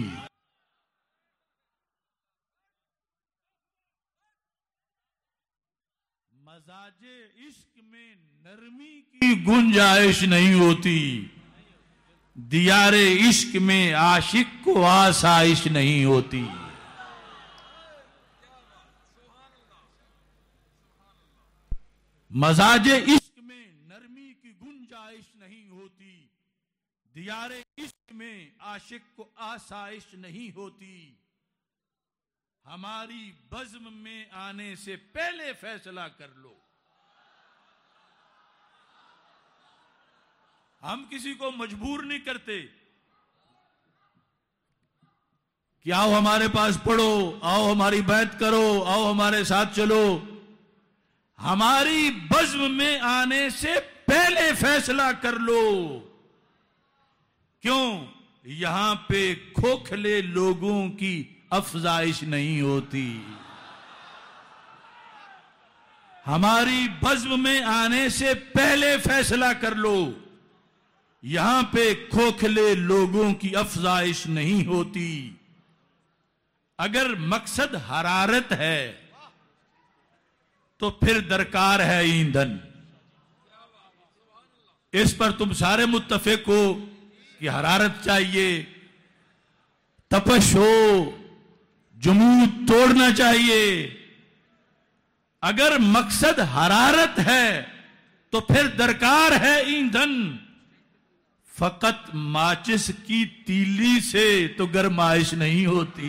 مزاج عشق میں نرمی کی گنجائش نہیں ہوتی، دیار عشق میں عاشق کو آسائش نہیں ہوتی۔ مزاج عشق میں نرمی کی گنجائش نہیں ہوتی، دیار عشق میں عاشق کو آسائش نہیں ہوتی۔ ہماری بزم میں آنے سے پہلے فیصلہ کر لو۔ ہم کسی کو مجبور نہیں کرتے، کہ آؤ ہمارے پاس پڑھو، آؤ ہماری بیعت کرو، آؤ ہمارے ساتھ چلو. ہماری بزم میں آنے سے پہلے فیصلہ کر لو. کیوں؟ یہاں پہ کھوکھلے لوگوں کی افزائش نہیں ہوتی. ہماری بزم میں آنے سے پہلے فیصلہ کر لو. یہاں پہ کھوکھلے لوگوں کی افزائش نہیں ہوتی. اگر مقصد حرارت ہے تو پھر درکار ہے ایندھن. اس پر تم سارے متفق ہو کہ حرارت چاہیے، تپش ہو، جمود توڑنا چاہیے. اگر مقصد حرارت ہے تو پھر درکار ہے ایندھن. فقط ماچس کی تیلی سے تو گرمائش نہیں ہوتی.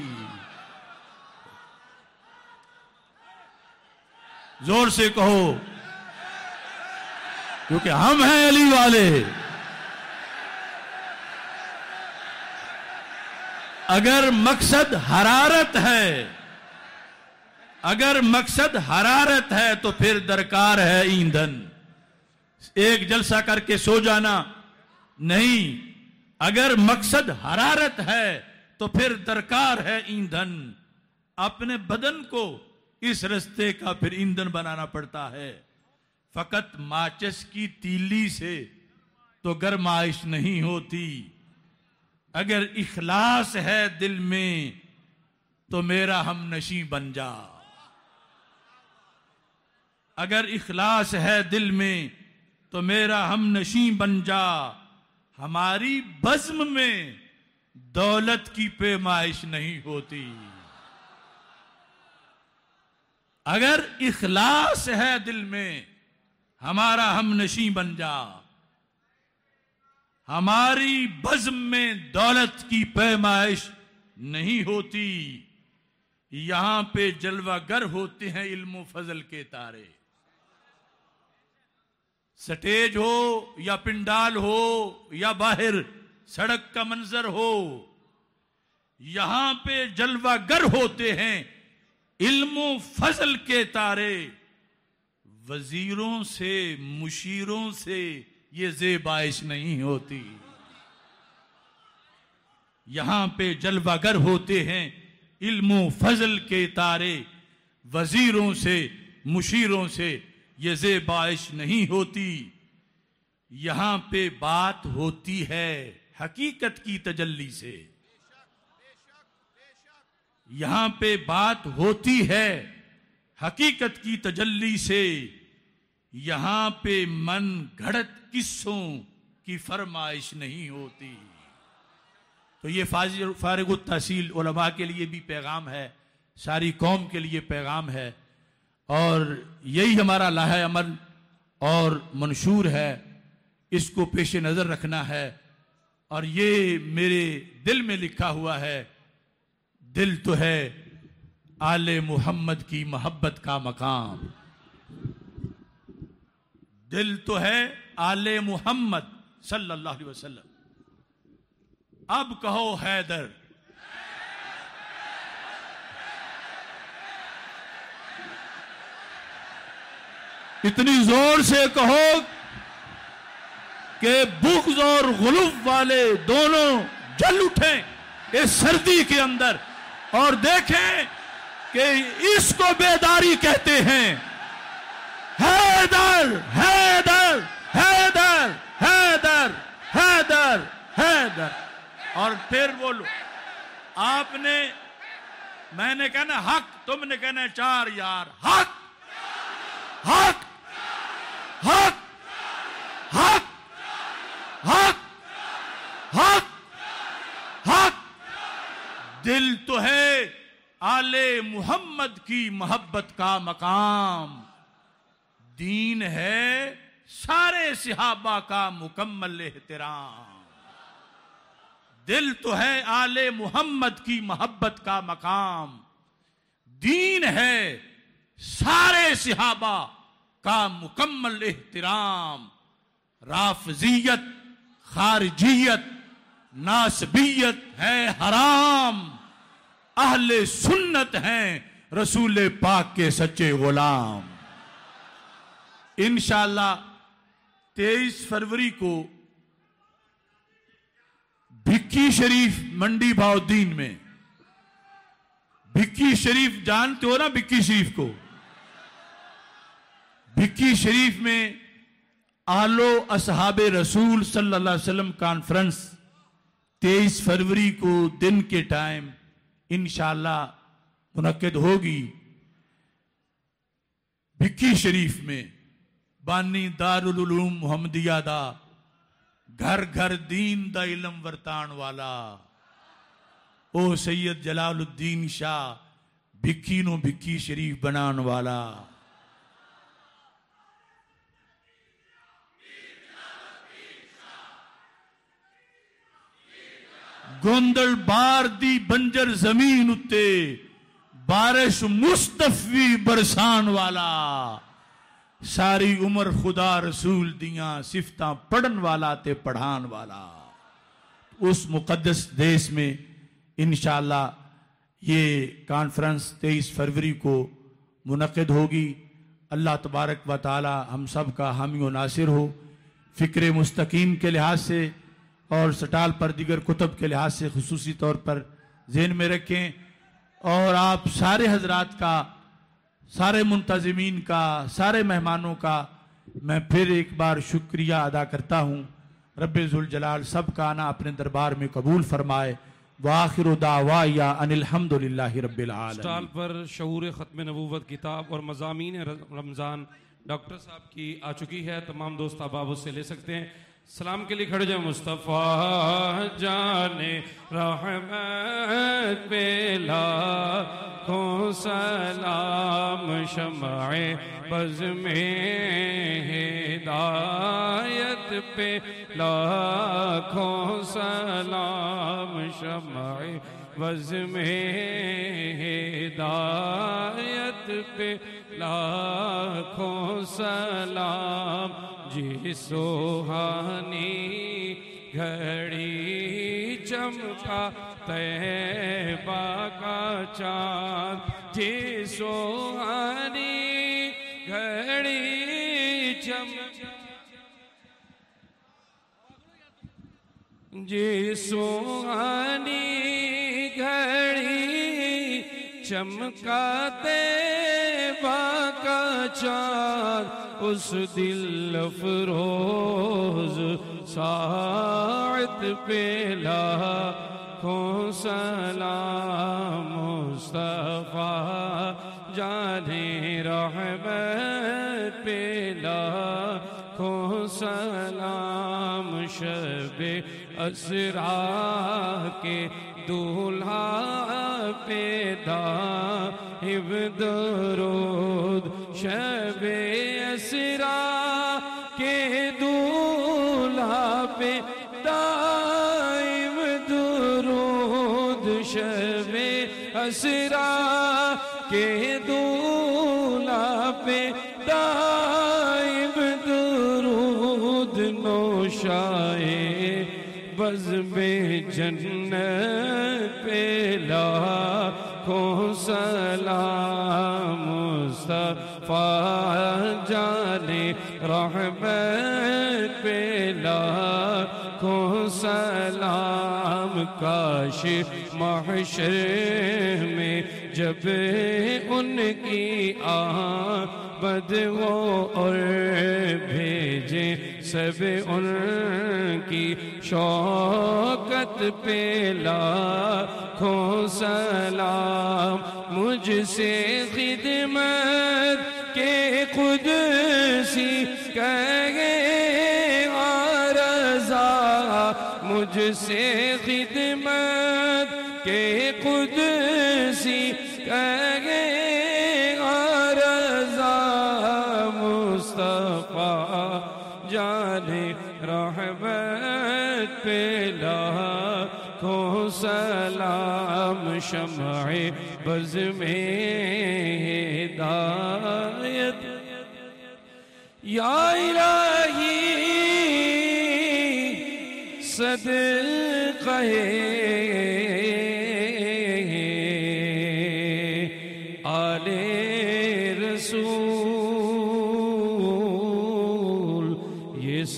زور سے کہو، کیونکہ ہم ہیں علی والے. اگر مقصد حرارت ہے، اگر مقصد حرارت ہے تو پھر درکار ہے ایندھن. ایک جلسہ کر کے سو جانا نہیں. اگر مقصد حرارت ہے تو پھر درکار ہے ایندھن. اپنے بدن کو اس رستے کا پھر ایندھن بنانا پڑتا ہے. فقط ماچس کی تیلی سے تو گرمائش نہیں ہوتی. اگر اخلاص ہے دل میں تو میرا ہم نشیں بن جا. اگر اخلاص ہے دل میں تو میرا ہم نشیں بن جا. ہماری بزم میں دولت کی پیمائش نہیں ہوتی. اگر اخلاص ہے دل میں ہمارا ہم نشیں بن جا. ہماری بزم میں دولت کی پیمائش نہیں ہوتی. یہاں پہ جلوہ گر ہوتے ہیں علم و فضل کے تارے. سٹیج ہو یا پنڈال ہو یا باہر سڑک کا منظر ہو، یہاں پہ جلوہ گر ہوتے ہیں علم و فضل کے تارے. وزیروں سے، مشیروں سے یہ زیبائش نہیں ہوتی. یہاں پہ جلوہ گر ہوتے ہیں علم و فضل کے تارے. وزیروں سے، مشیروں سے یہ زیبائش نہیں ہوتی. یہاں پہ بات ہوتی ہے حقیقت کی تجلی سے. یہاں پہ بات ہوتی ہے حقیقت کی تجلی سے. یہاں پہ من گھڑت قصوں کی فرمائش نہیں ہوتی. تو یہ فارغ التحصیل علماء کے لیے بھی پیغام ہے، ساری قوم کے لیے پیغام ہے، اور یہی ہمارا لائحہ عمل اور منشور ہے. اس کو پیش نظر رکھنا ہے. اور یہ میرے دل میں لکھا ہوا ہے. دل تو ہے آل محمد کی محبت کا مقام. دل تو ہے آل محمد صلی اللہ علیہ وسلم. اب کہو حیدر. اتنی زور سے کہو کہ بغض اور غلو والے دونوں جل اٹھیں اس سردی کے اندر اور دیکھیں کہ اس کو بیداری کہتے ہیں. حیدر حیدر حیدر حیدر حیدر حیدر. اور پھر بولو. آپ نے، میں نے کہنا حق، تم نے کہنا چار یار. حق حق حق حق حق حق حق. دل تو ہے آل محمد کی محبت کا مقام. دین ہے سارے صحابہ کا مکمل احترام. دل تو ہے آل محمد کی محبت کا مقام. دین ہے سارے صحابہ کا مکمل احترام. رافضیت، خارجیت، ناسبیت ہے حرام. اہل سنت ہیں رسول پاک کے سچے غلام. انشاءاللہ 23 فروری کو بھکی شریف منڈی بہاؤالدین میں، بھکی شریف جانتے ہو نا بھکی شریف کو، بھکی شریف میں اہل و اصحاب رسول صلی اللہ علیہ وسلم کانفرنس 23 فروری کو دن کے ٹائم انشاءاللہ منعقد ہوگی. بھکی شریف میں بانی دارالعلوم محمدیہ دا گھر گھر دین دا علم ورتان والا او سید جلال الدین شاہ بھکی نو بھکی شریف بنان والا. گوندل بار دی بنجر زمین اتے بارش مصطفی برسان والا، ساری عمر خدا رسول دیاں صفتاں پڑھن والا تے پڑھان والا. اس مقدس دیس میں انشاءاللہ یہ کانفرنس 23 فروری کو منعقد ہوگی. اللہ تبارک و تعالی ہم سب کا حامی و ناصر ہو. فکر مستقیم کے لحاظ سے اور سٹال پر دیگر کتب کے لحاظ سے خصوصی طور پر ذہن میں رکھیں. اور آپ سارے حضرات کا، سارے منتظمین کا، سارے مہمانوں کا میں پھر ایک بار شکریہ ادا کرتا ہوں. رب ذوالجلال سب کا آنا اپنے دربار میں قبول فرمائے. وآخر دعوایا ان الحمدللہ رب العالمین. سٹال پر شعور ختم نبوت کتاب اور مضامین رمضان ڈاکٹر صاحب کی آ چکی ہے. تمام دوست احباب اس سے لے سکتے ہیں. سلام کے لیے کھڑے جائیں. مصطفیٰ جان رحمت پہ لاکھوں سلام، شمع بز میں ہدایت پہ لاکھوں سلام، شمع بز میں ہدایت پہ لاکھوں سلام. جی سوہانی گھڑی چمکا طیبہ کا چاند، جی سوہانی گھڑی چمکا، جی سوہانی گھڑی چمکا طیبہ کا چاند، اس دل افروز ساعت پہ لاکھوں سلام. مصطفیٰ جان رحمت پہ لاکھوں سلام. شب اسریٰ کے دولہا پہ دائم درود، شب اسریٰ کے دولہا پہ دائم درود، شب اسریٰ کے دولہا پہ دائم درود. نوشائے بزم جنت پہ لاکھوں سلام. مصطفیٰ جان رحمت پہ لاکھوں سلام. کاش محشر میں جب ان کی آمد وہ اور بھیجے سب ان کی شوکت پہ لاکھوں سلام. مجھ سے خدمت کے قدسی کہے رضا، مجھ سے خدمت کے قدسی کہے رضا. مصطفیٰ جان رحمت پہ لاکھوں سلام. شمع بز میں ہدایت، یا الہی صدقہ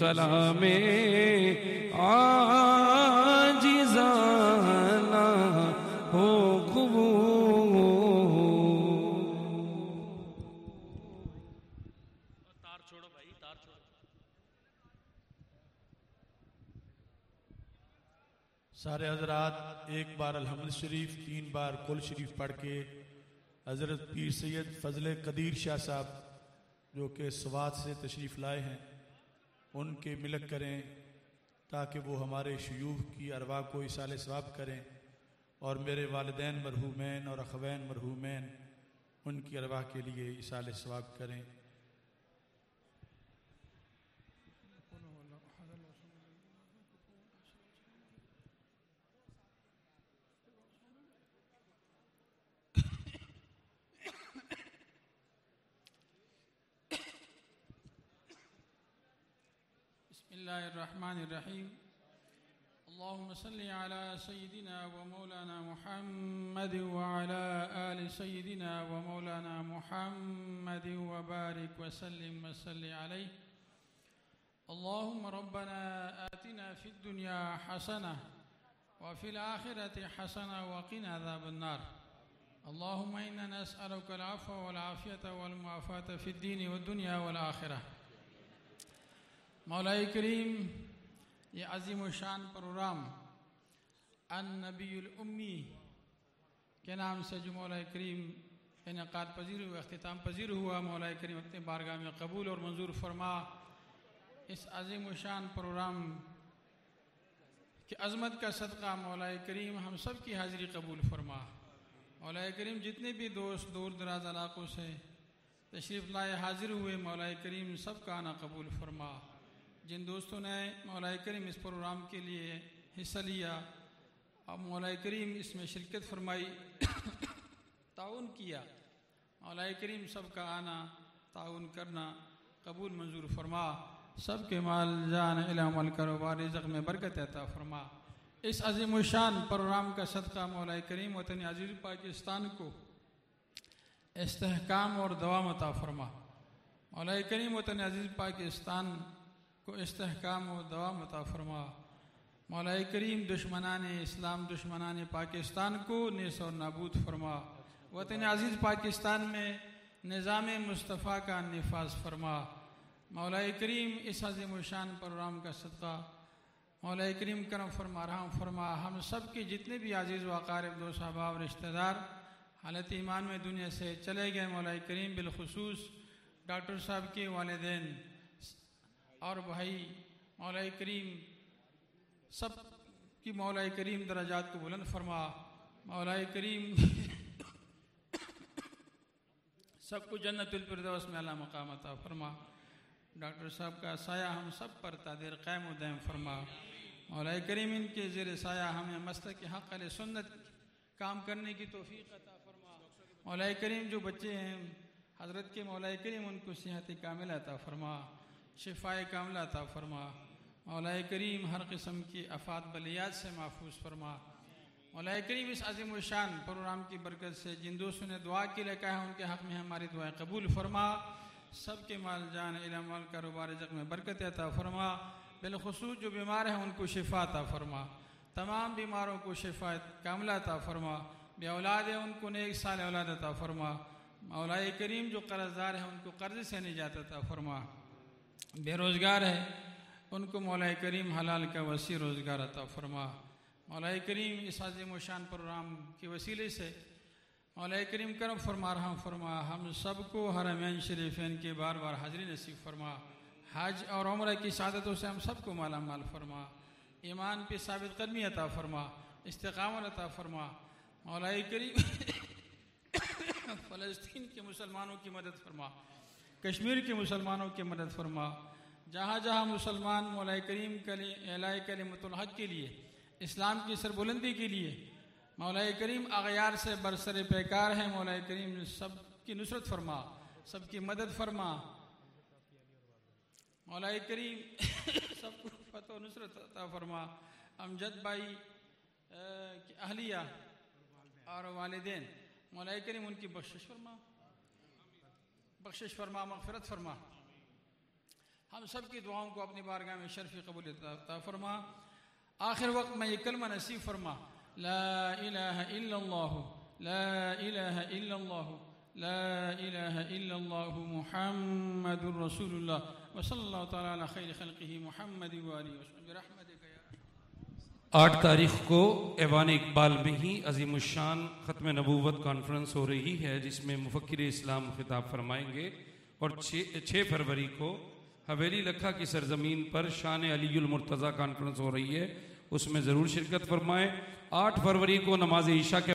सलाम आजिज़ाना हो कबूल। तार छोड़ो भाई, तार छोड़ो। सारे हजरात एक बार अल्हम्द शरीफ, 3 बार कुल शरीफ पढ़ के हजरत पीर सैयद फजल कदीर शाह साहब जो कि स्वात से तशरीफ़ लाए हैं उनके मिलक करें, ताकि वो हमारे शयूख की अरवाह को इसाले सवाब करें और मेरे वालिदैन मरहूमैन और अखवैन मरहूमैन उनकी अरवाह के लिए इसाले सवाब करें। बिस्मिल्लाहिर्रहमानिर्रहीम। अल्लाहुम्मा सल्लि अला सय्यिदिना व मौलाना मुहम्मद व अला आलि सय्यिदिना व मौलाना मुहम्मद व बारिक व सल्लिम व सल्लि अलैहि। अल्लाहुम्मा रब्बना आतिना फिद दुनिया हसना व फिल आखिरति हसना व क़िना अज़ाबन नार। अल्लाहुम्मा इन्ना नस्अलुका अल-अफ़्व वल आफ़ियत वल मुआफ़ात फिद दीन व दुनिया वल आखिरह। मौलाए करीम, ये अज़ीम व शान प्रोग्राम अन-नबीयुल उम्मी के नाम से जो मौलाए करीम इनेक़ाद पज़ीर हुआ, अख्तिताम पज़ीर हुआ, मौलाए करीम अपने बारगाह में कबूल और मंजूर फरमा। इस अज़ीम व शान प्रोग्राम की अज़मत का सदक़ा मौलाए करीम हम सब की हाज़िरी कबूल फरमा। मौलाए करीम जितने भी दोस्त दूर दराज इलाक़ों से तशरीफ़ लाए हाज़िर हुए, मौलाए करीम सब का आना कबूल फरमा। जिन दोस्तों ने मौलाए करीम इस प्रोग्राम के लिए हिस्सा लिया और मौलाए करीम इसमें शिरकत फरमाई, ताउन किया, मौलाए करीम सब का आना ताउन करना कबूल मंजूर फरमा। सब के माल जान इल्म अमल कारोबार रिज़्क़ में बरकत अता फरमा। इस अज़ीम व शान प्रोग्राम का सदका मौलाए करीम वतन अज़ीज़ पाकिस्तान को इस्तेहकाम और दवाम अता फरमा। मौलाए करीम वतन अज़ीज़ पाकिस्तान को इस्तेहकाम और दवाम अता फरमा। मौलाए करीम दुश्मनान इस्लाम, दुश्मनान पाकिस्तान को नेस और नाबूद फरमा। वतन अज़ीज़ पाकिस्तान में निज़ाम मुस्तफ़ा का निफाज फरमा। मौलाए करीम इस अज़ीम व शान प्रोग्राम का सदका मौलाए करीम करम फरमा, रहम फरमा। हम सब के जितने भी अज़ीज़ व अक़ारिब, दोस्त अहबाब, रिश्तेदार हालत ईमान में दुनिया से चले गए, मौलाए करीम बिलखुसूस डॉक्टर साहब के वालिदैन और भाई, मौलाए करीम सब की मौलाए करीम दराजात को बुलंद फरमा। मौलाए करीम सबको जन्नतुल फिरदौस में आला मकाम अता फरमा। डॉक्टर साहब का साया हम सब पर तादेर क़ायम व दायम फरमा। मौलाए करीम इनके ज़ेर साया हमें मस्तक के हक़ अहले सुन्नत काम करने की तौफ़ीक़ अता फरमा। मौलाए करीम जो बच्चे हैं हज़रत के, मौलाए करीम उनको सेहत कामिला अता फरमा, शिफ़ाए कामिला अता फरमा। मौलाए करीम हर किस्म की आफ़ात बलियात से महफूज फरमा। मौलाए करीम इस अज़ीम व शान प्रोग्राम की बरकत से जिन दोस्तों ने दुआ के लिए कहा है उनके हक़ में हमारी दुआएं कबूल फरमा। सब के माल जान इल्म अमल कारोबार रिज़्क़ में बरकत अता फरमा। बिलखुसूस जो बीमार हैं उनको शिफ़ा अता फरमा। तमाम बीमारों को शिफ़ा कामिला अता फरमा। बे औलाद है उनको नेक साल औलाद अता फरमा। मौलाए करीम जो कर्ज़दार हैं उनको कर्ज़ से निजात अता फरमा। बेरोज़गार है उनको मौलाए करीम हलाल का वसी रोज़गार अता फरमा। मौलाए करीम इस अज़ीम व शान प्रोग्राम के वसीले से मौलाए करीम करम फरमा, रहम फरमा। हम सबको हरमैन शरीफैन के बार बार हाज़िरी नसीब फरमा। हज और उम्र की सादतों से हम सबको माला माल फरमा। ईमान पे साबित कदमी अता फरमा, इस्तिक़ामत अता फरमा। मौलाए करीम फ़लस्तीन के मुसलमानों की मदद फरमा, कश्मीर के मुसलमानों की मदद फरमा। जहाँ जहाँ मुसलमान मौलाए करीम एलाए कलिमतुल हक़ के लिए, इस्लाम की सरबुलंदी के लिए मौलाए करीम अग़यार से बरसर पैकार है। मौलाए करीम सब की नुसरत फरमा, सबकी मदद फरमा। मौलाए करीम सबको फतह नुसरत अता फरमा। अमजद भाई की अहलिया और वालिदैन मौलाए करीम उनकी बख्शिश फरमा, मग़फ़िरत फरमा। ہم سب کی دعاؤں کو اپنی بارگاہ میں شرفی قبولیت عطا فرما. آخر وقت میں یہ کلمہ نصیب فرما، لا الہ الا اللہ، لا الہ الا اللہ، لا الہ الا اللہ محمد رسول اللہ، وصلی اللہ تعالی علی خیر خلقہ محمد وآلہ وسلم برحمتک یا 8 تاریخ کو ایوان اقبال میں ہی عظیم الشان ختم نبوت کانفرنس ہو رہی ہے، جس میں مفکر اسلام خطاب فرمائیں گے، اور 6 فروری کو حویلی لکھا کی سرزمین پر شان علی المرتضیٰ کانفرنس ہو رہی ہے، اس میں ضرور شرکت فرمائیں. 8 فروری کو نماز عشاء کے